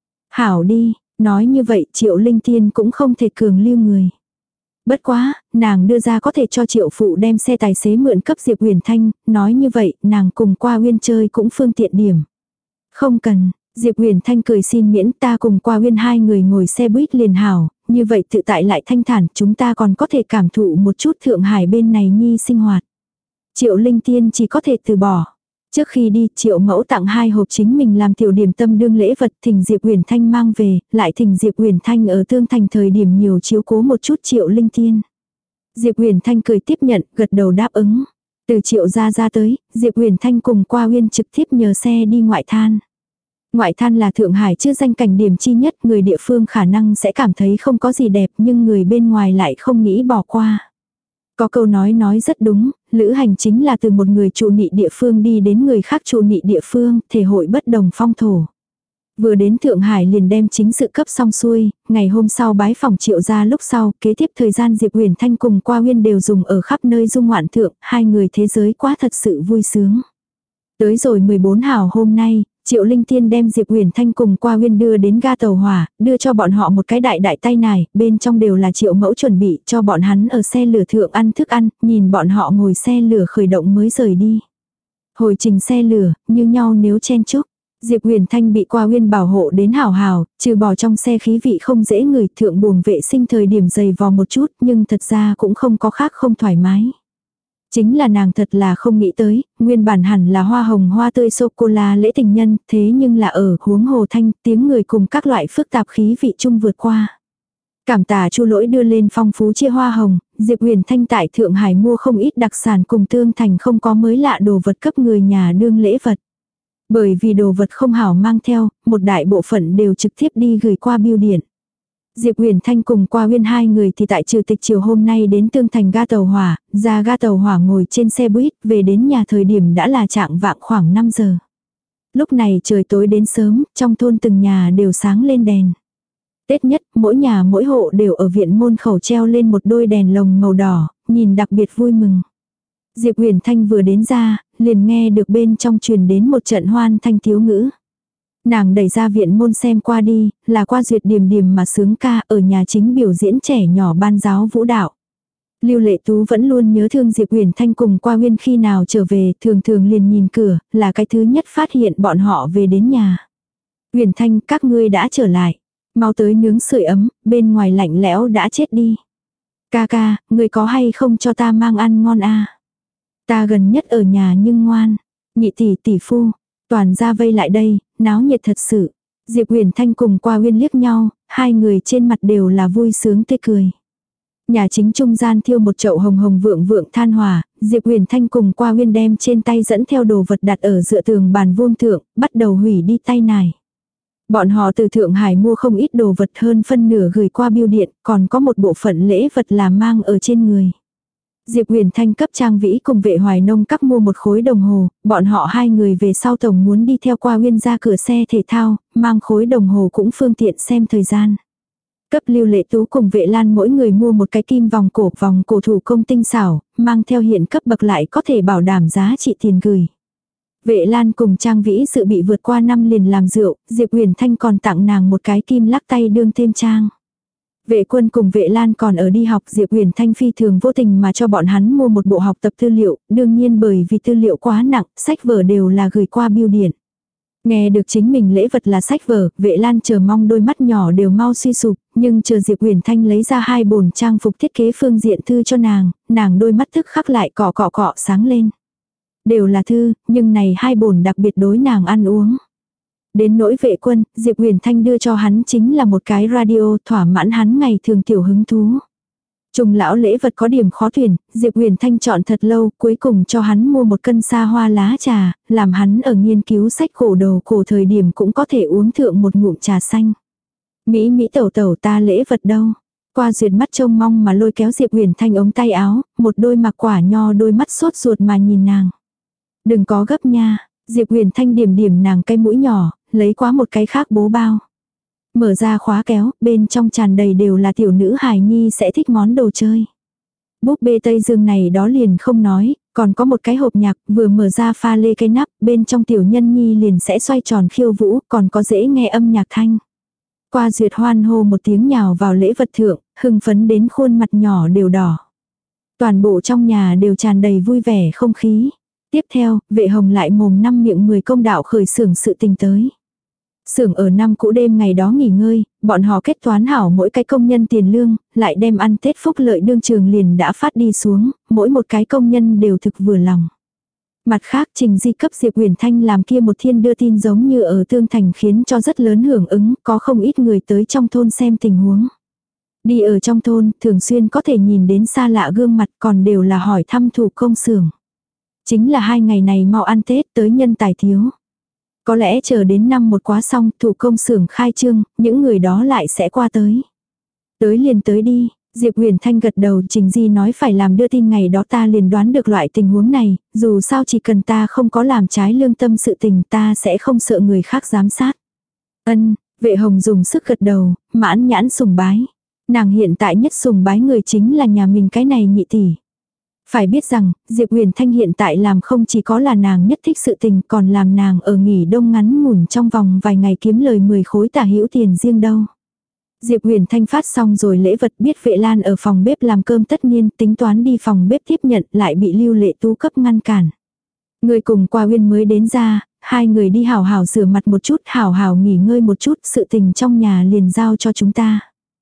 Hảo đi, nói như vậy Triệu Linh Tiên cũng không thể cường lưu người. Bất quá, nàng đưa ra có thể cho Triệu phụ đem xe tài xế mượn cấp Diệp Huyền Thanh, nói như vậy, nàng cùng Qua Uyên chơi cũng phương tiện điểm. Không cần, Diệp Huyền Thanh cười xin miễn, ta cùng Qua Uyên hai người ngồi xe buýt liền hảo, như vậy tự tại lại thanh thản, chúng ta còn có thể cảm thụ một chút Thượng Hải bên này nhi sinh hoạt. Triệu Linh Tiên chỉ có thể từ bỏ. Trước khi đi, Triệu mẫu tặng hai hộp chính mình làm tiểu điểm tâm đương lễ vật, thỉnh Diệp Huyền Thanh mang về, lại thỉnh Diệp Huyền Thanh ở Tương Thành thời điểm nhiều chiếu cố một chút Triệu Linh Tiên. Diệp Huyền Thanh cười tiếp nhận, gật đầu đáp ứng. Từ Triệu gia ra tới, Diệp Huyền Thanh cùng Qua Uyên trực tiếp nhờ xe đi ngoại than. Ngoại than là Thượng Hải chưa danh cảnh điểm chi nhất, người địa phương khả năng sẽ cảm thấy không có gì đẹp nhưng người bên ngoài lại không nghĩ bỏ qua. Có câu nói nói rất đúng, lữ hành chính là từ một người trụ nị địa phương đi đến người khác trụ nị địa phương, thể hội bất đồng phong thổ. Vừa đến Thượng Hải liền đem chính sự cấp xong xuôi, ngày hôm sau bái phòng Triệu gia lúc sau, kế tiếp thời gian Diệp Huyền Thanh cùng Qua Uyên đều dùng ở khắp nơi dung ngoạn thượng, hai người thế giới quá thật sự vui sướng. Tới rồi mười bốn hào hôm nay, Triệu Linh Tiên đem Diệp Huyền Thanh cùng Qua Uyên đưa đến ga tàu hỏa, đưa cho bọn họ một cái đại đại tay nải, bên trong đều là Triệu mẫu chuẩn bị cho bọn hắn ở xe lửa thượng ăn thức ăn, nhìn bọn họ ngồi xe lửa khởi động mới rời đi. Hồi trình xe lửa, như nhau nếu chen chúc. Diệp Huyền Thanh bị Qua Uyên bảo hộ đến hảo hảo, trừ bỏ trong xe khí vị không dễ ngửi, thượng buồng vệ sinh thời điểm dày vò một chút, nhưng thật ra cũng không có khác không thoải mái. Chính là nàng thật là không nghĩ tới, nguyên bản hẳn là hoa hồng hoa tươi sô-cô-la lễ tình nhân, thế nhưng là ở huống hồ thanh, tiếng người cùng các loại phức tạp khí vị chung vượt qua. Cảm tạ Chu Lỗi đưa lên phong phú chia hoa hồng, Diệp Huyền Thanh tại Thượng Hải mua không ít đặc sản cùng Tương Thành không có mới lạ đồ vật cấp người nhà đương lễ vật. Bởi vì đồ vật không hảo mang theo, một đại bộ phận đều trực tiếp đi gửi qua bưu điện. Diệp Huyền Thanh cùng Qua Uyên hai người thì tại trừ tịch chiều hôm nay đến Tương Thành ga tàu hỏa, ra ga tàu hỏa ngồi trên xe buýt, về đến nhà thời điểm đã là trạng vạng khoảng năm giờ. Lúc này trời tối đến sớm, trong thôn từng nhà đều sáng lên đèn. Tết nhất, mỗi nhà mỗi hộ đều ở viện môn khẩu treo lên một đôi đèn lồng màu đỏ, nhìn đặc biệt vui mừng. Diệp Huyền Thanh vừa đến ra, liền nghe được bên trong truyền đến một trận hoan thanh thiếu ngữ. Nàng đẩy ra viện môn xem qua đi, là Qua Duyệt Điềm Điềm mà sướng ca ở nhà chính biểu diễn trẻ nhỏ ban giáo vũ đạo. Lưu Lệ Tú vẫn luôn nhớ thương Diệp Huyền Thanh cùng Qua Uyên khi nào trở về, thường thường liền nhìn cửa, là cái thứ nhất phát hiện bọn họ về đến nhà. Huyền Thanh, các ngươi đã trở lại. Mau tới nướng sưởi ấm, bên ngoài lạnh lẽo đã chết đi. Ca ca, người có hay không cho ta mang ăn ngon a? Ta gần nhất ở nhà nhưng ngoan. Nhị tỷ tỷ phu, toàn ra vây lại đây, náo nhiệt thật sự. Diệp Huyền Thanh cùng Qua Uyên liếc nhau, hai người trên mặt đều là vui sướng tươi cười. Nhà chính trung gian thiêu một chậu hồng hồng vượng vượng than hỏa, Diệp Huyền Thanh cùng Qua Uyên đem trên tay dẫn theo đồ vật đặt ở dựa tường bàn vuông thượng, bắt đầu hủy đi tay nải. Bọn họ từ Thượng Hải mua không ít đồ vật hơn phân nửa gửi qua bưu điện, còn có một bộ phận lễ vật là mang ở trên người. Diệp Huyền Thanh cấp Trang Vĩ cùng Vệ Hoài Nông các mua một khối đồng hồ, bọn họ hai người về sau tổng muốn đi theo Qua Uyên ra cửa xe thể thao, mang khối đồng hồ cũng phương tiện xem thời gian. Cấp Lưu Lệ Tú cùng Vệ Lan mỗi người mua một cái kim vòng cổ vòng cổ thủ công tinh xảo, mang theo hiện cấp bậc lại có thể bảo đảm giá trị tiền gửi. Vệ Lan cùng Trang Vĩ dự bị vượt qua năm liền làm rượu, Diệp Huyền Thanh còn tặng nàng một cái kim lắc tay đương thêm trang. Vệ Quân cùng Vệ Lan còn ở đi học, Diệp Huyền Thanh phi thường vô tình mà cho bọn hắn mua một bộ học tập tư liệu, đương nhiên bởi vì tư liệu quá nặng, sách vở đều là gửi qua bưu điện. Nghe được chính mình lễ vật là sách vở, Vệ Lan chờ mong đôi mắt nhỏ đều mau suy sụp, nhưng chờ Diệp Huyền Thanh lấy ra hai bồn trang phục thiết kế phương diện thư cho nàng, nàng đôi mắt tức khắc lại cọ cọ cọ sáng lên. Đều là thư, nhưng này hai bồn đặc biệt đối nàng ăn uống. Đến nỗi Vệ Quân, Diệp Huyền Thanh đưa cho hắn chính là một cái radio thỏa mãn hắn ngày thường tiểu hứng thú. Trùng lão lễ vật có điểm khó tuyển, Diệp Huyền Thanh chọn thật lâu, cuối cùng cho hắn mua một cân sa hoa lá trà, làm hắn ở nghiên cứu sách cổ đầu cổ thời điểm cũng có thể uống thượng một ngụm trà xanh. Mỹ Mỹ tẩu tẩu ta lễ vật đâu? Qua duyệt mắt trông mong mà lôi kéo Diệp Huyền Thanh ống tay áo, một đôi mặc quả nho đôi mắt sốt ruột mà nhìn nàng. Đừng có gấp nha, Diệp Huyền Thanh điểm điểm nàng cái mũi nhỏ, lấy qua một cái khác bố bao. Mở ra khóa kéo, bên trong tràn đầy đều là tiểu nữ hài nhi sẽ thích món đồ chơi. Búp bê Tây Dương này đó liền không nói, còn có một cái hộp nhạc, vừa mở ra pha lê cái nắp, bên trong tiểu nhân nhi liền sẽ xoay tròn khiêu vũ, còn có dễ nghe âm nhạc thanh. Qua duyệt hoan hô một tiếng nhào vào lễ vật thượng, hưng phấn đến khuôn mặt nhỏ đều đỏ. Toàn bộ trong nhà đều tràn đầy vui vẻ không khí. Tiếp theo, Vệ Hồng lại mồm năm miệng mười công đạo khởi xưởng sự tình tới. Xưởng ở năm cũ đêm ngày đó nghỉ ngơi, bọn họ kết toán hảo mỗi cái công nhân tiền lương, lại đem ăn Tết phúc lợi đương trường liền đã phát đi xuống, mỗi một cái công nhân đều thực vừa lòng. Mặt khác Trình Di cấp Diệp Huyền Thanh làm kia một thiên đưa tin giống như ở Tương Thành khiến cho rất lớn hưởng ứng, có không ít người tới trong thôn xem tình huống. Đi ở trong thôn, thường xuyên có thể nhìn đến xa lạ gương mặt còn đều là hỏi thăm thủ công xưởng. Chính là hai ngày này mau ăn Tết tới nhân tài thiếu. Có lẽ chờ đến năm một quá xong thủ công xưởng khai trương, những người đó lại sẽ qua tới. Tới liền tới đi, Diệp Huyền Thanh gật đầu. Trình Di nói phải làm đưa tin ngày đó, ta liền đoán được loại tình huống này, dù sao chỉ cần ta không có làm trái lương tâm sự tình ta sẽ không sợ người khác giám sát. Ân, Vệ Hồng dùng sức gật đầu, mãn nhãn sùng bái. Nàng hiện tại nhất sùng bái người chính là nhà mình cái này nhị tỷ. Phải biết rằng, Diệp Huyền Thanh hiện tại làm không chỉ có là nàng nhất thích sự tình, còn làm nàng ở nghỉ đông ngắn ngủn trong vòng vài ngày kiếm lời mười khối tả hữu tiền riêng đâu. Diệp Huyền Thanh phát xong rồi lễ vật, biết Vệ Lan ở phòng bếp làm cơm tất niên, tính toán đi phòng bếp tiếp nhận, lại bị Lưu Lệ Tú cấp ngăn cản. Người cùng Qua Uyên mới đến ra, hai người đi hào hào rửa mặt một chút, hào hào nghỉ ngơi một chút, sự tình trong nhà liền giao cho chúng ta.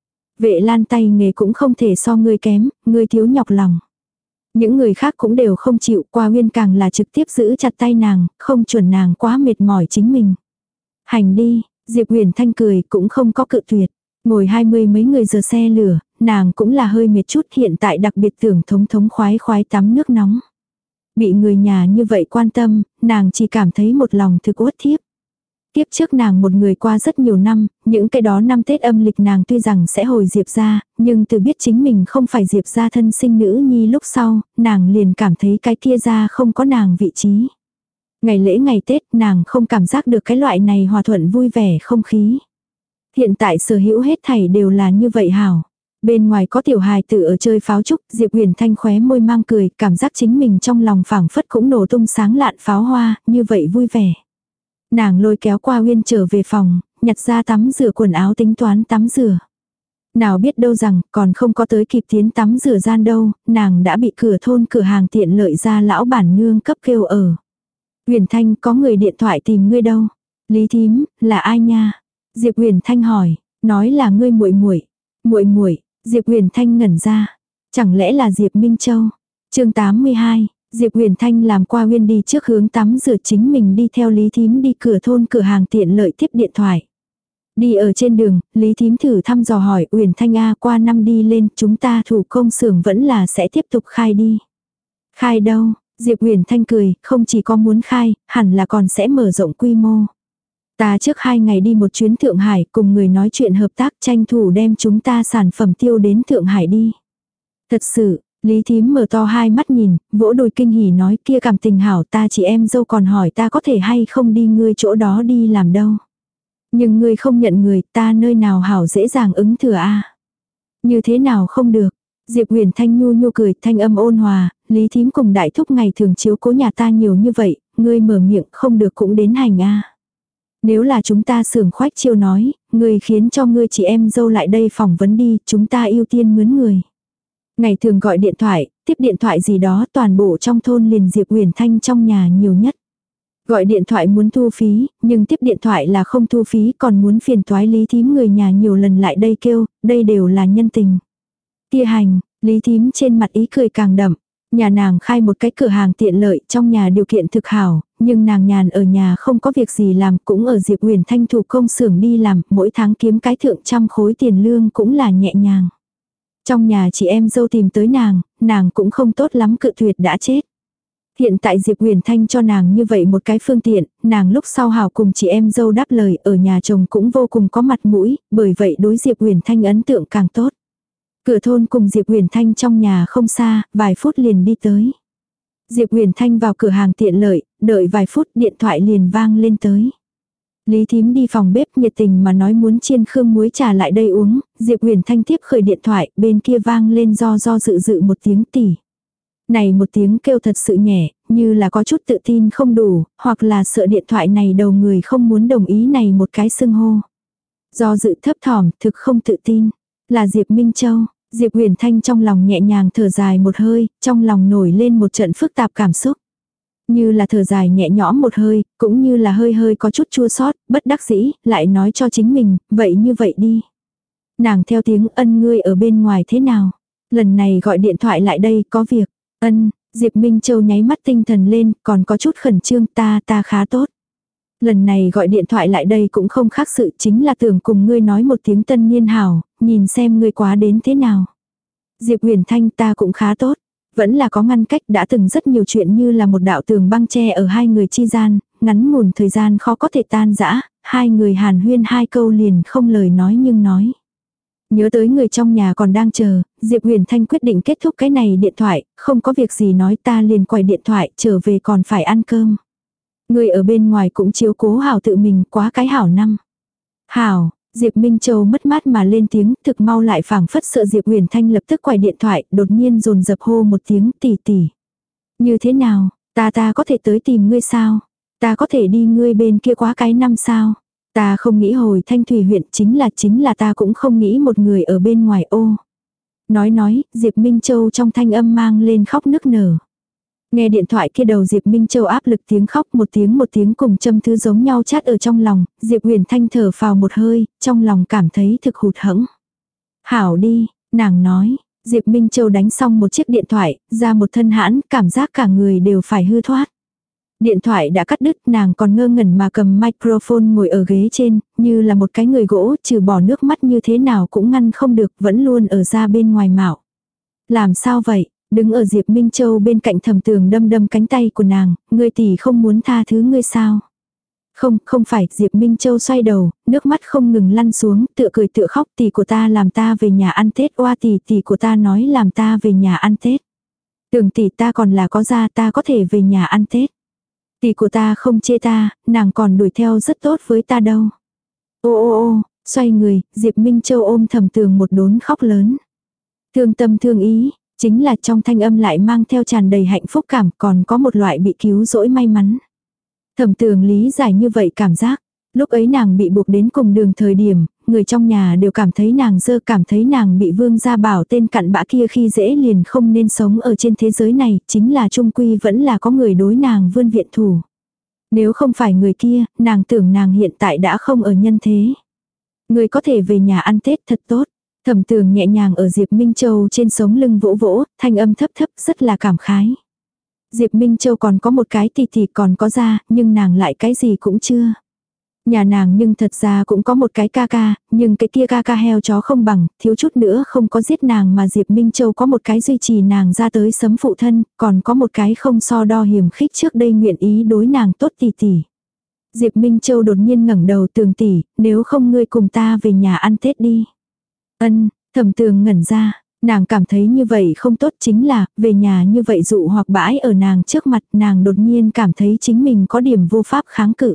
Vệ Lan tay nghề cũng không thể so ngươi kém, ngươi thiếu nhọc lòng. Những người khác cũng đều không chịu, Qua Uyên càng là trực tiếp giữ chặt tay nàng, không chuẩn nàng quá mệt mỏi chính mình. Hành đi, Diệp Huyền Thanh cười cũng không có cự tuyệt. Ngồi hai mươi mấy người giờ xe lửa, nàng cũng là hơi mệt chút, hiện tại đặc biệt tưởng thống thống khoái khoái tắm nước nóng. Bị người nhà như vậy quan tâm, nàng chỉ cảm thấy một lòng thực uất thiếp. Tiếp trước nàng một người qua rất nhiều năm, những cái đó năm Tết âm lịch nàng tuy rằng sẽ hồi Diệp ra, nhưng từ biết chính mình không phải Diệp ra thân sinh nữ nhi lúc sau, nàng liền cảm thấy cái kia ra không có nàng vị trí. Ngày lễ ngày Tết nàng không cảm giác được cái loại này hòa thuận vui vẻ không khí. Hiện tại sở hữu hết thảy đều là như vậy hảo. Bên ngoài có tiểu hài tử ở chơi pháo trúc, Diệp Huyền Thanh khóe môi mang cười, cảm giác chính mình trong lòng phảng phất cũng nổ tung sáng lạn pháo hoa, như vậy vui vẻ. Nàng lôi kéo Qua Uyên trở về phòng, nhặt ra tắm rửa quần áo tính toán tắm rửa. Nào biết đâu rằng, còn không có tới kịp tiến tắm rửa gian đâu, nàng đã bị cửa thôn cửa hàng tiện lợi ra lão bản nương cấp kêu ở. Huyền Thanh, có người điện thoại tìm ngươi đâu? Lý thím, là ai nha? Diệp Huyền Thanh hỏi, nói là ngươi muội muội. Muội muội, Diệp Huyền Thanh ngẩn ra. Chẳng lẽ là Diệp Minh Châu? Chương tám mươi hai, Diệp Huyền Thanh làm qua Wendy trước hướng tắm rửa, chính mình đi theo Lý Thím đi cửa thôn cửa hàng tiện lợi tiếp điện thoại. Đi ở trên đường, Lý Thím thử thăm dò hỏi Huyền Thanh a, qua năm đi lên chúng ta thủ công xưởng vẫn là sẽ tiếp tục khai đi. Khai đâu? Diệp Huyền Thanh cười, không chỉ có muốn khai, hẳn là còn sẽ mở rộng quy mô. Ta trước hai ngày đi một chuyến Thượng Hải cùng người nói chuyện hợp tác, tranh thủ đem chúng ta sản phẩm tiêu đến Thượng Hải đi. Thật sự, Lý Thím mở to hai mắt nhìn, vỗ đùi kinh hỉ nói, kia cảm tình hảo, ta chị em dâu còn hỏi ta có thể hay không đi ngươi chỗ đó đi làm đâu. Nhưng ngươi không nhận người, ta nơi nào hảo dễ dàng ứng thừa a. Như thế nào không được. Diệp Huyền Thanh nhu nhu cười, thanh âm ôn hòa, Lý Thím cùng đại thúc ngày thường chiếu cố nhà ta nhiều như vậy, ngươi mở miệng không được cũng đến hành a. Nếu là chúng ta xưởng khoách chiêu nói, ngươi khiến cho ngươi chị em dâu lại đây phỏng vấn đi, chúng ta ưu tiên mướn người. Ngày thường gọi điện thoại, tiếp điện thoại gì đó, toàn bộ trong thôn liền Diệp Huyền Thanh trong nhà nhiều nhất. Gọi điện thoại muốn thu phí, nhưng tiếp điện thoại là không thu phí, còn muốn phiền toái Lý Thím người nhà nhiều lần lại đây kêu, đây đều là nhân tình. Kia hành, Lý Thím trên mặt ý cười càng đậm. Nhà nàng khai một cái cửa hàng tiện lợi, trong nhà điều kiện thực hảo, nhưng nàng nhàn ở nhà không có việc gì làm, cũng ở Diệp Huyền Thanh thủ công xưởng đi làm, mỗi tháng kiếm cái thượng trăm khối tiền lương cũng là nhẹ nhàng. Trong nhà chị em dâu tìm tới nàng, nàng cũng không tốt lắm cự tuyệt đã chết. Hiện tại Diệp Huyền Thanh cho nàng như vậy một cái phương tiện, nàng lúc sau hào cùng chị em dâu đáp lời, ở nhà chồng cũng vô cùng có mặt mũi, bởi vậy đối Diệp Huyền Thanh ấn tượng càng tốt. Cửa thôn cùng Diệp Huyền Thanh trong nhà không xa, vài phút liền đi tới. Diệp Huyền Thanh vào cửa hàng tiện lợi, đợi vài phút điện thoại liền vang lên tới. Lý Thím đi phòng bếp nhiệt tình mà nói muốn chiên khương muối trà lại đây uống, Diệp Huyền Thanh tiếp khởi điện thoại, bên kia vang lên do do dự dự một tiếng tỉ. Này một tiếng kêu thật sự nhẹ, như là có chút tự tin không đủ, hoặc là sợ điện thoại này đầu người không muốn đồng ý này một cái xưng hô. Do dự thấp thỏm, thực không tự tin, là Diệp Minh Châu. Diệp Huyền Thanh trong lòng nhẹ nhàng thở dài một hơi, trong lòng nổi lên một trận phức tạp cảm xúc. Như là thở dài nhẹ nhõm một hơi, cũng như là hơi hơi có chút chua xót, bất đắc dĩ, lại nói cho chính mình, vậy như vậy đi. Nàng theo tiếng ân ngươi ở bên ngoài thế nào? Lần này gọi điện thoại lại đây có việc. Ân, Diệp Minh Châu nháy mắt tinh thần lên, còn có chút khẩn trương, ta ta khá tốt. Lần này gọi điện thoại lại đây cũng không khác sự, chính là tưởng cùng ngươi nói một tiếng tân niên hảo, nhìn xem ngươi quá đến thế nào. Diệp Huyền Thanh ta cũng khá tốt. Vẫn là có ngăn cách, đã từng rất nhiều chuyện như là một đạo tường băng che ở hai người chi gian, ngắn ngủn thời gian khó có thể tan rã, hai người hàn huyên hai câu liền không lời nói nhưng nói. Nhớ tới người trong nhà còn đang chờ, Diệp Huyền Thanh quyết định kết thúc cái này điện thoại, không có việc gì nói ta liền quay điện thoại, trở về còn phải ăn cơm. Người ở bên ngoài cũng chiếu cố hảo tự mình, quá cái hảo năm. Hảo, Diệp Minh Châu mất mát mà lên tiếng, thực mau lại phảng phất sợ Diệp Huyền Thanh lập tức quay điện thoại, đột nhiên dồn dập hô một tiếng tỉ tỉ. Như thế nào, ta ta có thể tới tìm ngươi sao? Ta có thể đi ngươi bên kia quá cái năm sao? Ta không nghĩ hồi Thanh Thủy huyện, chính là chính là ta cũng không nghĩ một người ở bên ngoài ô. Nói nói, Diệp Minh Châu trong thanh âm mang lên khóc nức nở. Nghe điện thoại kia đầu Diệp Minh Châu áp lực tiếng khóc một tiếng một tiếng cùng châm thứ giống nhau chát ở trong lòng, Diệp Huyền Thanh thở phào một hơi, trong lòng cảm thấy thực hụt hẫng. Hảo đi, nàng nói, Diệp Minh Châu đánh xong một chiếc điện thoại, ra một thân hãn, cảm giác cả người đều phải hư thoát. Điện thoại đã cắt đứt, nàng còn ngơ ngẩn mà cầm microphone ngồi ở ghế trên, như là một cái người gỗ, trừ bỏ nước mắt như thế nào cũng ngăn không được, vẫn luôn ở ra bên ngoài mạo. Làm sao vậy? Đứng ở Diệp Minh Châu bên cạnh Thẩm Tường đâm đâm cánh tay của nàng, ngươi tỷ không muốn tha thứ ngươi sao? Không, không phải, Diệp Minh Châu xoay đầu, nước mắt không ngừng lăn xuống, tựa cười tựa khóc, tỷ của ta làm ta về nhà ăn Tết, oa tỷ tỷ của ta nói làm ta về nhà ăn Tết. Tưởng tỷ ta còn là có ra ta có thể về nhà ăn Tết. Tỷ của ta không chê ta, nàng còn đuổi theo rất tốt với ta đâu. Ô ô ô, xoay người, Diệp Minh Châu ôm Thẩm Tường một đốn khóc lớn. Thương tâm thương ý. Chính là trong thanh âm lại mang theo tràn đầy hạnh phúc cảm, còn có một loại bị cứu rỗi may mắn. Thẩm Tường lý giải như vậy cảm giác. Lúc ấy nàng bị buộc đến cùng đường thời điểm, người trong nhà đều cảm thấy nàng dơ, cảm thấy nàng bị Vương Gia Bảo tên cặn bã kia khi dễ liền không nên sống ở trên thế giới này, chính là trung quy vẫn là có người đối nàng vươn viện thủ. Nếu không phải người kia, nàng tưởng nàng hiện tại đã không ở nhân thế. Người có thể về nhà ăn Tết thật tốt. Thẩm Tường nhẹ nhàng ở Diệp Minh Châu trên sống lưng vỗ vỗ, thanh âm thấp thấp rất là cảm khái. Diệp Minh Châu còn có một cái tỷ tỷ còn có ra, nhưng nàng lại cái gì cũng chưa. Nhà nàng nhưng thật ra cũng có một cái ca ca, nhưng cái kia ca ca heo chó không bằng, thiếu chút nữa không có giết nàng mà Diệp Minh Châu có một cái duy trì nàng ra tới sấm phụ thân, còn có một cái không so đo hiểm khích trước đây nguyện ý đối nàng tốt tỷ tỷ. Diệp Minh Châu đột nhiên ngẩng đầu Tường tỷ, nếu không ngươi cùng ta về nhà ăn Tết đi. Ân, Thẩm Tường ngẩn ra, nàng cảm thấy như vậy không tốt chính là, về nhà như vậy dụ hoặc bãi ở nàng trước mặt nàng đột nhiên cảm thấy chính mình có điểm vô pháp kháng cự.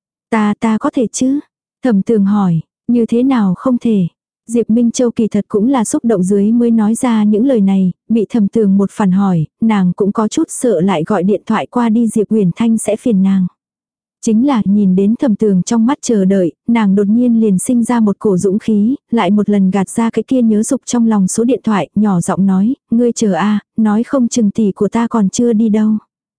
Ta ta có thể chứ? Thẩm Tường hỏi, như thế nào không thể? Diệp Minh Châu kỳ thật cũng là xúc động dưới mới nói ra những lời này, bị Thẩm Tường một phản hỏi, nàng cũng có chút sợ lại gọi điện thoại qua đi Diệp Huyền Thanh sẽ phiền nàng. Chính là nhìn đến Thẩm Tường trong mắt chờ đợi, nàng đột nhiên liền sinh ra một cổ dũng khí, lại một lần gạt ra cái kia nhớ dục trong lòng số điện thoại, nhỏ giọng nói, ngươi chờ a, nói không chừng tỷ của ta còn chưa đi đâu.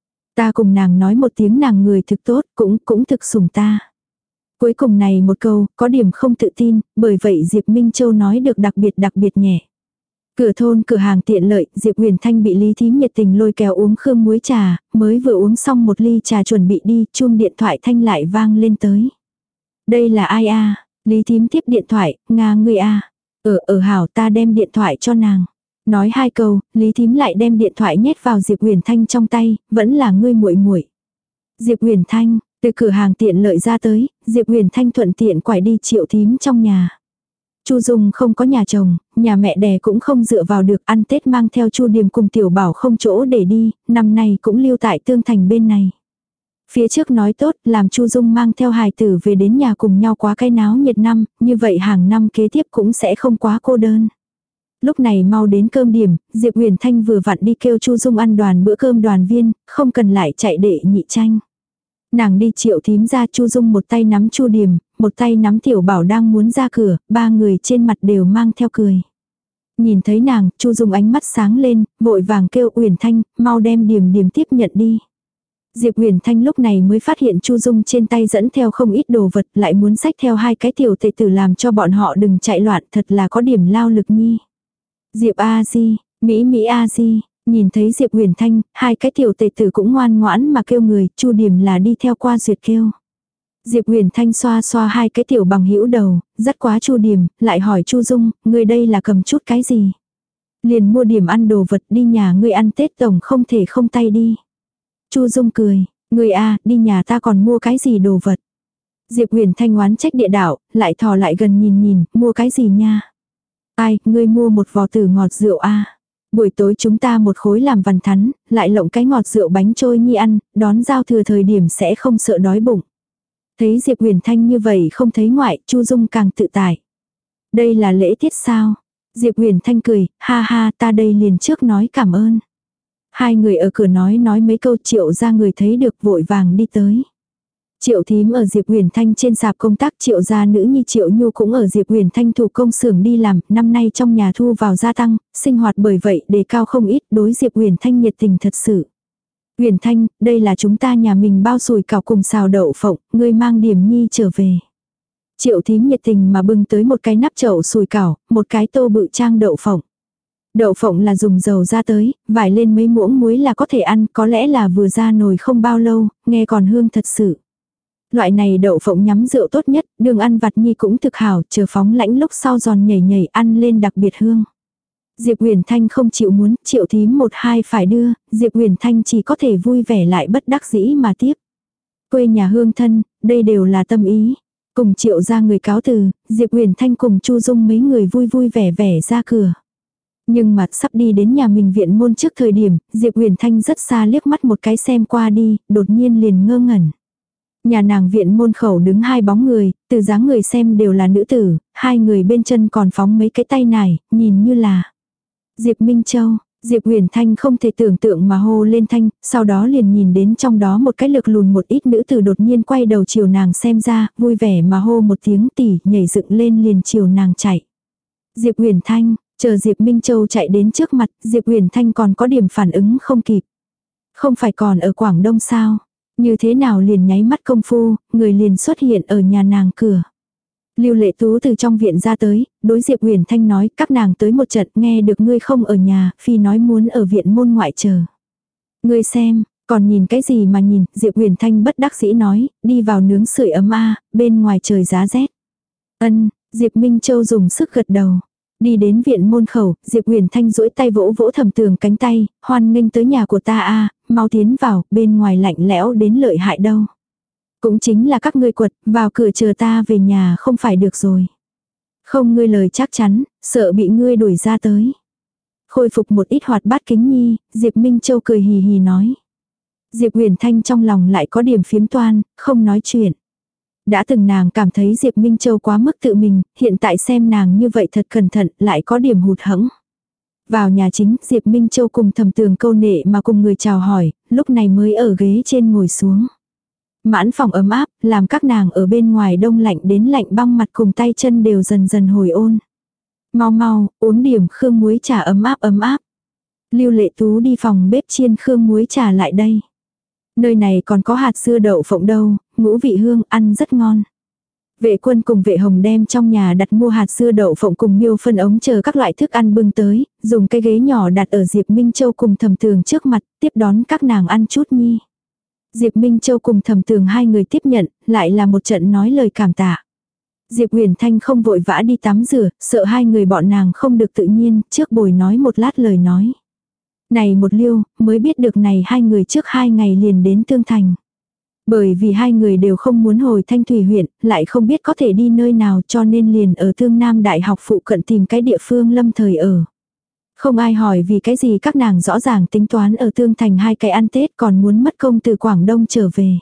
Ta cùng nàng nói một tiếng nàng người thực tốt, cũng cũng thực sủng ta. Cuối cùng này một câu, có điểm không tự tin, bởi vậy Diệp Minh Châu nói được đặc biệt đặc biệt nhẹ. Cửa thôn cửa hàng tiện lợi, Diệp Huyền Thanh bị Lý Thím nhiệt tình lôi kéo uống khương muối trà, mới vừa uống xong một ly trà chuẩn bị đi, chuông điện thoại Thanh lại vang lên tới. Đây là ai a? Lý Thím tiếp điện thoại, Nga ngươi a. Ở ở hảo ta đem điện thoại cho nàng. Nói hai câu, Lý Thím lại đem điện thoại nhét vào Diệp Huyền Thanh trong tay, vẫn là ngươi muội muội. Diệp Huyền Thanh, từ cửa hàng tiện lợi ra tới, Diệp Huyền Thanh thuận tiện quải đi Triệu Thím trong nhà. Chu Dung không có nhà chồng, nhà mẹ đẻ cũng không dựa vào được, ăn Tết mang theo Chu Điềm cùng Tiểu Bảo không chỗ để đi, năm nay cũng lưu tại Tương Thành bên này. Phía trước nói tốt làm Chu Dung mang theo hài tử về đến nhà cùng nhau quá cái náo nhiệt năm, như vậy hàng năm kế tiếp cũng sẽ không quá cô đơn. Lúc này mau đến cơm điểm, Diệp Huyền Thanh vừa vặn đi kêu Chu Dung ăn đoàn bữa cơm đoàn viên, không cần lại chạy đệ nhị tranh. Nàng đi Triệu Thím ra, Chu Dung một tay nắm Chu Điềm, một tay nắm Tiểu Bảo đang muốn ra cửa, ba người trên mặt đều mang theo cười. Nhìn thấy nàng, Chu Dung ánh mắt sáng lên, vội vàng kêu Huyền Thanh, mau đem Điềm Điềm tiếp nhận đi. Diệp Huyền Thanh lúc này mới phát hiện Chu Dung trên tay dẫn theo không ít đồ vật, lại muốn xách theo hai cái tiểu tệ tử làm cho bọn họ đừng chạy loạn, thật là có điểm lao lực nhi. Diệp A Di, Mỹ Mỹ A Di, nhìn thấy Diệp Huyền Thanh, hai cái tiểu tệ tử cũng ngoan ngoãn mà kêu người, Chu Điềm là đi theo qua duyệt kêu. Diệp Huyền Thanh xoa xoa hai cái tiểu bằng hữu đầu, dắt quá Chu Điềm, lại hỏi Chu Dung, người đây là cầm chút cái gì? Liền mua điểm ăn đồ vật đi nhà ngươi ăn Tết tổng không thể không tay đi. Chu Dung cười, người a, đi nhà ta còn mua cái gì đồ vật? Diệp Huyền Thanh oán trách địa đạo, lại thò lại gần nhìn nhìn, mua cái gì nha? Ai, ngươi mua một vò tử ngọt rượu a. Buổi tối chúng ta một khối làm vằn thắn, lại lộng cái ngọt rượu bánh trôi nhi ăn, đón giao thừa thời điểm sẽ không sợ đói bụng. Thấy Diệp Huyền Thanh như vậy không thấy ngoại, Chu Dung càng tự tại. Đây là lễ tiết sao? Diệp Huyền Thanh cười, ha ha ta đây liền trước nói cảm ơn. Hai người ở cửa nói nói mấy câu, Triệu ra người thấy được vội vàng đi tới. Triệu Thím ở Diệp Huyền Thanh trên sạp công tác, Triệu gia nữ nhi Triệu Nhu cũng ở Diệp Huyền Thanh thủ công xưởng đi làm, năm nay trong nhà thu vào gia tăng, sinh hoạt bởi vậy đề cao không ít, đối Diệp Huyền Thanh nhiệt tình thật sự. Huyền Thanh, đây là chúng ta nhà mình bao sùi cảo cùng xào đậu phộng, ngươi mang điểm nhi trở về. Triệu Thím nhiệt tình mà bưng tới một cái nắp chậu sùi cảo, một cái tô bự trang đậu phộng. Đậu phộng là dùng dầu ra tới, vải lên mấy muỗng muối là có thể ăn, có lẽ là vừa ra nồi không bao lâu, nghe còn hương thật sự. Loại này đậu phộng nhắm rượu tốt nhất, đường ăn vặt nhi cũng thực hảo, chờ phóng lãnh lúc sau giòn nhảy nhảy ăn lên đặc biệt hương. Diệp Huyền Thanh không chịu muốn, Triệu Thím một hai phải đưa, Diệp Huyền Thanh chỉ có thể vui vẻ lại bất đắc dĩ mà tiếp. Quê nhà hương thân, đây đều là tâm ý. Cùng Triệu ra người cáo từ, Diệp Huyền Thanh cùng Chu Dung mấy người vui vui vẻ vẻ ra cửa. Nhưng mà sắp đi đến nhà mình viện môn trước thời điểm, Diệp Huyền Thanh rất xa liếc mắt một cái xem qua đi, đột nhiên liền ngơ ngẩn. Nhà nàng viện môn khẩu đứng hai bóng người, từ dáng người xem đều là nữ tử, hai người bên chân còn phóng mấy cái tay nải, nhìn như là Diệp Minh Châu. Diệp Huyền Thanh không thể tưởng tượng mà hô lên thanh, sau đó liền nhìn đến trong đó một cái lực lùn một ít nữ tử đột nhiên quay đầu chiều nàng xem ra, vui vẻ mà hô một tiếng tỉ, nhảy dựng lên liền chiều nàng chạy. Diệp Huyền Thanh, chờ Diệp Minh Châu chạy đến trước mặt, Diệp Huyền Thanh còn có điểm phản ứng không kịp. Không phải còn ở Quảng Đông sao? Như thế nào liền nháy mắt công phu, người liền xuất hiện ở nhà nàng cửa. Lưu Lệ Tú từ trong viện ra tới, đối Diệp Huyền Thanh nói, các nàng tới một trận, nghe được ngươi không ở nhà, phi nói muốn ở viện môn ngoại chờ. Ngươi xem, còn nhìn cái gì mà nhìn, Diệp Huyền Thanh bất đắc dĩ nói, đi vào nướng sưởi ấm a, bên ngoài trời giá rét. Ân, Diệp Minh Châu dùng sức gật đầu. Đi đến viện môn khẩu, Diệp Huyền Thanh duỗi tay vỗ vỗ Thẩm Tường cánh tay, hoan nghênh tới nhà của ta a, mau tiến vào, bên ngoài lạnh lẽo đến lợi hại đâu. Cũng chính là các ngươi quật, vào cửa chờ ta về nhà không phải được rồi. Không ngươi lời chắc chắn, sợ bị ngươi đuổi ra tới. Khôi phục một ít hoạt bát kính nhi, Diệp Minh Châu cười hì hì nói. Diệp Huyền Thanh trong lòng lại có điểm phiếm toan, không nói chuyện. Đã từng nàng cảm thấy Diệp Minh Châu quá mức tự mình, hiện tại xem nàng như vậy thật cẩn thận, lại có điểm hụt hẫng. Vào nhà chính, Diệp Minh Châu cùng Thẩm Tường câu nệ mà cùng người chào hỏi, lúc này mới ở ghế trên ngồi xuống. Mãn phòng ấm áp, làm các nàng ở bên ngoài đông lạnh đến lạnh băng mặt cùng tay chân đều dần dần hồi ôn. Mau mau, uống điểm khương muối trà ấm áp ấm áp. Lưu Lệ Tú đi phòng bếp chiên khương muối trà lại đây. Nơi này còn có hạt dưa đậu phộng đâu, ngũ vị hương, ăn rất ngon. Vệ Quân cùng Vệ Hồng đem trong nhà đặt mua hạt dưa đậu phộng cùng miêu phân ống chờ các loại thức ăn bưng tới, dùng cái ghế nhỏ đặt ở Diệp Minh Châu cùng Thẩm Tường trước mặt, tiếp đón các nàng ăn chút nhi. Diệp Minh Châu cùng Thẩm Tường hai người tiếp nhận, lại là một trận nói lời cảm tạ. Diệp Huyền Thanh không vội vã đi tắm rửa, sợ hai người bọn nàng không được tự nhiên, trước bồi nói một lát lời nói. Này một liêu, mới biết được này hai người trước hai ngày liền đến Tương Thành. Bởi vì hai người đều không muốn hồi Thanh Thủy huyện, lại không biết có thể đi nơi nào cho nên liền ở Tương Nam Đại học phụ cận tìm cái địa phương lâm thời ở. Không ai hỏi vì cái gì các nàng rõ ràng tính toán ở Tương Thành hai cái ăn Tết còn muốn mất công từ Quảng Đông trở về.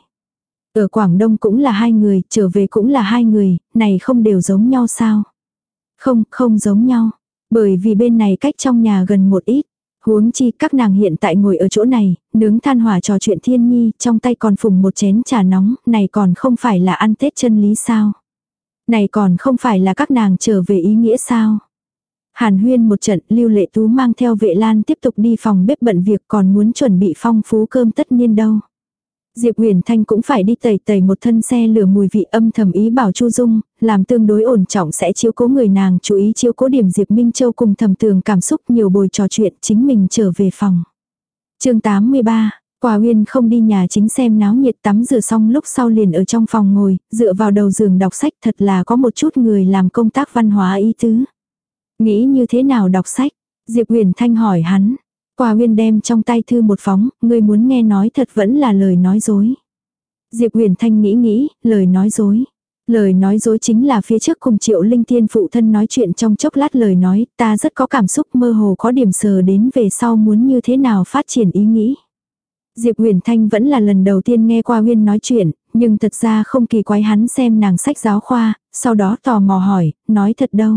Ở Quảng Đông cũng là hai người, trở về cũng là hai người, này không đều giống nhau sao? Không, không giống nhau. Bởi vì bên này cách trong nhà gần một ít. Huống chi các nàng hiện tại ngồi ở chỗ này, nướng than hỏa trò chuyện thiên nhi, trong tay còn phùng một chén trà nóng, này còn không phải là ăn Tết chân lý sao? Này còn không phải là các nàng trở về ý nghĩa sao? Hàn huyên một trận, Lưu Lệ Tú mang theo Vệ Lan tiếp tục đi phòng bếp bận việc còn muốn chuẩn bị phong phú cơm tất niên đâu. Diệp Huyền Thanh cũng phải đi tẩy tẩy một thân xe lửa mùi vị âm thầm ý bảo Chu Dung, làm tương đối ổn trọng sẽ chiếu cố người nàng, chú ý chiếu cố điểm Diệp Minh Châu cùng Thẩm Tường cảm xúc nhiều bồi trò chuyện chính mình trở về phòng. Chương tám mươi ba, Quả Uyên không đi nhà chính xem náo nhiệt tắm rửa xong lúc sau liền ở trong phòng ngồi, dựa vào đầu giường đọc sách thật là có một chút người làm công tác văn hóa ý tứ. Nghĩ như thế nào đọc sách? Diệp Huyền Thanh hỏi hắn. Quả Uyên đem trong tay thư một phóng, ngươi muốn nghe nói thật vẫn là lời nói dối. Diệp Huyền Thanh nghĩ nghĩ, lời nói dối. Lời nói dối chính là phía trước cùng Triệu Linh Tiên phụ thân nói chuyện trong chốc lát lời nói, ta rất có cảm xúc mơ hồ có điểm sờ đến về sau muốn như thế nào phát triển ý nghĩ. Diệp Huyền Thanh vẫn là lần đầu tiên nghe qua Uyên nói chuyện, nhưng thật ra không kỳ quái hắn xem nàng sách giáo khoa, sau đó tò mò hỏi, nói thật đâu.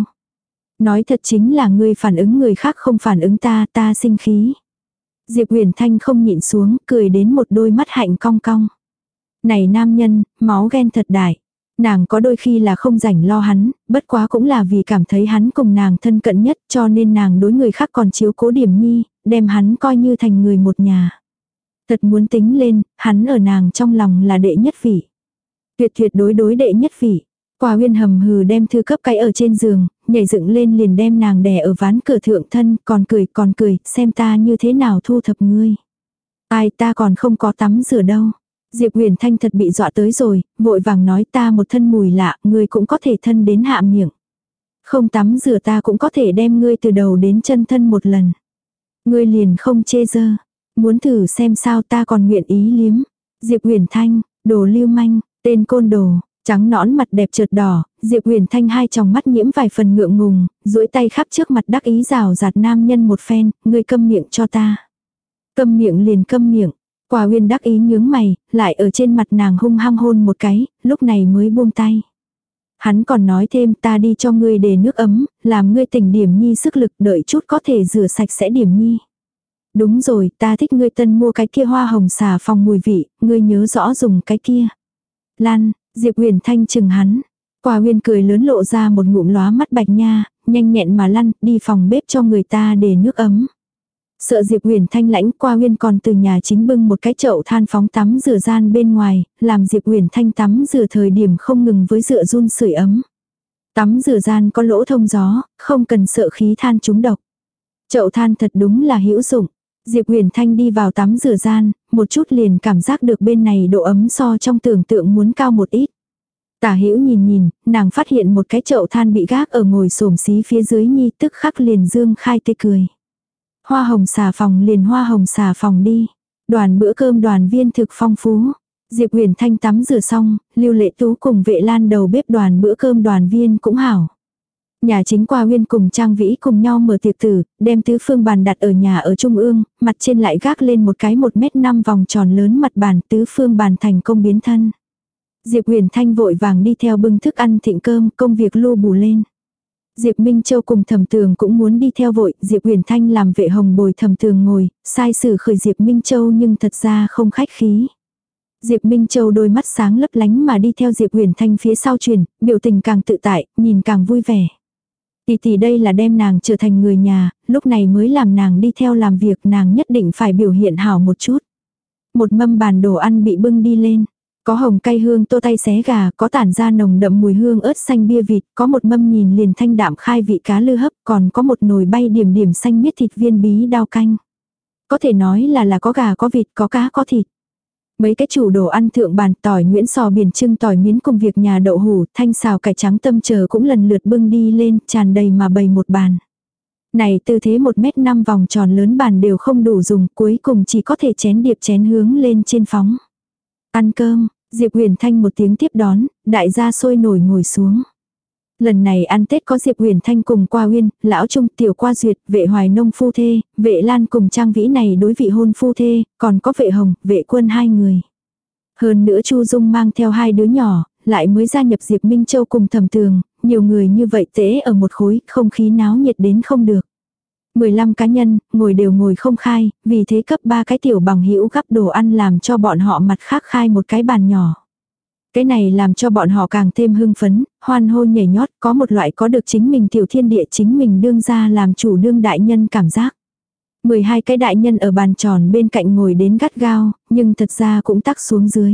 Nói thật chính là ngươi phản ứng người khác không phản ứng ta, ta sinh khí. Diệp Huyền Thanh không nhịn xuống, cười đến một đôi mắt hạnh cong cong. Này nam nhân, máu ghen thật đại. Nàng có đôi khi là không rảnh lo hắn, bất quá cũng là vì cảm thấy hắn cùng nàng thân cận nhất cho nên nàng đối người khác còn chiếu cố điểm nhi, đem hắn coi như thành người một nhà. Thật muốn tính lên, hắn ở nàng trong lòng là đệ nhất vị. Tuyệt tuyệt đối đối đệ nhất vị. Quả Uyên hầm hừ đem thư cấp cái ở trên giường, nhảy dựng lên liền đem nàng đè ở ván cửa thượng thân, còn cười còn cười, xem ta như thế nào thu thập ngươi. Ai ta còn không có tắm rửa đâu. Diệp Huyền Thanh thật bị dọa tới rồi, vội vàng nói ta một thân mùi lạ, ngươi cũng có thể thân đến hạ miệng. Không tắm rửa ta cũng có thể đem ngươi từ đầu đến chân thân một lần. Ngươi liền không chê dơ. Muốn thử xem sao ta còn nguyện ý liếm. Diệp Huyền Thanh, đồ lưu manh, tên côn đồ. Trắng nõn mặt đẹp chợt đỏ, Diệp Huyền Thanh hai tròng mắt nhiễm vài phần ngượng ngùng, duỗi tay khắp trước mặt đắc ý rào rạt nam nhân một phen, ngươi câm miệng cho ta. Câm miệng liền câm miệng. Quả Uyên đắc ý nhướng mày, lại ở trên mặt nàng hung hăng hôn một cái, lúc này mới buông tay. Hắn còn nói thêm ta đi cho ngươi để nước ấm, làm ngươi tỉnh điểm nhi sức lực đợi chút có thể rửa sạch sẽ điểm nhi. Đúng rồi, ta thích ngươi tân mua cái kia hoa hồng xà phòng mùi vị, ngươi nhớ rõ dùng cái kia. Lan, Diệp Huyền Thanh chừng hắn. Quả Uyên cười lớn lộ ra một ngụm lóa mắt bạch nha, nhanh nhẹn mà lăn, đi phòng bếp cho người ta để nước ấm. Sợ Diệp Huyền Thanh lãnh, Quả Uyên còn từ nhà chính bưng một cái chậu than phóng tắm rửa gian bên ngoài, làm Diệp Huyền Thanh tắm rửa thời điểm không ngừng với dựa run sưởi ấm. Tắm rửa gian có lỗ thông gió, không cần sợ khí than trúng độc. Chậu than thật đúng là hữu dụng. Diệp Huyền Thanh đi vào tắm rửa gian, một chút liền cảm giác được bên này độ ấm so trong tưởng tượng muốn cao một ít. Tả Hữu nhìn nhìn, nàng phát hiện một cái chậu than bị gác ở ngồi xổm xí phía dưới nhi, tức khắc liền dương khai tê cười. Hoa hồng xà phòng liền hoa hồng xà phòng đi. Đoàn bữa cơm đoàn viên thực phong phú. Diệp Huyền Thanh tắm rửa xong, Lưu Lệ Tú cùng Vệ Lan đầu bếp đoàn bữa cơm đoàn viên cũng hảo. Nhà chính Qua Huyên cùng Trang Vĩ cùng nhau mở tiệc tử, đem tứ phương bàn đặt ở nhà ở trung ương, mặt trên lại gác lên một cái một mét năm vòng tròn lớn mặt bàn, tứ phương bàn thành công biến thân. Diệp Huyền Thanh vội vàng đi theo bưng thức ăn thịnh cơm, công việc lu bù lên. Diệp Minh Châu cùng Thẩm Tường cũng muốn đi theo vội, Diệp Huyền Thanh làm vệ hồng bồi Thẩm Tường ngồi, sai sử khởi Diệp Minh Châu nhưng thật ra không khách khí. Diệp Minh Châu đôi mắt sáng lấp lánh mà đi theo Diệp Huyền Thanh phía sau truyền, biểu tình càng tự tại, nhìn càng vui vẻ. Tỷ tỷ đây là đem nàng trở thành người nhà, lúc này mới làm nàng đi theo làm việc, nàng nhất định phải biểu hiện hảo một chút. Một mâm bàn đồ ăn bị bưng đi lên. Có hồng cay hương tô tay xé gà, có tản ra nồng đậm mùi hương ớt xanh bia vịt, có một mâm nhìn liền thanh đạm khai vị cá lư hấp, còn có một nồi bay điểm điểm xanh miết thịt viên bí đao canh. Có thể nói là là có gà có vịt có cá có thịt. Mấy cái chủ đồ ăn thượng bàn tỏi nhuyễn sò biển trưng tỏi miến cùng việc nhà đậu hủ, thanh xào cải trắng tâm chờ cũng lần lượt bưng đi lên, tràn đầy mà bày một bàn. Này tư thế một mét năm vòng tròn lớn bàn đều không đủ dùng, cuối cùng chỉ có thể chén điệp chén hướng lên trên phóng. Ăn cơm, Diệp Huyền Thanh một tiếng tiếp đón, đại gia sôi nổi ngồi xuống. Lần này ăn Tết có Diệp Huyền Thanh cùng Qua Uyên, Lão Trung, Tiểu Qua Duyệt, Vệ Hoài Nông phu thê, Vệ Lan cùng Trang Vĩ này đối vị hôn phu thê, còn có Vệ Hồng, Vệ Quân hai người. Hơn nữa Chu Dung mang theo hai đứa nhỏ, lại mới gia nhập Diệp Minh Châu cùng Thẩm Tường, nhiều người như vậy tễ ở một khối, không khí náo nhiệt đến không được. mười lăm cá nhân, ngồi đều ngồi không khai, vì thế cấp ba cái tiểu bằng hữu gắp đồ ăn làm cho bọn họ mặt khác khai một cái bàn nhỏ. Cái này làm cho bọn họ càng thêm hưng phấn, hoan hô nhảy nhót, có một loại có được chính mình tiểu thiên địa chính mình đương ra làm chủ đương đại nhân cảm giác. mười hai cái đại nhân ở bàn tròn bên cạnh ngồi đến gắt gao, nhưng thật ra cũng tắc xuống dưới.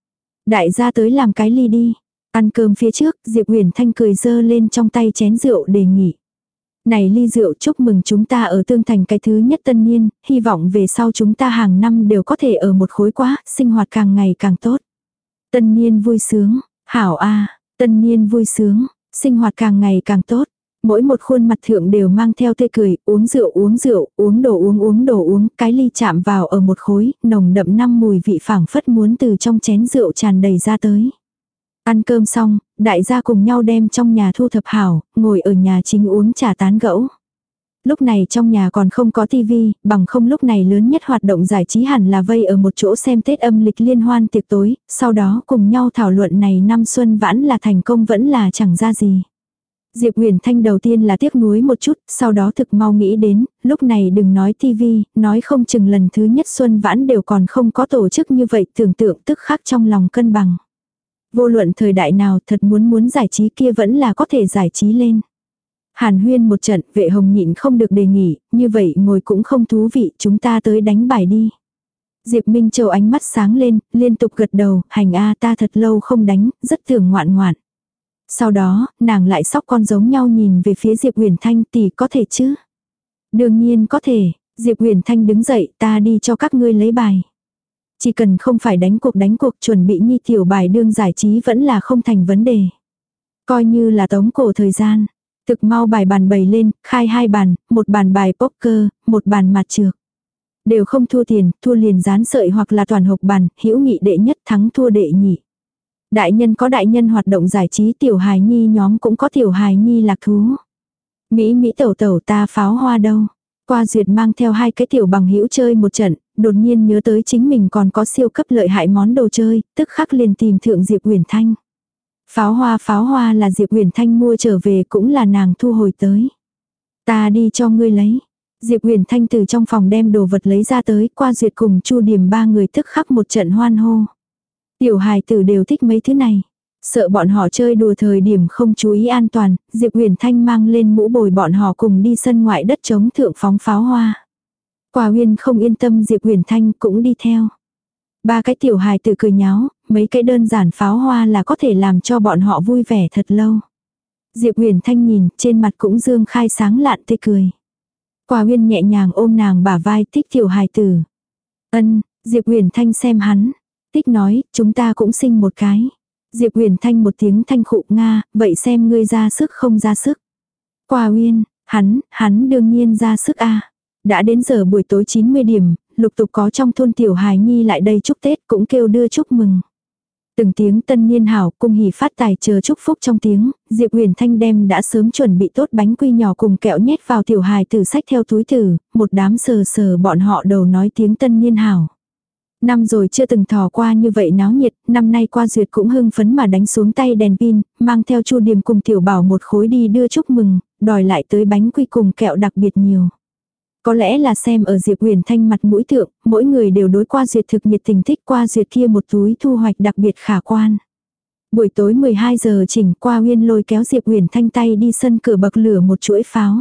Đại gia tới làm cái ly đi. Ăn cơm phía trước, Diệp Huyền Thanh cười dơ lên trong tay chén rượu đề nghị. Này ly rượu chúc mừng chúng ta ở Tương Thành cái thứ nhất tân niên, hy vọng về sau chúng ta hàng năm đều có thể ở một khối quá, sinh hoạt càng ngày càng tốt. Tân niên vui sướng, hảo a, tân niên vui sướng, sinh hoạt càng ngày càng tốt. Mỗi một khuôn mặt thượng đều mang theo tươi cười, uống rượu uống rượu, uống đồ uống uống đồ uống, cái ly chạm vào ở một khối, nồng đậm năm mùi vị phảng phất muốn từ trong chén rượu tràn đầy ra tới. Ăn cơm xong, đại gia cùng nhau đem trong nhà thu thập hảo, ngồi ở nhà chính uống trà tán gẫu. Lúc này trong nhà còn không có tivi, bằng không lúc này lớn nhất hoạt động giải trí hẳn là vây ở một chỗ xem Tết âm lịch liên hoan tiệc tối, sau đó cùng nhau thảo luận này năm xuân vãn là thành công vẫn là chẳng ra gì. Diệp Huyền Thanh đầu tiên là tiếc nuối một chút, sau đó thực mau nghĩ đến, lúc này đừng nói tivi, nói không chừng lần thứ nhất xuân vãn đều còn không có tổ chức như vậy, tưởng tượng tức khắc trong lòng cân bằng. Vô luận thời đại nào thật muốn muốn giải trí kia vẫn là có thể giải trí lên. Hàn huyên một trận, Vệ Hồng nhịn không được đề nghị, như vậy ngồi cũng không thú vị, chúng ta tới đánh bài đi. Diệp Minh Châu ánh mắt sáng lên, liên tục gật đầu, hành a ta thật lâu không đánh, rất tưởng ngoạn ngoạn. Sau đó, nàng lại sóc con giống nhau nhìn về phía Diệp Huyền Thanh, tỷ có thể chứ? Đương nhiên có thể, Diệp Huyền Thanh đứng dậy, ta đi cho các ngươi lấy bài. Chỉ cần không phải đánh cuộc đánh cuộc chuẩn bị nhi tiểu bài đương giải trí vẫn là không thành vấn đề. Coi như là tống cổ thời gian. Thực mau bài bàn bày lên, khai hai bàn, một bàn bài poker, một bàn mặt trược. Đều không thua tiền, thua liền dán sợi hoặc là toàn hộp bàn, hữu nghị đệ nhất thắng thua đệ nhị. Đại nhân có đại nhân hoạt động giải trí, tiểu hài nhi nhóm cũng có tiểu hài nhi lạc thú. Mỹ Mỹ tẩu tẩu ta pháo hoa đâu. Qua Duyệt mang theo hai cái tiểu bằng hữu chơi một trận, đột nhiên nhớ tới chính mình còn có siêu cấp lợi hại món đồ chơi, tức khắc liền tìm thượng Diệp Huyền Thanh. Pháo hoa pháo hoa là Diệp Huyền Thanh mua trở về cũng là nàng thu hồi tới. Ta đi cho ngươi lấy. Diệp Huyền Thanh từ trong phòng đem đồ vật lấy ra tới, Qua Duyệt cùng Chu Điểm ba người tức khắc một trận hoan hô. Tiểu hài tử đều thích mấy thứ này. Sợ bọn họ chơi đùa thời điểm không chú ý an toàn, Diệp Huyền Thanh mang lên mũ bồi bọn họ cùng đi sân ngoại đất trống thượng phóng pháo hoa. Quả Uyên không yên tâm Diệp Huyền Thanh cũng đi theo. Ba cái tiểu hài tử cười nháo, mấy cái đơn giản pháo hoa là có thể làm cho bọn họ vui vẻ thật lâu. Diệp Huyền Thanh nhìn, trên mặt cũng dương khai sáng lạn tươi cười. Qua Uyên nhẹ nhàng ôm nàng bả vai, thích tiểu hài tử. Ân, Diệp Huyền Thanh xem hắn. Tích nói, chúng ta cũng sinh một cái. Diệp Huyền Thanh một tiếng thanh khụ nga, vậy xem ngươi ra sức không ra sức. Qua Uyên, hắn, hắn đương nhiên ra sức a. Đã đến giờ buổi tối chín mươi điểm, lục tục có trong thôn tiểu hài nhi lại đây chúc Tết cũng kêu đưa chúc mừng. Từng tiếng tân niên hảo cung hỉ phát tài chờ chúc phúc trong tiếng, Diệp Huyền Thanh đem đã sớm chuẩn bị tốt bánh quy nhỏ cùng kẹo nhét vào tiểu hài tử sách theo túi tử, một đám sờ sờ bọn họ đầu nói tiếng tân niên hảo. Năm rồi chưa từng thò qua như vậy náo nhiệt, năm nay qua duyệt cũng hưng phấn mà đánh xuống tay đèn pin, mang theo Chu Điềm cùng tiểu bảo một khối đi đưa chúc mừng, đòi lại tới bánh quy cùng kẹo đặc biệt nhiều. Có lẽ là xem ở Diệp Huyền Thanh mặt mũi thượng, mỗi người đều đối qua duyệt thực nhiệt tình thích qua duyệt kia một túi thu hoạch đặc biệt khả quan. Buổi tối mười hai giờ chỉnh Qua Uyên lôi kéo Diệp Huyền Thanh tay đi sân cửa bậc lửa một chuỗi pháo.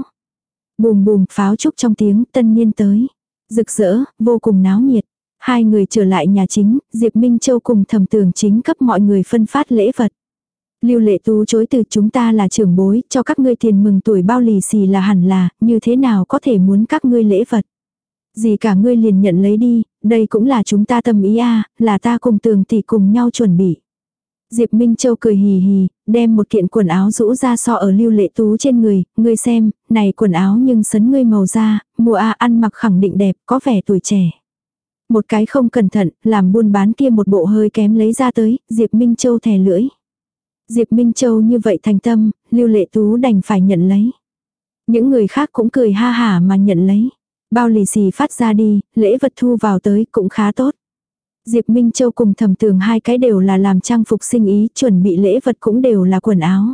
Bùm bùm pháo trúc trong tiếng tân niên tới. Rực rỡ, vô cùng náo nhiệt. Hai người trở lại nhà chính, Diệp Minh Châu cùng Thẩm Tường Chính cấp mọi người phân phát lễ vật. Lưu Lệ Tú chối từ chúng ta là trưởng bối, cho các ngươi tiền mừng tuổi bao lì xì là hẳn là, như thế nào có thể muốn các ngươi lễ vật. Gì cả ngươi liền nhận lấy đi, đây cũng là chúng ta tâm ý a, là ta cùng Tường tỷ cùng nhau chuẩn bị. Diệp Minh Châu cười hì hì, đem một kiện quần áo rũ ra so ở Lưu Lệ Tú trên người, ngươi xem, này quần áo nhưng sấn ngươi màu da, mùa a ăn mặc khẳng định đẹp, có vẻ tuổi trẻ. Một cái không cẩn thận, làm buôn bán kia một bộ hơi kém lấy ra tới, Diệp Minh Châu thè lưỡi. Diệp Minh Châu như vậy thành tâm, Lưu Lệ Tú đành phải nhận lấy. Những người khác cũng cười ha hả mà nhận lấy. Bao lì xì phát ra đi, lễ vật thu vào tới cũng khá tốt. Diệp Minh Châu cùng Thẩm Tường hai cái đều là làm trang phục sinh ý, chuẩn bị lễ vật cũng đều là quần áo.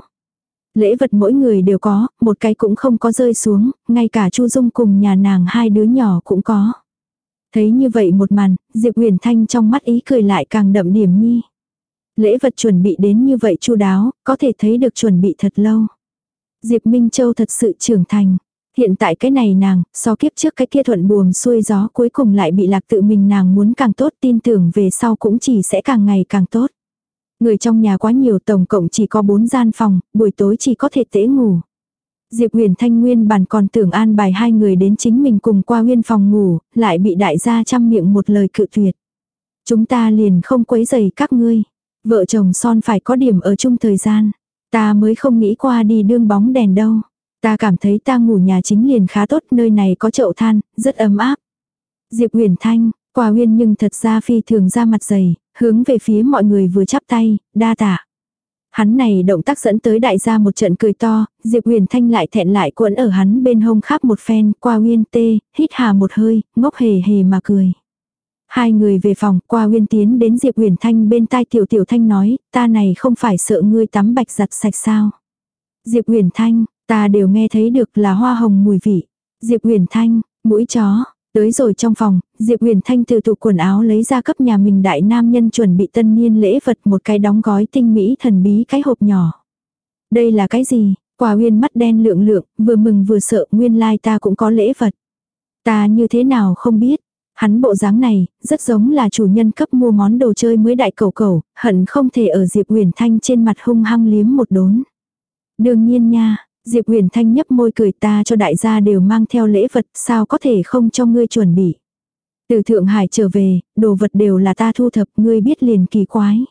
Lễ vật mỗi người đều có, một cái cũng không có rơi xuống, ngay cả Chu Dung cùng nhà nàng hai đứa nhỏ cũng có. Thấy như vậy một màn, Diệp Huyền Thanh trong mắt ý cười lại càng đậm điểm nhi. Lễ vật chuẩn bị đến như vậy chu đáo, có thể thấy được chuẩn bị thật lâu. Diệp Minh Châu thật sự trưởng thành. Hiện tại cái này nàng, so kiếp trước cái kia thuận buồm xuôi gió cuối cùng lại bị lạc tự mình nàng muốn càng tốt, tin tưởng về sau cũng chỉ sẽ càng ngày càng tốt. Người trong nhà quá nhiều, tổng cộng chỉ có bốn gian phòng, buổi tối chỉ có thể tễ ngủ. Diệp Huyền Thanh nguyên bản còn tưởng an bài hai người đến chính mình cùng qua nguyên phòng ngủ, lại bị đại gia trăm miệng một lời cự tuyệt. Chúng ta liền không quấy rầy các ngươi. Vợ chồng son phải có điểm ở chung thời gian. Ta mới không nghĩ qua đi đương bóng đèn đâu. Ta cảm thấy ta ngủ nhà chính liền khá tốt, nơi này có chậu than, rất ấm áp. Diệp Huyền Thanh, Qua Uyên nhưng thật ra phi thường ra mặt dày, hướng về phía mọi người vừa chắp tay, đa tạ. Hắn này động tác dẫn tới đại gia một trận cười to, Diệp Huyền Thanh lại thẹn lại cuộn ở hắn bên hông khắp một phen, Qua Uyên tê, hít hà một hơi, ngốc hề hề mà cười. Hai người về phòng, Qua Uyên tiến đến Diệp Huyền Thanh bên tai Tiểu Tiểu Thanh nói, ta này không phải sợ ngươi tắm bạch giặt sạch sao. Diệp Huyền Thanh, ta đều nghe thấy được là hoa hồng mùi vị. Diệp Huyền Thanh, mũi chó. Tới rồi trong phòng, Diệp Huyền Thanh từ tủ quần áo lấy ra cấp nhà mình đại nam nhân chuẩn bị tân niên lễ vật, một cái đóng gói tinh mỹ thần bí cái hộp nhỏ. Đây là cái gì? Qua Uyên mắt đen lượng lượng, vừa mừng vừa sợ, nguyên lai ta cũng có lễ vật. Ta như thế nào không biết. Hắn bộ dáng này, rất giống là chủ nhân cấp mua món đồ chơi mới đại cầu cầu, hận không thể ở Diệp Huyền Thanh trên mặt hung hăng liếm một đốn. Đương nhiên nha, Diệp Huyền Thanh nhấp môi cười, ta cho đại gia đều mang theo lễ vật, sao có thể không cho ngươi chuẩn bị. Từ Thượng Hải trở về, đồ vật đều là ta thu thập, ngươi biết liền kỳ quái.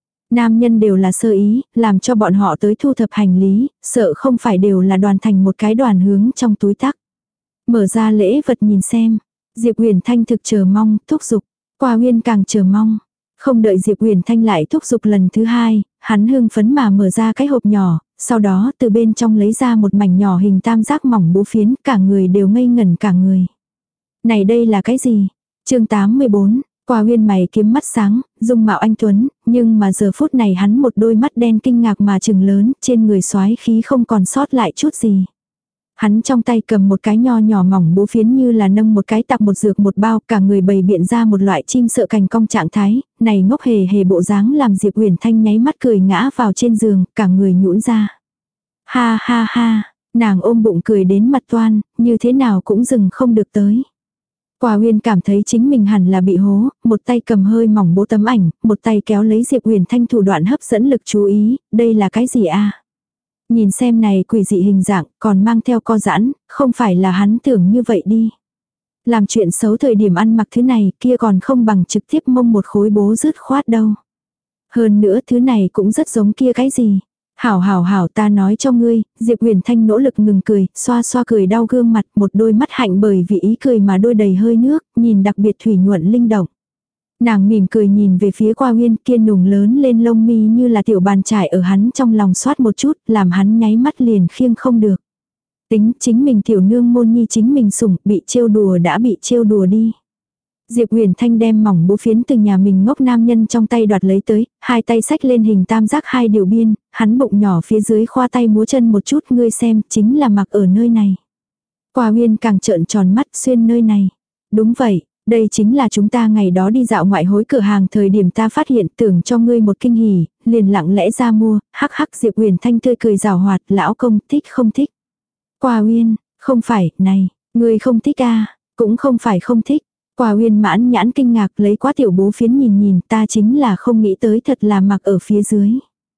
Nam nhân đều là sơ ý, làm cho bọn họ tới thu thập hành lý, sợ không phải đều là đoàn thành một cái đoàn hướng trong túi tắc. Mở ra lễ vật nhìn xem. Diệp Huyền Thanh thực chờ mong, thúc giục. Qua Uyên càng chờ mong. Không đợi Diệp Huyền Thanh lại thúc giục lần thứ hai, hắn hưng phấn mà mở ra cái hộp nhỏ, sau đó từ bên trong lấy ra một mảnh nhỏ hình tam giác mỏng bố phiến, cả người đều ngây ngẩn cả người. Này đây là cái gì? Chương tám mươi bốn, Qua Uyên mày kiếm mắt sáng, dung mạo anh tuấn, nhưng mà giờ phút này hắn một đôi mắt đen kinh ngạc mà trừng lớn, trên người soái khí không còn sót lại chút gì. Hắn trong tay cầm một cái nho nhỏ mỏng bố phiến như là nâng một cái tạp một dược một bao, cả người bày biện ra một loại chim sợ cành cong trạng thái, này ngốc hề hề bộ dáng làm Diệp Huyền Thanh nháy mắt cười ngã vào trên giường, cả người nhũn ra. Ha ha ha, nàng ôm bụng cười đến mặt toan, như thế nào cũng dừng không được tới. Qua Uyên cảm thấy chính mình hẳn là bị hố, một tay cầm hơi mỏng bố tấm ảnh, một tay kéo lấy Diệp Huyền Thanh thủ đoạn hấp dẫn lực chú ý, đây là cái gì a? Nhìn xem này quỷ dị hình dạng, còn mang theo co giãn, không phải là hắn tưởng như vậy đi. Làm chuyện xấu thời điểm ăn mặc thứ này kia còn không bằng trực tiếp mông một khối bố rứt khoát đâu. Hơn nữa thứ này cũng rất giống kia cái gì. Hảo hảo hảo ta nói cho ngươi, Diệp Huyền Thanh nỗ lực ngừng cười, xoa xoa cười đau gương mặt, một đôi mắt hạnh bởi vì ý cười mà đôi đầy hơi nước, nhìn đặc biệt thủy nhuận linh động. Nàng mỉm cười nhìn về phía Qua Uyên, kia nùng lớn lên lông mi như là tiểu bàn trải ở hắn trong lòng xoát một chút, làm hắn nháy mắt liền khiêng không được. Tính chính mình tiểu nương môn nhi chính mình sủng, bị trêu đùa đã bị trêu đùa đi. Diệp Huyền Thanh đem mỏng bố phiến từ nhà mình ngốc nam nhân trong tay đoạt lấy tới, hai tay xách lên hình tam giác hai điều biên, hắn bụng nhỏ phía dưới khoa tay múa chân một chút, ngươi xem, chính là mặc ở nơi này. Qua Uyên càng trợn tròn mắt, xuyên nơi này. Đúng vậy, đây chính là chúng ta ngày đó đi dạo ngoại hối cửa hàng thời điểm ta phát hiện, tưởng cho ngươi một kinh hỉ, liền lặng lẽ ra mua, hắc hắc. Diệp Huyền Thanh tươi cười rào hoạt, lão công thích không thích. Qua Uyên, không phải, này, ngươi không thích à, cũng không phải không thích. Qua Uyên mãn nhãn kinh ngạc lấy quá tiểu bố phiến nhìn nhìn, ta chính là không nghĩ tới thật là mặc ở phía dưới.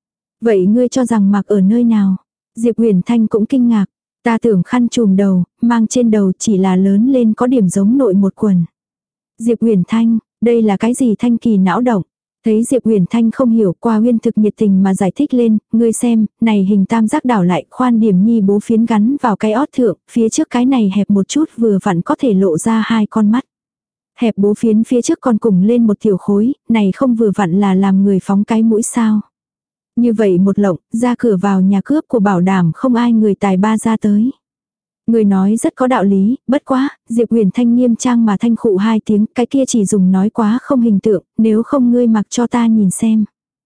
Vậy ngươi cho rằng mặc ở nơi nào? Diệp Huyền Thanh cũng kinh ngạc, ta tưởng khăn trùm đầu, mang trên đầu chỉ là lớn lên có điểm giống nội một quần. Diệp Huyền Thanh, đây là cái gì Thanh kỳ não động? Thấy Diệp Huyền Thanh không hiểu, Qua Uyên thực nhiệt tình mà giải thích lên, ngươi xem, này hình tam giác đảo lại, khoan điểm nhi bố phiến gắn vào cái ót thượng, phía trước cái này hẹp một chút vừa vặn có thể lộ ra hai con mắt. Hẹp bố phiến phía trước còn cùng lên một tiểu khối, này không vừa vặn là làm người phóng cái mũi sao. Như vậy một lộng, ra cửa vào nhà cướp của bảo đảm không ai người tài ba ra tới. Người nói rất có đạo lý, bất quá, Diệp Huyền Thanh nghiêm trang mà thanh khụ hai tiếng, cái kia chỉ dùng nói quá không hình tượng, nếu không ngươi mặc cho ta nhìn xem.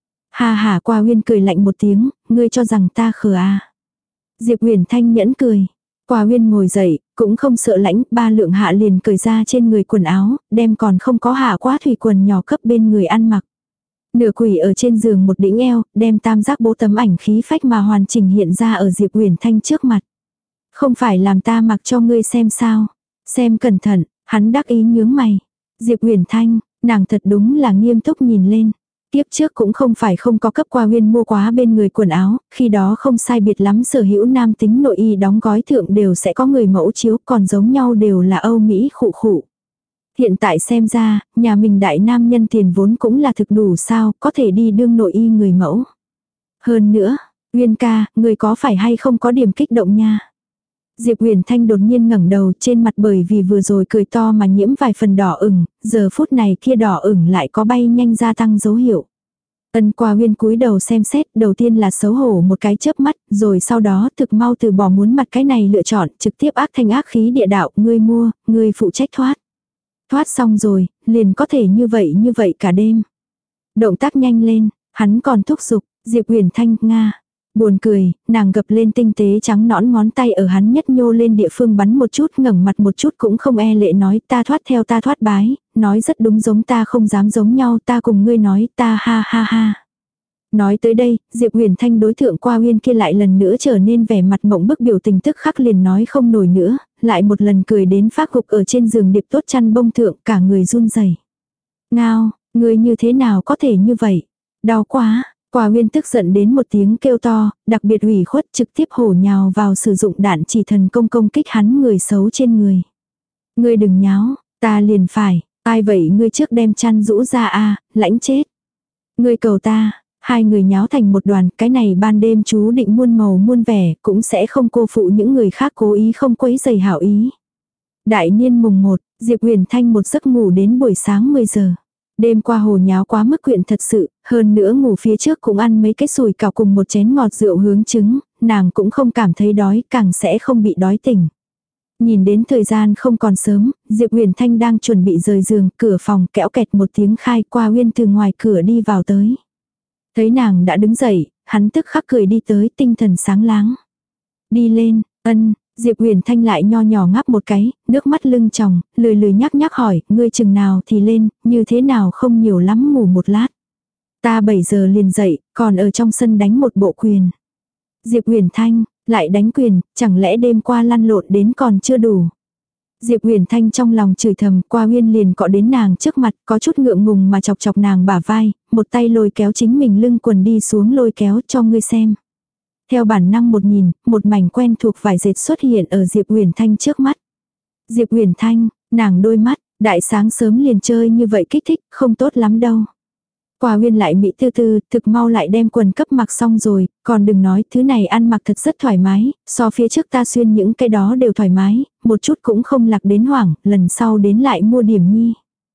Ha ha. Qua Uyên cười lạnh một tiếng, ngươi cho rằng ta khờ à. Diệp Huyền Thanh nhẫn cười. Qua Uyên ngồi dậy, cũng không sợ lãnh, ba lượng hạ liền cởi ra trên người quần áo, đem còn không có hạ quá thủy quần nhỏ cấp bên người ăn mặc. Nửa quỷ ở trên giường một đĩnh eo, đem tam giác bố tấm ảnh khí phách mà hoàn chỉnh hiện ra ở Diệp Huyền Thanh trước mặt. Không phải làm ta mặc cho ngươi xem sao. Xem cẩn thận, hắn đắc ý nhướng mày. Diệp Huyền Thanh, nàng thật đúng là nghiêm túc nhìn lên. Tiếp trước cũng không phải không có cấp Qua Uyên mua quá bên người quần áo, khi đó không sai biệt lắm sở hữu nam tính nội y đóng gói thượng đều sẽ có người mẫu chiếu, còn giống nhau đều là Âu Mỹ khụ khụ. Hiện tại xem ra, nhà mình đại nam nhân tiền vốn cũng là thực đủ sao, có thể đi đương nội y người mẫu. Hơn nữa, Uyên ca, người có phải hay không có điểm kích động nha. Diệp Huyền Thanh đột nhiên ngẩng đầu, trên mặt bởi vì vừa rồi cười to mà nhiễm vài phần đỏ ửng, giờ phút này kia đỏ ửng lại có bay nhanh gia tăng dấu hiệu. Ân. Qua Uyên cúi đầu xem xét, đầu tiên là xấu hổ một cái chớp mắt, rồi sau đó thực mau từ bỏ muốn mặt cái này lựa chọn, trực tiếp ác thanh ác khí địa đạo, ngươi mua, ngươi phụ trách thoát. Thoát xong rồi, liền có thể như vậy như vậy cả đêm. Động tác nhanh lên, hắn còn thúc giục, Diệp Huyền Thanh, nga. Buồn cười, nàng gập lên tinh tế trắng nõn ngón tay ở hắn nhất nhô lên địa phương bắn một chút, ngẩng mặt một chút cũng không e lệ nói, ta thoát theo ta thoát bái, nói rất đúng giống ta không dám giống nhau, ta cùng ngươi nói, ta ha ha ha. Nói tới đây, Diệp Huyền Thanh đối thượng Qua Uyên kia lại lần nữa trở nên vẻ mặt mộng bức, biểu tình tức khắc liền nói không nổi nữa, lại một lần cười đến phát gục ở trên giường điệp tốt chăn bông thượng, cả người run rẩy. Ngao, ngươi như thế nào có thể như vậy? Đau quá. Qua Uyên tức giận đến một tiếng kêu to, đặc biệt ủy khuất, trực tiếp hổ nhào vào sử dụng đạn chỉ thần công công kích hắn người xấu trên người. Ngươi đừng nháo, ta liền phải, ai vậy ngươi trước đem chăn rũ ra a, lãnh chết. Ngươi cầu ta, hai người nháo thành một đoàn, cái này ban đêm chú định muôn màu muôn vẻ, cũng sẽ không cô phụ những người khác cố ý không quấy giày hảo ý. Đại niên mùng một, Diệp Huyền Thanh một giấc ngủ đến buổi sáng mười giờ. Đêm qua hồ nháo quá mức quyện thật sự, hơn nữa ngủ phía trước cũng ăn mấy cái sùi cảo cùng một chén ngọt rượu hướng trứng, nàng cũng không cảm thấy đói, càng sẽ không bị đói tỉnh. Nhìn đến thời gian không còn sớm, Diệp Huyền Thanh đang chuẩn bị rời giường, cửa phòng kẽo kẹt một tiếng khai, Qua Uyên từ ngoài cửa đi vào tới. Thấy nàng đã đứng dậy, hắn tức khắc cười đi tới, tinh thần sáng láng. Đi lên, ân. Diệp Huyền Thanh lại nho nhỏ ngáp một cái, nước mắt lưng tròng, lười lười nhắc nhắc hỏi, ngươi chừng nào thì lên, như thế nào không nhiều lắm ngủ một lát. Ta bảy giờ liền dậy, còn ở trong sân đánh một bộ quyền. Diệp Huyền Thanh, lại đánh quyền, chẳng lẽ đêm qua lăn lộn đến còn chưa đủ. Diệp Huyền Thanh trong lòng chửi thầm, Qua Uyên liền cọ đến nàng trước mặt, có chút ngượng ngùng mà chọc chọc nàng bả vai, một tay lôi kéo chính mình lưng quần đi xuống lôi kéo cho ngươi xem. Theo bản năng một nhìn, một mảnh quen thuộc vải dệt xuất hiện ở Diệp Uyển Thanh trước mắt. Diệp Uyển Thanh, nàng đôi mắt, đại sáng sớm liền chơi như vậy kích thích, không tốt lắm đâu. Quả Uyên lại mỹ tư tư, thực mau lại đem quần cấp mặc xong rồi, còn đừng nói thứ này ăn mặc thật rất thoải mái, so phía trước ta xuyên những cái đó đều thoải mái, một chút cũng không lạc đến hoảng, lần sau đến lại mua điểm nhi.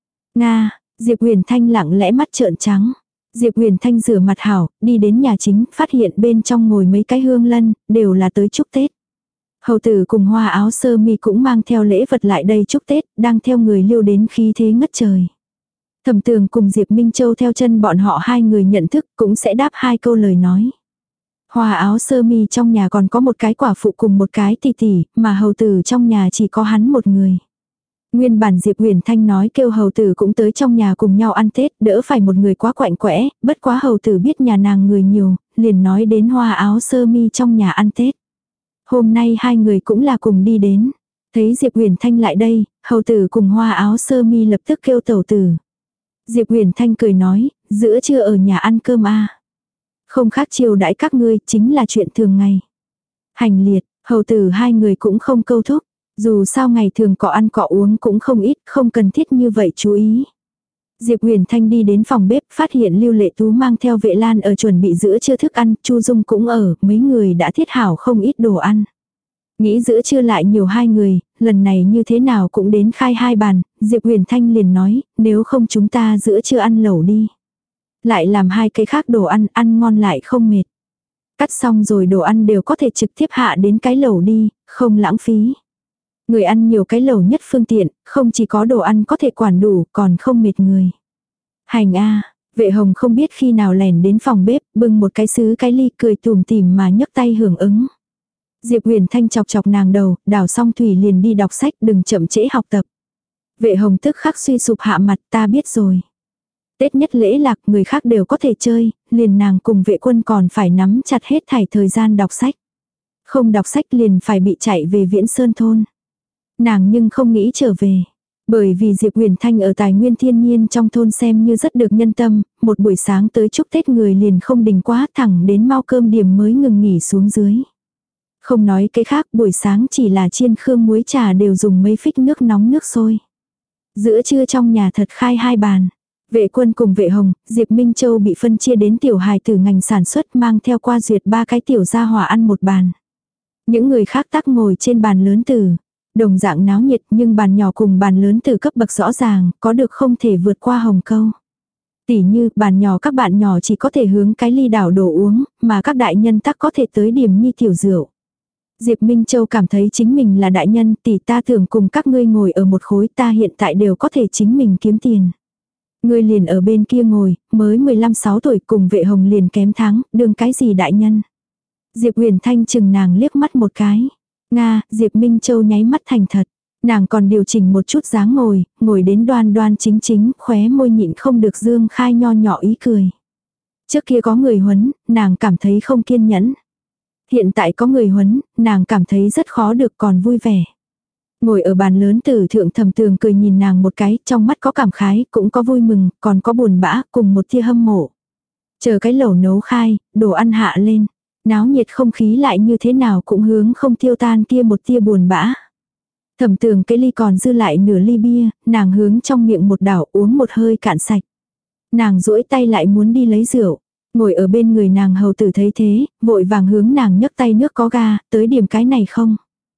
Nga, Diệp Uyển Thanh lặng lẽ mắt trợn trắng. Diệp Uyển Thanh rửa mặt hảo, đi đến nhà chính, phát hiện bên trong ngồi mấy cái hương lân, đều là tới chúc Tết. Hầu tử cùng Hoa áo sơ mi cũng mang theo lễ vật lại đây chúc Tết, đang theo người liêu đến khí thế ngất trời. Thẩm Tường cùng Diệp Minh Châu theo chân bọn họ hai người nhận thức cũng sẽ đáp hai câu lời nói. Hoa áo sơ mi trong nhà còn có một cái quả phụ cùng một cái tỷ tỷ, mà hầu tử trong nhà chỉ có hắn một người. Nguyên bản Diệp Uyển Thanh nói kêu hầu tử cũng tới trong nhà cùng nhau ăn Tết, đỡ phải một người quá quạnh quẽ, bất quá hầu tử biết nhà nàng người nhiều, liền nói đến Hoa áo sơ mi trong nhà ăn Tết. Hôm nay hai người cũng là cùng đi đến. Thấy Diệp Uyển Thanh lại đây, hầu tử cùng Hoa áo sơ mi lập tức kêu tẩu tử. Diệp Uyển Thanh cười nói, giữa trưa ở nhà ăn cơm a. Không khác chiều đãi các ngươi, chính là chuyện thường ngày. Hành liệt, hầu tử hai người cũng không câu thúc. Dù sao ngày thường cọ ăn cọ uống cũng không ít, không cần thiết như vậy chú ý. Diệp Uyển Thanh đi đến phòng bếp, phát hiện Lưu Lệ Tú mang theo Vệ Lan ở chuẩn bị giữa trưa thức ăn, Chu Dung cũng ở, mấy người đã thiết hảo không ít đồ ăn. Nghĩ giữa trưa lại nhiều hai người, lần này như thế nào cũng đến khai hai bàn, Diệp Uyển Thanh liền nói, nếu không chúng ta giữa trưa ăn lẩu đi. Lại làm hai cái khác đồ ăn, ăn ngon lại không mệt. Cắt xong rồi đồ ăn đều có thể trực tiếp hạ đến cái lẩu đi, không lãng phí. Người ăn nhiều cái lẩu nhất phương tiện, không chỉ có đồ ăn có thể quản đủ, còn không mệt người. Hành a, Vệ Hồng không biết khi nào lèn đến phòng bếp, bưng một cái sứ cái ly cười tủm tỉm mà nhấc tay hưởng ứng. Diệp Uyển Thanh chọc chọc nàng đầu, đảo xong thủy liền đi đọc sách, đừng chậm trễ học tập. Vệ Hồng tức khắc suy sụp hạ mặt, ta biết rồi. Tết nhất lễ lạc người khác đều có thể chơi, liền nàng cùng Vệ Quân còn phải nắm chặt hết thảy thời gian đọc sách. Không đọc sách liền phải bị chạy về Viễn Sơn thôn. Nàng nhưng không nghĩ trở về. Bởi vì Diệp Uyển Thanh ở tài nguyên thiên nhiên trong thôn xem như rất được nhân tâm, một buổi sáng tới chúc Tết người liền không đình quá, thẳng đến mau cơm điểm mới ngừng nghỉ xuống dưới. Không nói cái khác, buổi sáng chỉ là chiên khương muối trà đều dùng mấy phích nước nóng nước sôi. Giữa trưa trong nhà thật khai hai bàn. Vệ Quân cùng Vệ Hồng, Diệp Minh Châu bị phân chia đến tiểu hài từ ngành sản xuất mang theo qua duyệt ba cái tiểu gia hỏa ăn một bàn. Những người khác tắc ngồi trên bàn lớn từ. Đồng dạng náo nhiệt nhưng bàn nhỏ cùng bàn lớn từ cấp bậc rõ ràng, có được không thể vượt qua hồng câu. Tỉ như bàn nhỏ các bạn nhỏ chỉ có thể hướng cái ly đảo đồ uống, mà các đại nhân tắc có thể tới điểm nhi tiểu rượu. Diệp Minh Châu cảm thấy chính mình là đại nhân, tỷ ta tưởng cùng các ngươi ngồi ở một khối, ta hiện tại đều có thể chính mình kiếm tiền. Ngươi liền ở bên kia ngồi, mới mười lăm sáu tuổi cùng Vệ Hồng liền kém thắng, đương cái gì đại nhân. Diệp Uyển Thanh chừng nàng liếc mắt một cái. Nga, Diệp Minh Châu nháy mắt thành thật. Nàng còn điều chỉnh một chút dáng ngồi, ngồi đến đoan đoan chính chính, khóe môi nhịn không được dương khai nho nhỏ ý cười. Trước kia có người huấn, nàng cảm thấy không kiên nhẫn. Hiện tại có người huấn, nàng cảm thấy rất khó được còn vui vẻ. Ngồi ở bàn lớn Tử Thượng Thẩm Tường cười nhìn nàng một cái, trong mắt có cảm khái, cũng có vui mừng, còn có buồn bã, cùng một tia hâm mộ. Chờ cái lẩu nấu khai, đồ ăn hạ lên. Náo nhiệt không khí lại như thế nào cũng hướng không tiêu tan kia một tia buồn bã. Thẩm Tường cái ly còn dư lại nửa ly bia, nàng hướng trong miệng một đảo uống một hơi cạn sạch. Nàng duỗi tay lại muốn đi lấy rượu. Ngồi ở bên người nàng hầu tử thấy thế, vội vàng hướng nàng nhấc tay nước có ga, tới điểm cái này không.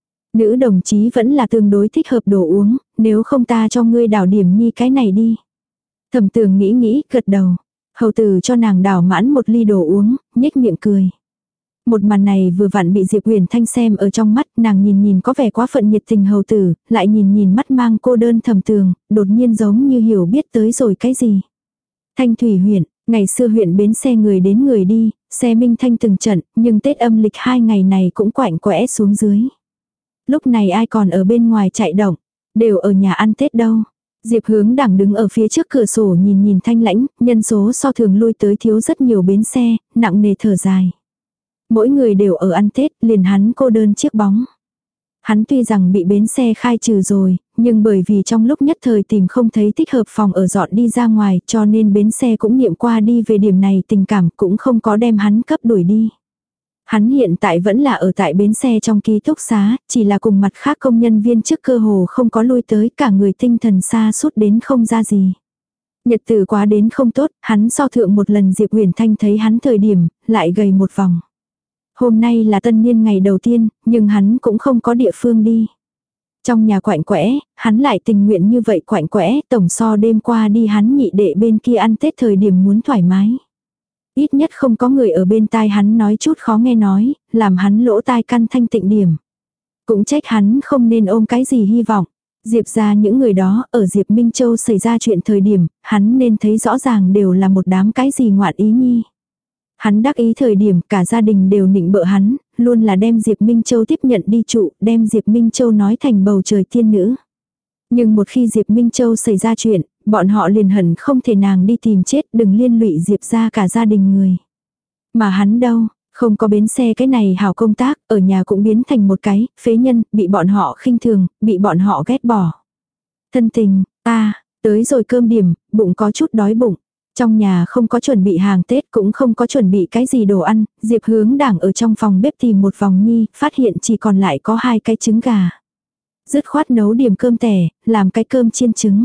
Nữ đồng chí vẫn là tương đối thích hợp đồ uống, nếu không ta cho ngươi đảo điểm nhi cái này đi. Thẩm Tường nghĩ nghĩ, gật đầu. Hầu tử cho nàng đảo mãn một ly đồ uống, nhếch miệng cười. Một màn này vừa vặn bị Diệp Uyển Thanh xem ở trong mắt, nàng nhìn nhìn có vẻ quá phận nhiệt tình hầu tử, lại nhìn nhìn mắt mang cô đơn Thẩm Tường, đột nhiên giống như hiểu biết tới rồi cái gì. Thanh Thủy huyện, ngày xưa huyện bến xe người đến người đi, xe minh thanh từng trận, nhưng Tết âm lịch hai ngày này cũng quạnh quẽ xuống dưới. Lúc này ai còn ở bên ngoài chạy động, đều ở nhà ăn Tết đâu. Diệp Hướng Đẳng đứng ở phía trước cửa sổ nhìn nhìn thanh lãnh, nhân số so thường lui tới thiếu rất nhiều bến xe, nặng nề thở dài. Mỗi người đều ở ăn Tết, liền hắn cô đơn chiếc bóng. Hắn tuy rằng bị bến xe khai trừ rồi, nhưng bởi vì trong lúc nhất thời tìm không thấy thích hợp phòng ở dọn đi ra ngoài cho nên bến xe cũng niệm qua đi về điểm này tình cảm cũng không có đem hắn cấp đuổi đi. Hắn hiện tại vẫn là ở tại bến xe trong ký túc xá, chỉ là cùng mặt khác công nhân viên trước cơ hồ không có lui tới, cả người tinh thần xa suốt đến không ra gì. Nhật tử quá đến không tốt, hắn so thượng một lần Diệp Huyền Thanh thấy hắn thời điểm, lại gầy một vòng. Hôm nay là tân niên ngày đầu tiên, nhưng hắn cũng không có địa phương đi. Trong nhà quạnh quẽ, hắn lại tình nguyện như vậy quạnh quẽ, tổng so đêm qua đi hắn nhị đệ bên kia ăn Tết thời điểm muốn thoải mái. Ít nhất không có người ở bên tai hắn nói chút khó nghe nói, làm hắn lỗ tai căn thanh tịnh điểm. Cũng trách hắn không nên ôm cái gì hy vọng. Diệp ra những người đó, ở Diệp Minh Châu xảy ra chuyện thời điểm, hắn nên thấy rõ ràng đều là một đám cái gì ngoạn ý nhi. Hắn đắc ý thời điểm cả gia đình đều nịnh bợ hắn, luôn là đem Diệp Minh Châu tiếp nhận đi trụ, đem Diệp Minh Châu nói thành bầu trời tiên nữ. Nhưng một khi Diệp Minh Châu xảy ra chuyện, bọn họ liền hận không thể nàng đi tìm chết, đừng liên lụy Diệp ra cả gia đình người. Mà hắn đâu, không có bến xe cái này hảo công tác, ở nhà cũng biến thành một cái, phế nhân, bị bọn họ khinh thường, bị bọn họ ghét bỏ. Thân tình, ta, tới rồi cơm điểm, bụng có chút đói bụng. Trong nhà không có chuẩn bị hàng Tết cũng không có chuẩn bị cái gì đồ ăn, Diệp Hướng Đảng ở trong phòng bếp tìm một vòng nhi, phát hiện chỉ còn lại có hai cái trứng gà. Dứt khoát nấu điểm cơm tẻ, làm cái cơm chiên trứng.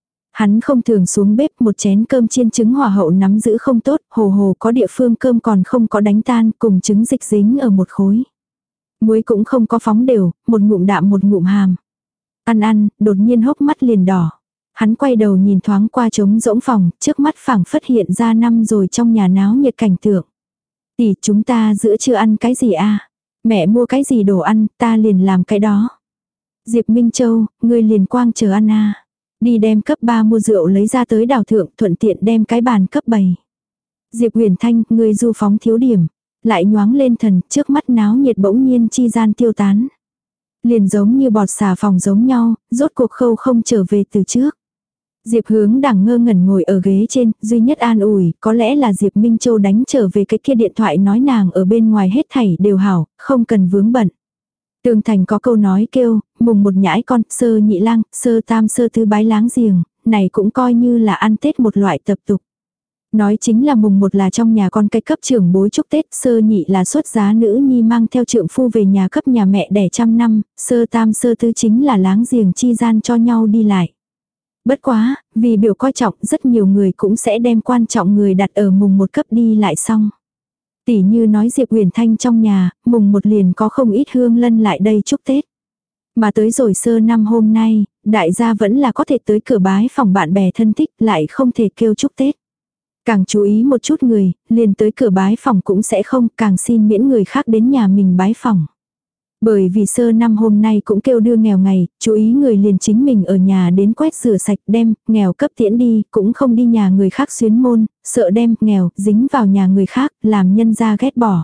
Hắn không thường xuống bếp, một chén cơm chiên trứng hỏa hậu nắm giữ không tốt, hồ hồ có địa phương cơm còn không có đánh tan, cùng trứng dịch dính ở một khối. Muối cũng không có phóng đều, một ngụm đạm một ngụm hàm. Ăn ăn, đột nhiên hốc mắt liền đỏ. Hắn quay đầu nhìn thoáng qua trống rỗng phòng, trước mắt phảng phất hiện ra năm rồi trong nhà náo nhiệt cảnh tượng. Tỷ, chúng ta giữa trưa ăn cái gì a? Mẹ mua cái gì đồ ăn, ta liền làm cái đó. Diệp Minh Châu, ngươi liền quang chờ ăn a. Đi đem cấp ba mua rượu lấy ra tới đảo thượng, thuận tiện đem cái bàn cấp bảy. Diệp Huyền Thanh, ngươi du phóng thiếu điểm. Lại nhoáng lên thần, trước mắt náo nhiệt bỗng nhiên chi gian tiêu tán. Liền giống như bọt xà phòng giống nhau, rốt cuộc khâu không trở về từ trước. Diệp Hướng Đằng ngơ ngẩn ngồi ở ghế trên, duy nhất an ủi, có lẽ là Diệp Minh Châu đánh trở về cái kia điện thoại nói nàng ở bên ngoài hết thảy đều hảo, không cần vướng bận. Tường Thành có câu nói kêu, mùng một nhãi con, sơ nhị lang, sơ tam sơ tứ bái láng giềng, này cũng coi như là ăn Tết một loại tập tục. Nói chính là mùng một là trong nhà con cái cấp trưởng bối chúc Tết, sơ nhị là xuất giá nữ nhi mang theo trượng phu về nhà cấp nhà mẹ đẻ trăm năm, sơ tam sơ tứ chính là láng giềng chi gian cho nhau đi lại. Bất quá, vì biểu coi trọng rất nhiều người cũng sẽ đem quan trọng người đặt ở mùng một cấp đi lại xong. Tỉ như nói Diệp Huyền Thanh trong nhà, mùng một liền có không ít hương lân lại đây chúc Tết. Mà tới rồi sơ năm hôm nay, đại gia vẫn là có thể tới cửa bái phòng bạn bè thân thích lại không thể kêu chúc Tết. Càng chú ý một chút người, liền tới cửa bái phòng cũng sẽ không, càng xin miễn người khác đến nhà mình bái phòng. Bởi vì sơ năm hôm nay cũng kêu đưa nghèo ngày, chú ý người liền chính mình ở nhà đến quét rửa sạch đem, nghèo cấp tiễn đi, cũng không đi nhà người khác xuyến môn, sợ đem, nghèo, dính vào nhà người khác, làm nhân gia ghét bỏ.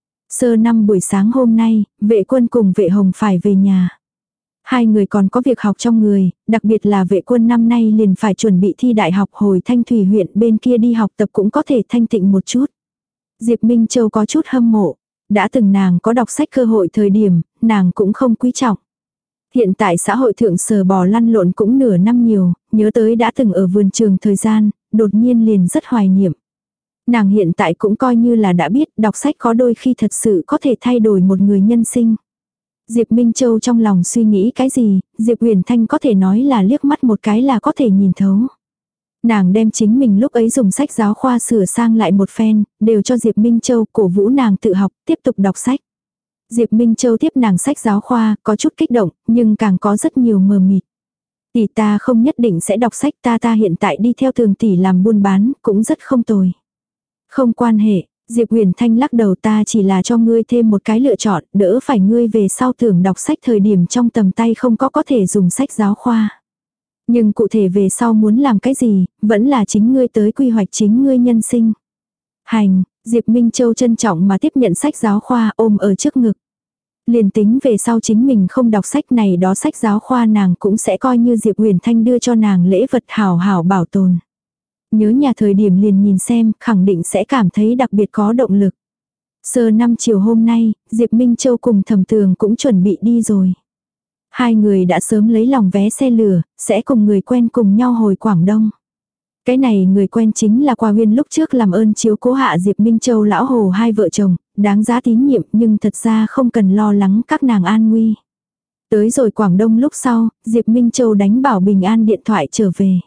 Sơ năm buổi sáng hôm nay, vệ quân cùng vệ hồng phải về nhà. Hai người còn có việc học trong người, đặc biệt là vệ quân năm nay liền phải chuẩn bị thi đại học hồi Thanh Thủy huyện bên kia đi học tập cũng có thể thanh tịnh một chút. Diệp Minh Châu có chút hâm mộ. Đã từng nàng có đọc sách cơ hội thời điểm, nàng cũng không quý trọng. Hiện tại xã hội thượng sờ bò lăn lộn cũng nửa năm nhiều, nhớ tới đã từng ở vườn trường thời gian, đột nhiên liền rất hoài niệm. Nàng hiện tại cũng coi như là đã biết đọc sách có đôi khi thật sự có thể thay đổi một người nhân sinh. Diệp Minh Châu trong lòng suy nghĩ cái gì, Diệp Huyền Thanh có thể nói là liếc mắt một cái là có thể nhìn thấu. Nàng đem chính mình lúc ấy dùng sách giáo khoa sửa sang lại một phen, đều cho Diệp Minh Châu cổ vũ nàng tự học, tiếp tục đọc sách. Diệp Minh Châu tiếp nàng sách giáo khoa, có chút kích động, nhưng càng có rất nhiều mờ mịt. Tỷ ta không nhất định sẽ đọc sách, ta ta hiện tại đi theo Thường tỷ làm buôn bán, cũng rất không tồi. Không quan hệ, Diệp Huyền Thanh lắc đầu, ta chỉ là cho ngươi thêm một cái lựa chọn, đỡ phải ngươi về sau tưởng đọc sách thời điểm trong tầm tay không có có thể dùng sách giáo khoa. Nhưng cụ thể về sau muốn làm cái gì, vẫn là chính ngươi tới quy hoạch chính ngươi nhân sinh. Hành, Diệp Minh Châu trân trọng mà tiếp nhận sách giáo khoa ôm ở trước ngực. Liền tính về sau chính mình không đọc sách này đó sách giáo khoa nàng cũng sẽ coi như Diệp Huyền Thanh đưa cho nàng lễ vật hảo hảo bảo tồn. Nhớ nhà thời điểm liền nhìn xem, khẳng định sẽ cảm thấy đặc biệt có động lực. Sơ năm chiều hôm nay, Diệp Minh Châu cùng Thẩm Tường cũng chuẩn bị đi rồi. Hai người đã sớm lấy lòng vé xe lửa, sẽ cùng người quen cùng nhau hồi Quảng Đông. Cái này người quen chính là Qua Huyên lúc trước làm ơn chiếu cố hạ Diệp Minh Châu lão hồ hai vợ chồng, đáng giá tín nhiệm nhưng thật ra không cần lo lắng các nàng an nguy. Tới rồi Quảng Đông lúc sau, Diệp Minh Châu đánh Bảo Bình An điện thoại trở về.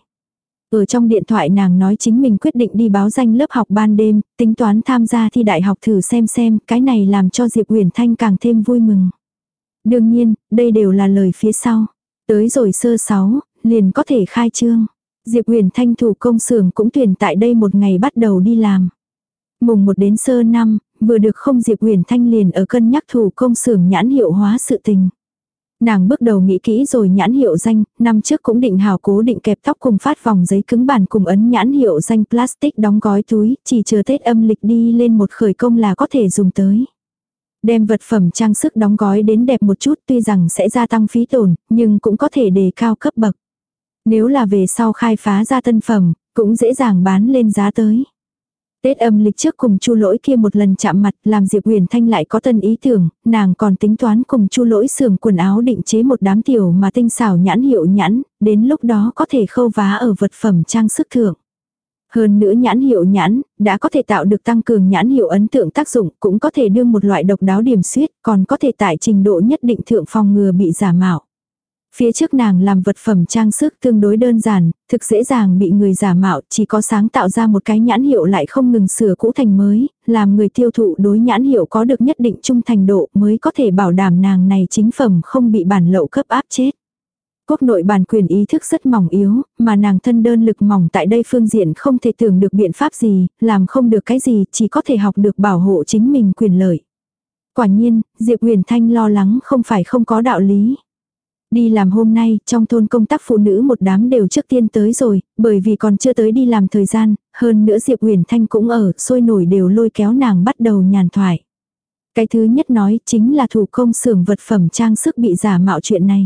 Ở trong điện thoại nàng nói chính mình quyết định đi báo danh lớp học ban đêm, tính toán tham gia thi đại học thử xem xem, cái này làm cho Diệp Huyền Thanh càng thêm vui mừng. Đương nhiên, đây đều là lời phía sau. Tới rồi sơ sáu, liền có thể khai trương. Diệp Huyền Thanh thủ công xưởng cũng tuyển tại đây một ngày bắt đầu đi làm. Mùng một đến sơ năm, vừa được không Diệp Huyền Thanh liền ở cân nhắc thủ công xưởng nhãn hiệu hóa sự tình. Nàng bước đầu nghĩ kỹ rồi nhãn hiệu danh, năm trước cũng định hào cố định kẹp tóc cùng phát vòng giấy cứng bản cùng ấn nhãn hiệu danh plastic đóng gói túi, chỉ chờ Tết âm lịch đi lên một khởi công là có thể dùng tới. Đem vật phẩm trang sức đóng gói đến đẹp một chút tuy rằng sẽ gia tăng phí tổn, nhưng cũng có thể đề cao cấp bậc. Nếu là về sau khai phá ra tân phẩm, cũng dễ dàng bán lên giá tới. Tết âm lịch trước cùng Chu Lỗi kia một lần chạm mặt, làm Diệp Huyền Thanh lại có tân ý tưởng, nàng còn tính toán cùng Chu Lỗi xưởng quần áo định chế một đám tiểu mà tinh xảo nhãn hiệu nhãn, đến lúc đó có thể khâu vá ở vật phẩm trang sức thượng. Hơn nữa nhãn hiệu nhãn, đã có thể tạo được tăng cường nhãn hiệu ấn tượng tác dụng, cũng có thể đương một loại độc đáo điểm xuyết, còn có thể tại trình độ nhất định thượng phòng ngừa bị giả mạo. Phía trước nàng làm vật phẩm trang sức tương đối đơn giản, thực dễ dàng bị người giả mạo, chỉ có sáng tạo ra một cái nhãn hiệu lại không ngừng sửa cũ thành mới, làm người tiêu thụ đối nhãn hiệu có được nhất định trung thành độ mới có thể bảo đảm nàng này chính phẩm không bị bản lậu cấp áp chết. Quốc nội bản quyền ý thức rất mỏng yếu, mà nàng thân đơn lực mỏng tại đây phương diện không thể tưởng được biện pháp gì, làm không được cái gì, chỉ có thể học được bảo hộ chính mình quyền lợi. Quả nhiên, Diệp Huyền Thanh lo lắng không phải không có đạo lý. Đi làm hôm nay, trong thôn công tác phụ nữ một đám đều trước tiên tới rồi, bởi vì còn chưa tới đi làm thời gian, hơn nữa Diệp Huyền Thanh cũng ở, sôi nổi đều lôi kéo nàng bắt đầu nhàn thoại. Cái thứ nhất nói chính là thủ công xưởng vật phẩm trang sức bị giả mạo chuyện này.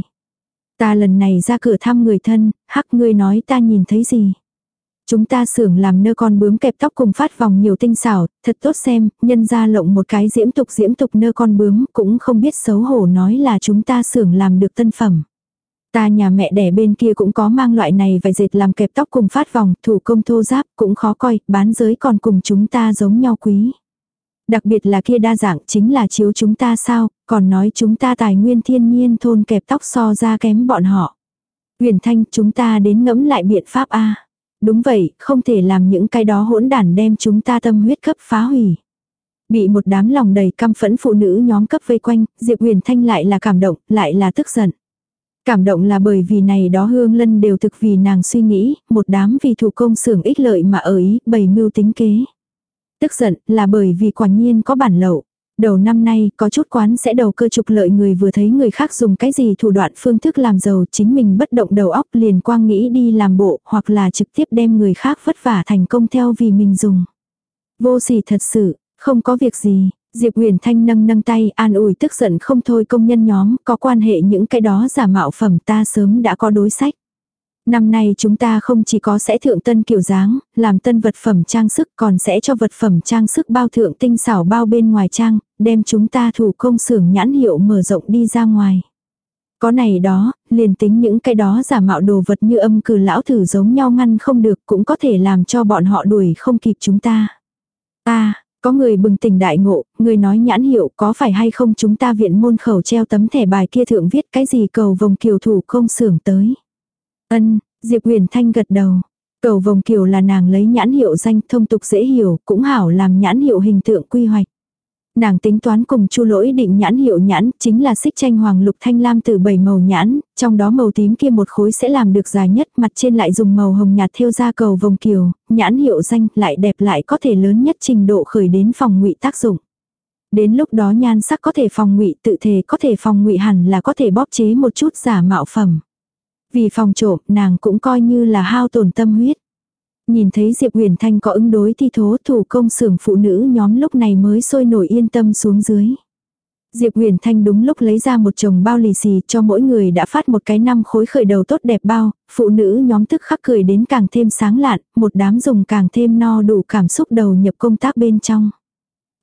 Ta lần này ra cửa thăm người thân, hắc ngươi nói ta nhìn thấy gì. Chúng ta xưởng làm nơ con bướm kẹp tóc cùng phát vòng nhiều tinh xảo, thật tốt xem, nhân ra lộng một cái diễm tục diễm tục nơ con bướm, cũng không biết xấu hổ nói là chúng ta xưởng làm được tân phẩm. Ta nhà mẹ đẻ bên kia cũng có mang loại này vài dệt làm kẹp tóc cùng phát vòng, thủ công thô giáp, cũng khó coi, bán giới còn cùng chúng ta giống nhau quý. Đặc biệt là kia đa dạng chính là chiếu chúng ta sao, còn nói chúng ta tài nguyên thiên nhiên thôn kẹp tóc so ra kém bọn họ. Huyền Thanh, chúng ta đến ngẫm lại biện pháp A. Đúng vậy, không thể làm những cái đó hỗn đản đem chúng ta tâm huyết cấp phá hủy. Bị một đám lòng đầy căm phẫn phụ nữ nhóm cấp vây quanh, Diệp Huyền Thanh lại là cảm động, lại là tức giận. Cảm động là bởi vì này đó Hương Lân đều thực vì nàng suy nghĩ, một đám vì thủ công xưởng ích lợi mà ở ý, bày mưu tính kế. Tức giận là bởi vì quả nhiên có bản lậu. Đầu năm nay có chút quán sẽ đầu cơ trục lợi, người vừa thấy người khác dùng cái gì thủ đoạn phương thức làm giàu chính mình bất động đầu óc liền quang nghĩ đi làm bộ, hoặc là trực tiếp đem người khác vất vả thành công theo vì mình dùng. Vô sỉ thật sự, không có việc gì. Diệp Huyền Thanh nâng nâng tay an ủi tức giận không thôi công nhân nhóm, có quan hệ những cái đó giả mạo phẩm ta sớm đã có đối sách. Năm nay chúng ta không chỉ có sẽ thượng tân kiểu dáng, làm tân vật phẩm trang sức, còn sẽ cho vật phẩm trang sức bao thượng tinh xảo bao bên ngoài trang, đem chúng ta thủ công xưởng nhãn hiệu mở rộng đi ra ngoài. Có này đó, liền tính những cái đó giả mạo đồ vật như âm cừ lão thử giống nhau ngăn không được, cũng có thể làm cho bọn họ đuổi không kịp chúng ta. À, có người bừng tỉnh đại ngộ, người nói nhãn hiệu có phải hay không chúng ta viện môn khẩu treo tấm thẻ bài kia thượng viết cái gì cầu vồng kiều thủ công xưởng tới. Ân, Diệp Huyền Thanh gật đầu. Cầu vồng kiều là nàng lấy nhãn hiệu danh thông tục dễ hiểu, cũng hảo làm nhãn hiệu hình tượng quy hoạch. Nàng tính toán cùng Chu Lỗi định nhãn hiệu nhãn, chính là xích tranh hoàng lục thanh lam từ bảy màu nhãn, trong đó màu tím kia một khối sẽ làm được dài nhất, mặt trên lại dùng màu hồng nhạt thêu ra cầu vồng kiều, nhãn hiệu danh lại đẹp lại có thể lớn nhất trình độ khởi đến phòng ngụy tác dụng. Đến lúc đó nhan sắc có thể phòng ngụy, tự thể có thể phòng ngụy, hẳn là có thể bóp chế một chút giả mạo phẩm. Vì phòng trộm, nàng cũng coi như là hao tổn tâm huyết. Nhìn thấy Diệp Huyền Thanh có ứng đối thi thố, thủ công xưởng phụ nữ nhóm lúc này mới sôi nổi yên tâm xuống dưới. Diệp Huyền Thanh đúng lúc lấy ra một chồng bao lì xì cho mỗi người đã phát một cái năm khối khởi đầu tốt đẹp bao, phụ nữ nhóm tức khắc cười đến càng thêm sáng lạn, một đám dùng càng thêm no đủ cảm xúc đầu nhập công tác bên trong.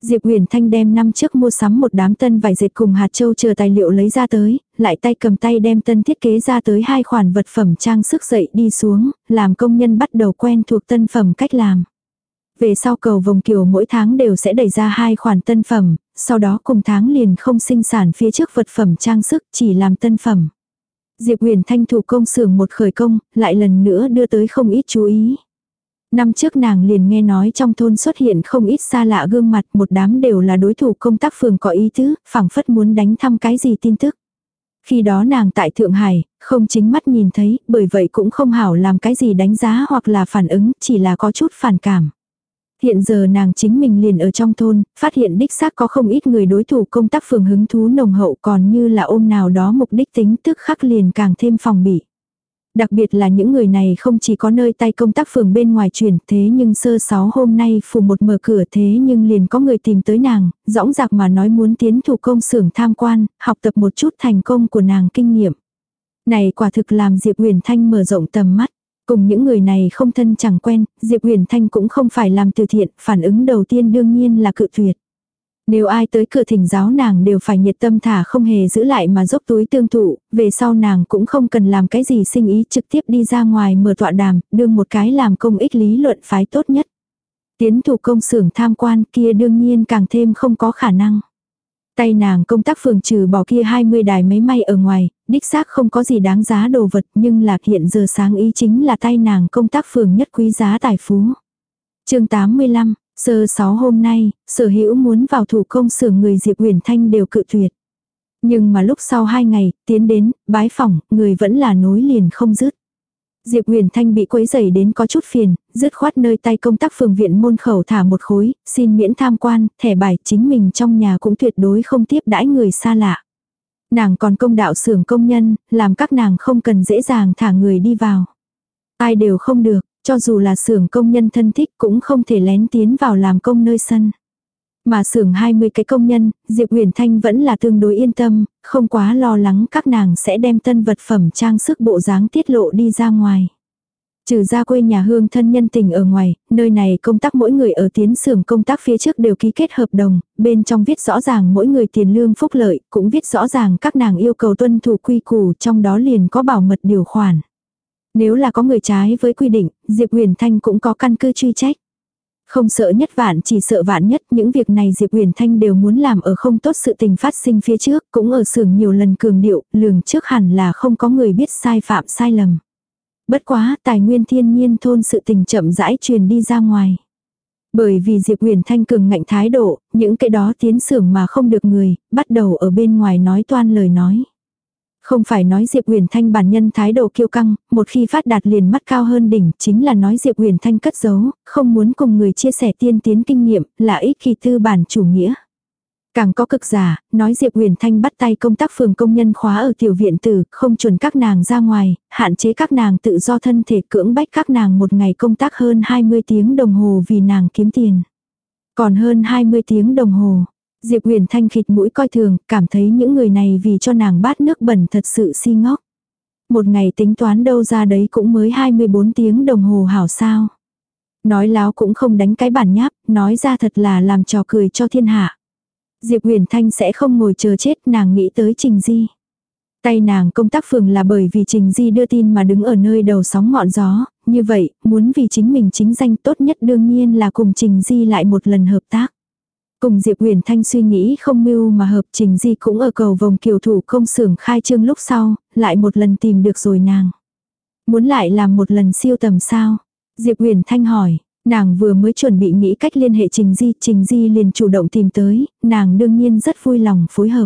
Diệp Huyền Thanh đem năm trước mua sắm một đám tân vải dệt cùng hạt châu chờ tài liệu lấy ra tới, lại tay cầm tay đem tân thiết kế ra tới hai khoản vật phẩm trang sức dậy đi xuống, làm công nhân bắt đầu quen thuộc tân phẩm cách làm. Về sau cầu vòng kiều mỗi tháng đều sẽ đẩy ra hai khoản tân phẩm, sau đó cùng tháng liền không sinh sản phía trước vật phẩm trang sức, chỉ làm tân phẩm. Diệp Huyền Thanh thủ công xưởng một khởi công, lại lần nữa đưa tới không ít chú ý. Năm trước nàng liền nghe nói trong thôn xuất hiện không ít xa lạ gương mặt, một đám đều là đối thủ công tác phường có ý tứ, phảng phất muốn đánh thăm cái gì tin tức. Khi đó nàng tại Thượng Hải, không chính mắt nhìn thấy, bởi vậy cũng không hảo làm cái gì đánh giá hoặc là phản ứng, chỉ là có chút phản cảm. Hiện giờ nàng chính mình liền ở trong thôn, phát hiện đích xác có không ít người đối thủ công tác phường hứng thú nồng hậu, còn như là ôm nào đó mục đích tính tức khắc liền càng thêm phòng bị. Đặc biệt là những người này không chỉ có nơi tay công tác phường bên ngoài truyền, thế nhưng sơ sáu hôm nay phủ một mở cửa thế nhưng liền có người tìm tới nàng, dõng dạc mà nói muốn tiến thủ công xưởng tham quan, học tập một chút thành công của nàng kinh nghiệm. Này quả thực làm Diệp Huyền Thanh mở rộng tầm mắt. Cùng những người này không thân chẳng quen, Diệp Huyền Thanh cũng không phải làm từ thiện, phản ứng đầu tiên đương nhiên là cự tuyệt. Nếu ai tới cửa thỉnh giáo nàng đều phải nhiệt tâm thả không hề giữ lại mà dốc túi tương thụ, về sau nàng cũng không cần làm cái gì sinh ý, trực tiếp đi ra ngoài mở tọa đàm, đương một cái làm công ích lý luận phái tốt nhất. Tiến thủ công xưởng tham quan kia đương nhiên càng thêm không có khả năng. Tay nàng công tác phường trừ bỏ kia hai mươi đài máy may ở ngoài, đích xác không có gì đáng giá đồ vật, nhưng là hiện giờ sáng ý chính là tay nàng công tác phường nhất quý giá tài phú. Chương tám mươi lăm, sơ sáu hôm nay, sở hữu muốn vào thủ công xưởng người Diệp Huyền Thanh đều cự tuyệt. Nhưng mà lúc sau hai ngày, tiến đến, bái phỏng, người vẫn là nối liền không dứt. Diệp Huyền Thanh bị quấy rầy đến có chút phiền, dứt khoát nơi tay công tác phường viện môn khẩu thả một khối, xin miễn tham quan, thẻ bài chính mình trong nhà cũng tuyệt đối không tiếp đãi người xa lạ. Nàng còn công đạo xưởng công nhân, làm các nàng không cần dễ dàng thả người đi vào. Ai đều không được, cho dù là xưởng công nhân thân thích cũng không thể lén tiến vào làm công nơi sân. Mà xưởng hai mươi cái công nhân, Diệp Huyền Thanh vẫn là tương đối yên tâm, không quá lo lắng các nàng sẽ đem tân vật phẩm trang sức bộ dáng tiết lộ đi ra ngoài. Trừ ra quê nhà hương thân nhân tình ở ngoài, nơi này công tác mỗi người ở tiến xưởng công tác phía trước đều ký kết hợp đồng, bên trong viết rõ ràng mỗi người tiền lương phúc lợi, cũng viết rõ ràng các nàng yêu cầu tuân thủ quy củ, trong đó liền có bảo mật điều khoản. Nếu là có người trái với quy định, Diệp Huyền Thanh cũng có căn cứ truy trách. Không sợ nhất vạn chỉ sợ vạn nhất, những việc này Diệp Huyền Thanh đều muốn làm ở không tốt sự tình phát sinh phía trước, cũng ở xưởng nhiều lần cường điệu, lường trước hẳn là không có người biết sai phạm sai lầm. Bất quá, tài nguyên thiên nhiên thôn sự tình chậm rãi truyền đi ra ngoài. Bởi vì Diệp Huyền Thanh cường ngạnh thái độ, những cái đó tiến xưởng mà không được người, bắt đầu ở bên ngoài nói toan lời nói. Không phải nói Diệp Huyền Thanh bản nhân thái độ kiêu căng, một khi phát đạt liền mắt cao hơn đỉnh, chính là nói Diệp Huyền Thanh cất giấu, không muốn cùng người chia sẻ tiên tiến kinh nghiệm, là ích kỷ tư bản chủ nghĩa. Càng có cực giả, nói Diệp Huyền Thanh bắt tay công tác phường công nhân khóa ở tiểu viện tử, không chuẩn các nàng ra ngoài, hạn chế các nàng tự do thân thể, cưỡng bách các nàng một ngày công tác hơn hai mươi tiếng đồng hồ vì nàng kiếm tiền. Còn hơn hai mươi tiếng đồng hồ. Diệp Huyền Thanh khịt mũi coi thường, cảm thấy những người này vì cho nàng bát nước bẩn thật sự si ngốc. Một ngày tính toán đâu ra đấy cũng mới hai mươi bốn tiếng đồng hồ hảo sao. Nói láo cũng không đánh cái bản nháp, nói ra thật là làm trò cười cho thiên hạ. Diệp Huyền Thanh sẽ không ngồi chờ chết, nàng nghĩ tới Trình Di. Tay nàng công tác phường là bởi vì Trình Di đưa tin mà đứng ở nơi đầu sóng ngọn gió, như vậy, muốn vì chính mình chính danh tốt nhất đương nhiên là cùng Trình Di lại một lần hợp tác. Cùng Diệp Huyền Thanh suy nghĩ không mưu mà hợp, Trình Di cũng ở cầu vòng kiều thủ công xưởng khai trương lúc sau, lại một lần tìm được rồi nàng. Muốn lại làm một lần siêu tầm sao? Diệp Huyền Thanh hỏi, nàng vừa mới chuẩn bị nghĩ cách liên hệ Trình Di, Trình Di liền chủ động tìm tới, nàng đương nhiên rất vui lòng phối hợp.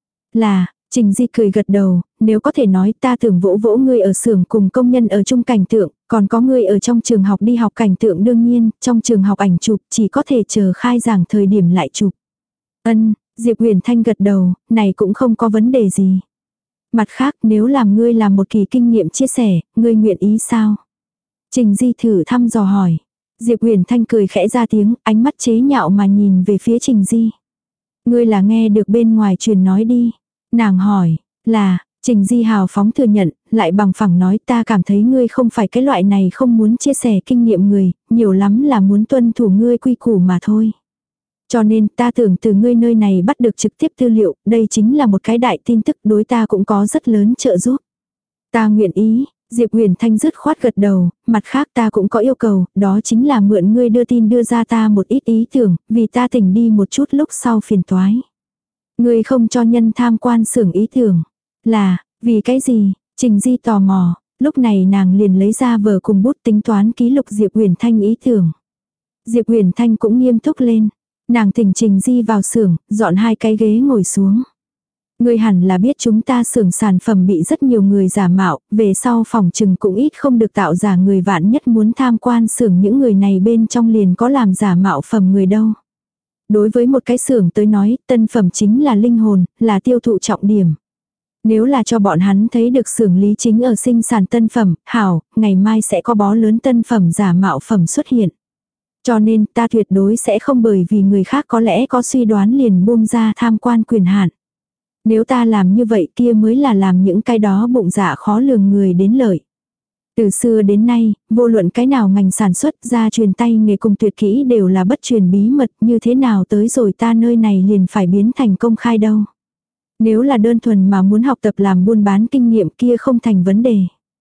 Là, Trình Di cười gật đầu, nếu có thể nói ta tưởng vỗ vỗ ngươi ở xưởng cùng công nhân ở chung cảnh tượng, còn có ngươi ở trong trường học đi học cảnh tượng đương nhiên, trong trường học ảnh chụp chỉ có thể chờ khai giảng thời điểm lại chụp. Ân, Diệp Huyền Thanh gật đầu, này cũng không có vấn đề gì. Mặt khác nếu làm ngươi làm một kỳ kinh nghiệm chia sẻ, ngươi nguyện ý sao? Trình Di thử thăm dò hỏi. Diệp Huyền Thanh cười khẽ ra tiếng, ánh mắt chế nhạo mà nhìn về phía Trình Di. Ngươi là nghe được bên ngoài truyền nói đi. Nàng hỏi, là, Trình Di hào phóng thừa nhận, lại bằng phẳng nói ta cảm thấy ngươi không phải cái loại này không muốn chia sẻ kinh nghiệm người, nhiều lắm là muốn tuân thủ ngươi quy củ mà thôi. Cho nên ta tưởng từ ngươi nơi này bắt được trực tiếp tư liệu, đây chính là một cái đại tin tức đối ta cũng có rất lớn trợ giúp. Ta nguyện ý, Diệp Huyền Thanh dứt khoát gật đầu, mặt khác ta cũng có yêu cầu, đó chính là mượn ngươi đưa tin đưa ra ta một ít ý tưởng, vì ta tỉnh đi một chút lúc sau phiền toái. Ngươi không cho nhân tham quan xưởng ý tưởng. Là, vì cái gì? Trình Di tò mò, lúc này nàng liền lấy ra vở cùng bút tính toán ký lục Diệp Huyền Thanh ý tưởng. Diệp Huyền Thanh cũng nghiêm túc lên. Nàng thỉnh Trình Di vào xưởng, dọn hai cái ghế ngồi xuống. Ngươi hẳn là biết chúng ta xưởng sản phẩm bị rất nhiều người giả mạo, về sau phòng trừng cũng ít không được tạo giả người, vạn nhất muốn tham quan xưởng những người này bên trong liền có làm giả mạo phẩm người đâu. Đối với một cái xưởng tới nói, tân phẩm chính là linh hồn, là tiêu thụ trọng điểm. Nếu là cho bọn hắn thấy được xưởng Lý Chính ở sinh sản tân phẩm, hảo, ngày mai sẽ có bó lớn tân phẩm giả mạo phẩm xuất hiện. Cho nên ta tuyệt đối sẽ không bởi vì người khác có lẽ có suy đoán liền buông ra tham quan quyền hạn. Nếu ta làm như vậy kia mới là làm những cái đó bụng dạ khó lường người đến lợi. Từ xưa đến nay, vô luận cái nào ngành sản xuất ra truyền tay nghề cùng tuyệt kỹ đều là bất truyền bí mật, như thế nào tới rồi ta nơi này liền phải biến thành công khai đâu. Nếu là đơn thuần mà muốn học tập làm buôn bán kinh nghiệm kia không thành vấn đề.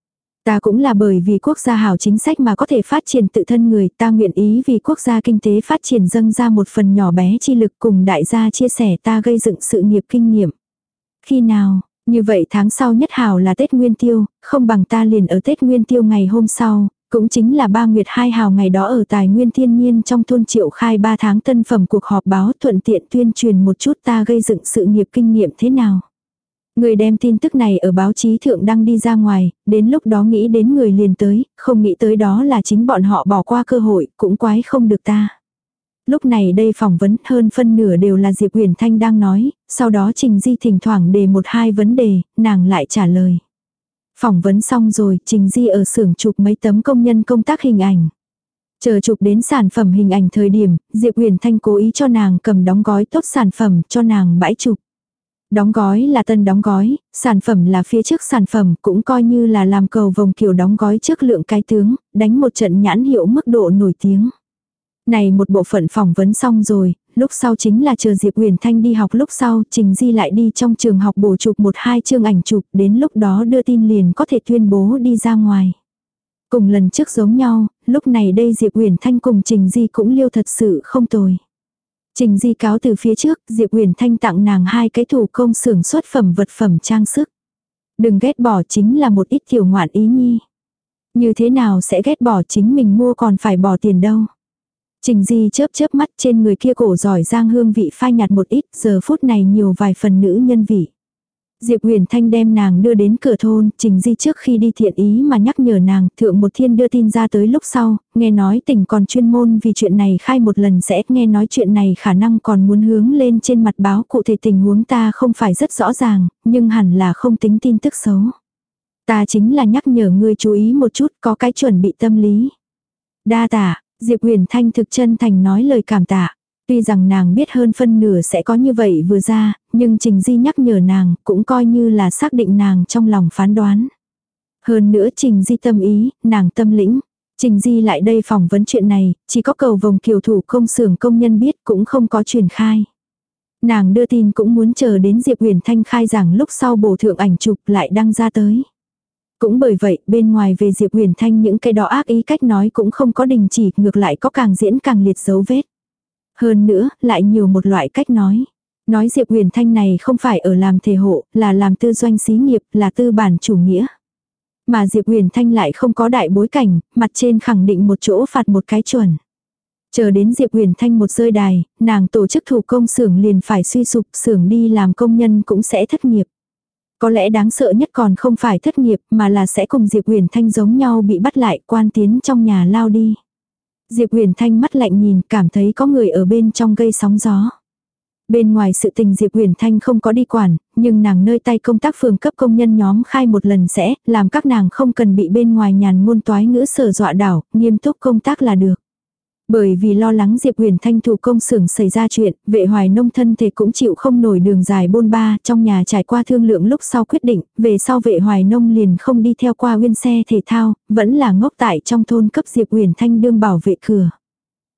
Ta cũng là bởi vì quốc gia hảo chính sách mà có thể phát triển tự thân người, ta nguyện ý vì quốc gia kinh tế phát triển dâng ra một phần nhỏ bé chi lực cùng đại gia chia sẻ ta gây dựng sự nghiệp kinh nghiệm. Khi nào, như vậy tháng sau nhất hảo là Tết Nguyên Tiêu, không bằng ta liền ở Tết Nguyên Tiêu ngày hôm sau, cũng chính là ba nguyệt hai hào ngày đó ở Tài Nguyên Thiên Nhiên trong thôn triệu khai ba tháng tân phẩm cuộc họp báo, thuận tiện tuyên truyền một chút ta gây dựng sự nghiệp kinh nghiệm thế nào. Người đem tin tức này ở báo chí thượng đăng đi ra ngoài, đến lúc đó nghĩ đến người liền tới, không nghĩ tới đó là chính bọn họ bỏ qua cơ hội, cũng quái không được ta. Lúc này đây phỏng vấn hơn phân nửa đều là Diệp Huyền Thanh đang nói, sau đó Trình Di thỉnh thoảng đề một hai vấn đề, nàng lại trả lời. Phỏng vấn xong rồi, Trình Di ở xưởng chụp mấy tấm công nhân công tác hình ảnh. Chờ chụp đến sản phẩm hình ảnh thời điểm, Diệp Huyền Thanh cố ý cho nàng cầm đóng gói tốt sản phẩm cho nàng bãi chụp. Đóng gói là tân đóng gói, sản phẩm là phía trước sản phẩm, cũng coi như là làm cầu vồng kiểu đóng gói trước lượng cái tướng, đánh một trận nhãn hiệu mức độ nổi tiếng. Này một bộ phận phỏng vấn xong rồi, lúc sau chính là chờ Diệp Huyền Thanh đi học, lúc sau Trình Di lại đi trong trường học bổ chụp một hai chương ảnh chụp, đến lúc đó đưa tin liền có thể tuyên bố đi ra ngoài. Cùng lần trước giống nhau, lúc này đây Diệp Huyền Thanh cùng Trình Di cũng liêu thật sự không tồi. Trình Di cáo từ phía trước, Diệp Huyền Thanh tặng nàng hai cái thủ công xưởng xuất phẩm vật phẩm trang sức. Đừng ghét bỏ, chính là một ít tiểu ngoạn ý nhi. Như thế nào sẽ ghét bỏ, chính mình mua còn phải bỏ tiền đâu. Trình Di chớp chớp mắt, trên người kia cổ giỏi giang hương vị phai nhạt một ít, giờ phút này nhiều vài phần nữ nhân vị. Diệp Huyền Thanh đem nàng đưa đến cửa thôn, Trình Di trước khi đi thiện ý mà nhắc nhở nàng, Thượng Một Thiên đưa tin ra tới lúc sau, nghe nói tỉnh còn chuyên môn vì chuyện này khai một lần sẽ, nghe nói chuyện này khả năng còn muốn hướng lên trên mặt báo, cụ thể tình huống ta không phải rất rõ ràng, nhưng hẳn là không tính tin tức xấu. Ta chính là nhắc nhở ngươi chú ý một chút, có cái chuẩn bị tâm lý. Đa tạ, Diệp Huyền Thanh thực chân thành nói lời cảm tạ. Tuy rằng nàng biết hơn phân nửa sẽ có như vậy vừa ra, nhưng Trình Di nhắc nhở nàng cũng coi như là xác định nàng trong lòng phán đoán. Hơn nữa Trình Di tâm ý, nàng tâm lĩnh. Trình Di lại đây phỏng vấn chuyện này, chỉ có cầu vồng kiều thủ công xưởng công nhân biết, cũng không có truyền khai. Nàng đưa tin cũng muốn chờ đến Diệp Huyền Thanh khai giảng lúc sau bổ thượng ảnh chụp lại đăng ra tới. Cũng bởi vậy, bên ngoài về Diệp Huyền Thanh những cái đó ác ý cách nói cũng không có đình chỉ, ngược lại có càng diễn càng liệt dấu vết. Hơn nữa, lại nhiều một loại cách nói. Nói Diệp Huyền Thanh này không phải ở làm thể hộ, là làm tư doanh xí nghiệp, là tư bản chủ nghĩa. Mà Diệp Huyền Thanh lại không có đại bối cảnh, mặt trên khẳng định một chỗ phạt một cái chuẩn. Chờ đến Diệp Huyền Thanh một rơi đài, nàng tổ chức thủ công xưởng liền phải suy sụp, xưởng đi làm công nhân cũng sẽ thất nghiệp. Có lẽ đáng sợ nhất còn không phải thất nghiệp, mà là sẽ cùng Diệp Huyền Thanh giống nhau bị bắt lại, quan tiến trong nhà lao đi. Diệp Huyền Thanh mắt lạnh nhìn, cảm thấy có người ở bên trong gây sóng gió. Bên ngoài sự tình Diệp Huyền Thanh không có đi quản, nhưng nàng nơi tay công tác phường cấp công nhân nhóm khai một lần sẽ, làm các nàng không cần bị bên ngoài nhàn ngôn toái ngữ sở dọa đảo, nghiêm túc công tác là được. Bởi vì lo lắng Diệp Huyền Thanh thủ công xưởng xảy ra chuyện, Vệ Hoài Nông thân thể cũng chịu không nổi đường dài bôn ba, trong nhà trải qua thương lượng lúc sau quyết định, về sau Vệ Hoài Nông liền không đi theo qua Uyên xe thể thao, vẫn là ngốc tại trong thôn cấp Diệp Huyền Thanh đương bảo vệ cửa.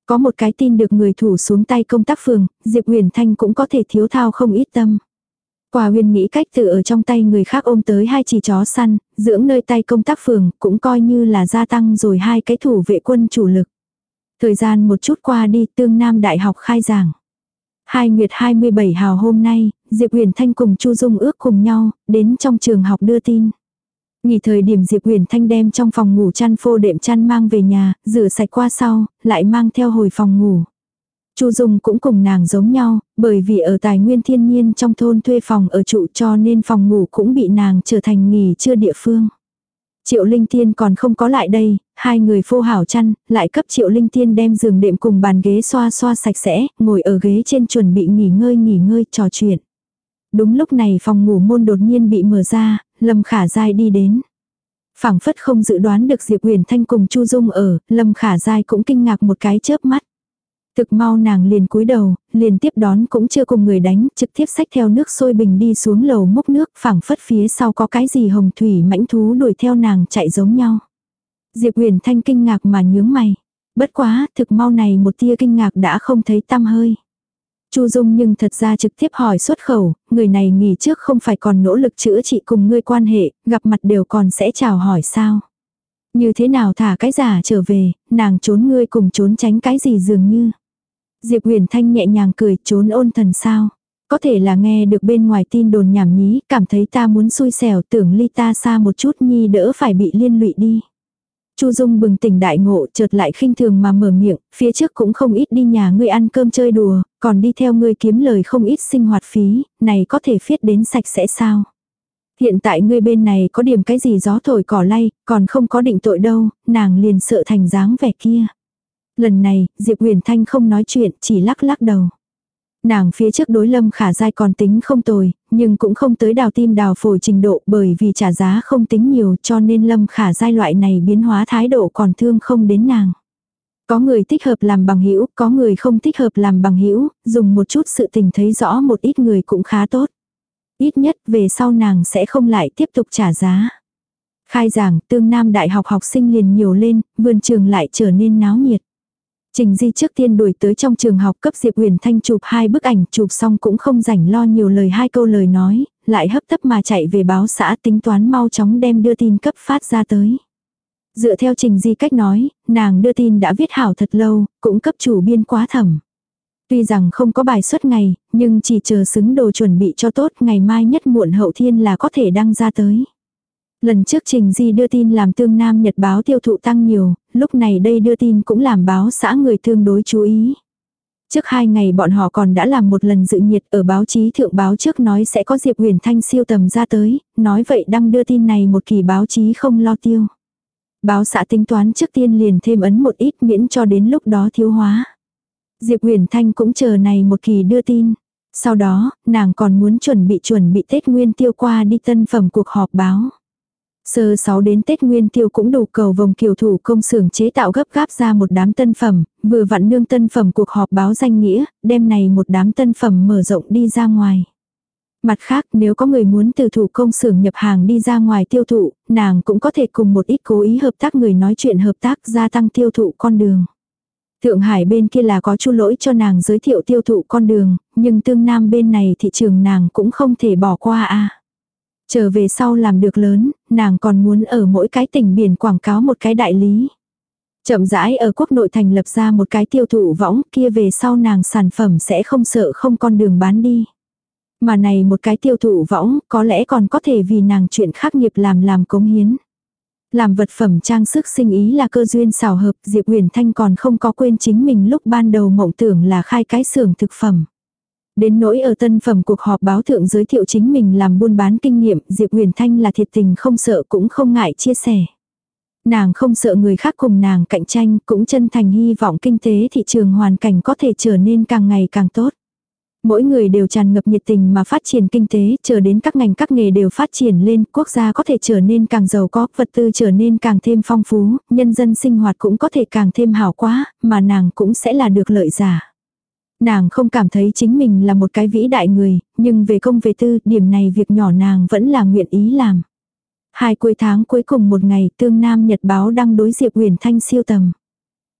Có một cái tin được người thủ xuống tay công tác phường, Diệp Huyền Thanh cũng có thể thiếu thao không ít tâm. Quả Huyền nghĩ cách tự ở trong tay người khác ôm tới hai chỉ chó săn, dưỡng nơi tay công tác phường, cũng coi như là gia tăng rồi hai cái thủ vệ quân chủ lực. Thời gian một chút qua đi, Tương Nam Đại học khai giảng. Hai nguyệt hai mươi bảy hào hôm nay, Diệp Huyền Thanh cùng Chu Dung ước cùng nhau, đến trong trường học đưa tin. Nghỉ thời điểm Diệp Huyền Thanh đem trong phòng ngủ chăn phô đệm chăn mang về nhà, rửa sạch qua sau, lại mang theo hồi phòng ngủ. Chu Dung cũng cùng nàng giống nhau, bởi vì ở tài nguyên thiên nhiên trong thôn thuê phòng ở trụ cho nên phòng ngủ cũng bị nàng trở thành nghỉ trưa địa phương. Triệu Linh Tiên còn không có lại đây, hai người phô hảo chăn, lại cấp Triệu Linh Tiên đem giường đệm cùng bàn ghế xoa xoa sạch sẽ, ngồi ở ghế trên chuẩn bị nghỉ ngơi nghỉ ngơi trò chuyện. Đúng lúc này phòng ngủ môn đột nhiên bị mở ra, Lâm Khả Giai đi đến. Phảng phất không dự đoán được Diệp Huyền Thanh cùng Chu Dung ở, Lâm Khả Giai cũng kinh ngạc một cái chớp mắt. Thực mau nàng liền cúi đầu, liền tiếp đón cũng chưa cùng người đánh, trực tiếp xách theo nước sôi bình đi xuống lầu múc nước, phảng phất phía sau có cái gì hồng thủy mãnh thú đuổi theo nàng chạy giống nhau. Diệp Huyền Thanh kinh ngạc mà nhướng mày. Bất quá, thực mau này một tia kinh ngạc đã không thấy tăm hơi. Chu Dung nhưng thật ra trực tiếp hỏi xuất khẩu, người này nghỉ trước không phải còn nỗ lực chữa trị cùng ngươi quan hệ, gặp mặt đều còn sẽ chào hỏi sao. Như thế nào thả cái giả trở về, nàng trốn ngươi cùng trốn tránh cái gì dường như. Diệp Huyền Thanh nhẹ nhàng cười, trốn ôn thần sao. Có thể là nghe được bên ngoài tin đồn nhảm nhí, cảm thấy ta muốn xui xẻo, tưởng ly ta xa một chút nhi đỡ phải bị liên lụy đi. Chu Dung bừng tỉnh đại ngộ, chợt lại khinh thường mà mở miệng, phía trước cũng không ít đi nhà ngươi ăn cơm chơi đùa, còn đi theo ngươi kiếm lời không ít sinh hoạt phí, này có thể phiết đến sạch sẽ sao. Hiện tại ngươi bên này có điểm cái gì gió thổi cỏ lay, còn không có định tội đâu, nàng liền sợ thành dáng vẻ kia. Lần này, Diệp Huyền Thanh không nói chuyện, chỉ lắc lắc đầu. Nàng phía trước đối Lâm Khả Giai còn tính không tồi, nhưng cũng không tới đào tim đào phổi trình độ, bởi vì trả giá không tính nhiều cho nên Lâm Khả Giai loại này biến hóa thái độ còn thương không đến nàng. Có người thích hợp làm bằng hữu, có người không thích hợp làm bằng hữu, dùng một chút sự tình thấy rõ một ít người cũng khá tốt. Ít nhất về sau nàng sẽ không lại tiếp tục trả giá. Khai giảng, Tương Nam Đại học học sinh liền nhiều lên, vườn trường lại trở nên náo nhiệt. Trình Di trước tiên đuổi tới trong trường học cấp Diệp Huyền Thanh chụp hai bức ảnh, chụp xong cũng không rảnh lo nhiều lời hai câu lời nói, lại hấp tấp mà chạy về báo xã tính toán mau chóng đem đưa tin cấp phát ra tới. Dựa theo Trình Di cách nói, nàng đưa tin đã viết hảo thật lâu, cũng cấp chủ biên quá thẩm. Tuy rằng không có bài xuất ngày, nhưng chỉ chờ xứng đồ chuẩn bị cho tốt, ngày mai nhất muộn hậu thiên là có thể đăng ra tới. Lần trước Trình Di đưa tin làm Tương Nam Nhật báo tiêu thụ tăng nhiều, lúc này đây đưa tin cũng làm báo xã người tương đối chú ý. Trước hai ngày bọn họ còn đã làm một lần dự nhiệt ở báo chí thượng báo trước nói sẽ có Diệp Huyền Thanh siêu tầm ra tới, nói vậy đăng đưa tin này một kỳ báo chí không lo tiêu. Báo xã tính toán trước tiên liền thêm ấn một ít miễn cho đến lúc đó thiếu hóa. Diệp Huyền Thanh cũng chờ này một kỳ đưa tin. Sau đó, nàng còn muốn chuẩn bị chuẩn bị Tết Nguyên Tiêu qua đi tân phẩm cuộc họp báo. Sơ sáu đến Tết Nguyên Tiêu cũng đủ cầu vòng kiều thủ công xưởng chế tạo gấp gáp ra một đám tân phẩm, vừa vặn nương tân phẩm cuộc họp báo danh nghĩa, đem này một đám tân phẩm mở rộng đi ra ngoài. Mặt khác, nếu có người muốn từ thủ công xưởng nhập hàng đi ra ngoài tiêu thụ, nàng cũng có thể cùng một ít cố ý hợp tác người nói chuyện hợp tác gia tăng tiêu thụ con đường. Thượng Hải bên kia là có Chu Lỗi cho nàng giới thiệu tiêu thụ con đường, nhưng Tương Nam bên này thị trường nàng cũng không thể bỏ qua a. Trở về sau làm được lớn, nàng còn muốn ở mỗi cái tỉnh biển quảng cáo một cái đại lý. Chậm rãi ở quốc nội thành lập ra một cái tiêu thụ võng, kia về sau nàng sản phẩm sẽ không sợ không con đường bán đi. Mà này một cái tiêu thụ võng, có lẽ còn có thể vì nàng chuyện khác nghiệp làm làm cống hiến. Làm vật phẩm trang sức sinh ý là cơ duyên xảo hợp, Diệp Huyền Thanh còn không có quên chính mình lúc ban đầu mộng tưởng là khai cái xưởng thực phẩm. Đến nỗi ở tân phẩm cuộc họp báo thượng giới thiệu chính mình làm buôn bán kinh nghiệm, Diệp Huyền Thanh là thiệt tình không sợ cũng không ngại chia sẻ. Nàng không sợ người khác cùng nàng cạnh tranh, cũng chân thành hy vọng kinh tế thị trường hoàn cảnh có thể trở nên càng ngày càng tốt. Mỗi người đều tràn ngập nhiệt tình mà phát triển kinh tế, chờ đến các ngành các nghề đều phát triển lên, quốc gia có thể trở nên càng giàu có, vật tư trở nên càng thêm phong phú, nhân dân sinh hoạt cũng có thể càng thêm hảo quá, mà nàng cũng sẽ là được lợi giả. Nàng không cảm thấy chính mình là một cái vĩ đại người, nhưng về công về tư, điểm này việc nhỏ nàng vẫn là nguyện ý làm. Hai cuối tháng cuối cùng một ngày, Tương Nam Nhật báo đăng đối Diệp Huyền Thanh siêu tầm.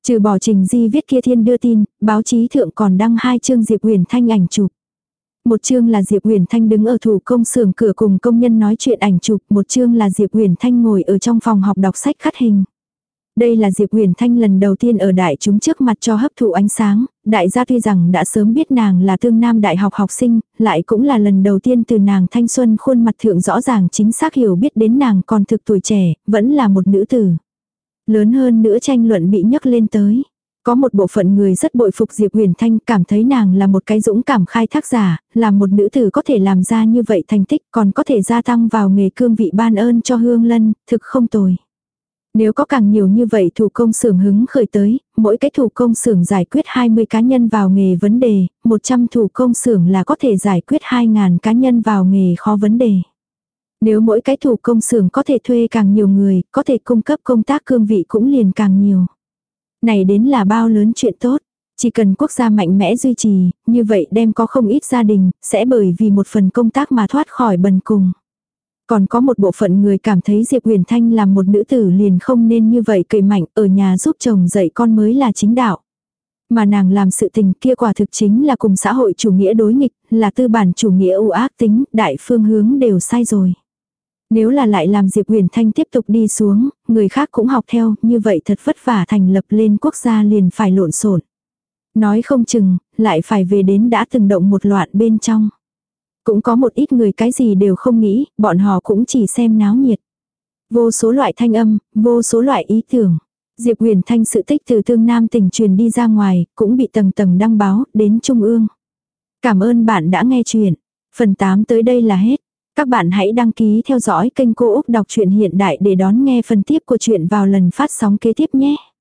Trừ bỏ Trình Di viết kia thiên đưa tin, báo chí thượng còn đăng hai chương Diệp Huyền Thanh ảnh chụp. Một chương là Diệp Huyền Thanh đứng ở thủ công xưởng cửa cùng công nhân nói chuyện ảnh chụp, một chương là Diệp Huyền Thanh ngồi ở trong phòng học đọc sách khắc hình. Đây là Diệp Huyền Thanh lần đầu tiên ở đại chúng trước mặt cho hấp thụ ánh sáng, đại gia tuy rằng đã sớm biết nàng là Tương Nam Đại học học sinh, lại cũng là lần đầu tiên từ nàng thanh xuân khuôn mặt thượng rõ ràng chính xác hiểu biết đến nàng còn thực tuổi trẻ, vẫn là một nữ tử. Lớn hơn nữa tranh luận bị nhấc lên tới. Có một bộ phận người rất bội phục Diệp Huyền Thanh, cảm thấy nàng là một cái dũng cảm khai thác giả, là một nữ tử có thể làm ra như vậy thành tích, còn có thể gia tăng vào nghề cương vị ban ơn cho Hương Lân, thực không tồi. Nếu có càng nhiều như vậy thủ công xưởng hứng khởi tới, mỗi cái thủ công xưởng giải quyết hai mươi cá nhân vào nghề vấn đề, một trăm thủ công xưởng là có thể giải quyết hai nghìn cá nhân vào nghề khó vấn đề. Nếu mỗi cái thủ công xưởng có thể thuê càng nhiều người, có thể cung cấp công tác cương vị cũng liền càng nhiều. Này đến là bao lớn chuyện tốt. Chỉ cần quốc gia mạnh mẽ duy trì, như vậy đem có không ít gia đình, sẽ bởi vì một phần công tác mà thoát khỏi bần cùng. Còn có một bộ phận người cảm thấy Diệp Huyền Thanh là một nữ tử liền không nên như vậy cậy mạnh ở nhà giúp chồng dạy con mới là chính đạo. Mà nàng làm sự tình kia quả thực chính là cùng xã hội chủ nghĩa đối nghịch, là tư bản chủ nghĩa ưu ác tính, đại phương hướng đều sai rồi. Nếu là lại làm Diệp Huyền Thanh tiếp tục đi xuống, người khác cũng học theo, như vậy thật vất vả thành lập lên quốc gia liền phải lộn xộn. Nói không chừng, lại phải về đến đã từng động một loạn bên trong. Cũng có một ít người cái gì đều không nghĩ, bọn họ cũng chỉ xem náo nhiệt. Vô số loại thanh âm, vô số loại ý tưởng. Diệp Huyền Thanh sự tích từ Tương Nam tỉnh truyền đi ra ngoài, cũng bị tầng tầng đăng báo, đến Trung ương. Cảm ơn bạn đã nghe chuyện. Phần tám tới đây là hết. Các bạn hãy đăng ký theo dõi kênh Cô Úc Đọc truyện Hiện Đại để đón nghe phần tiếp của chuyện vào lần phát sóng kế tiếp nhé.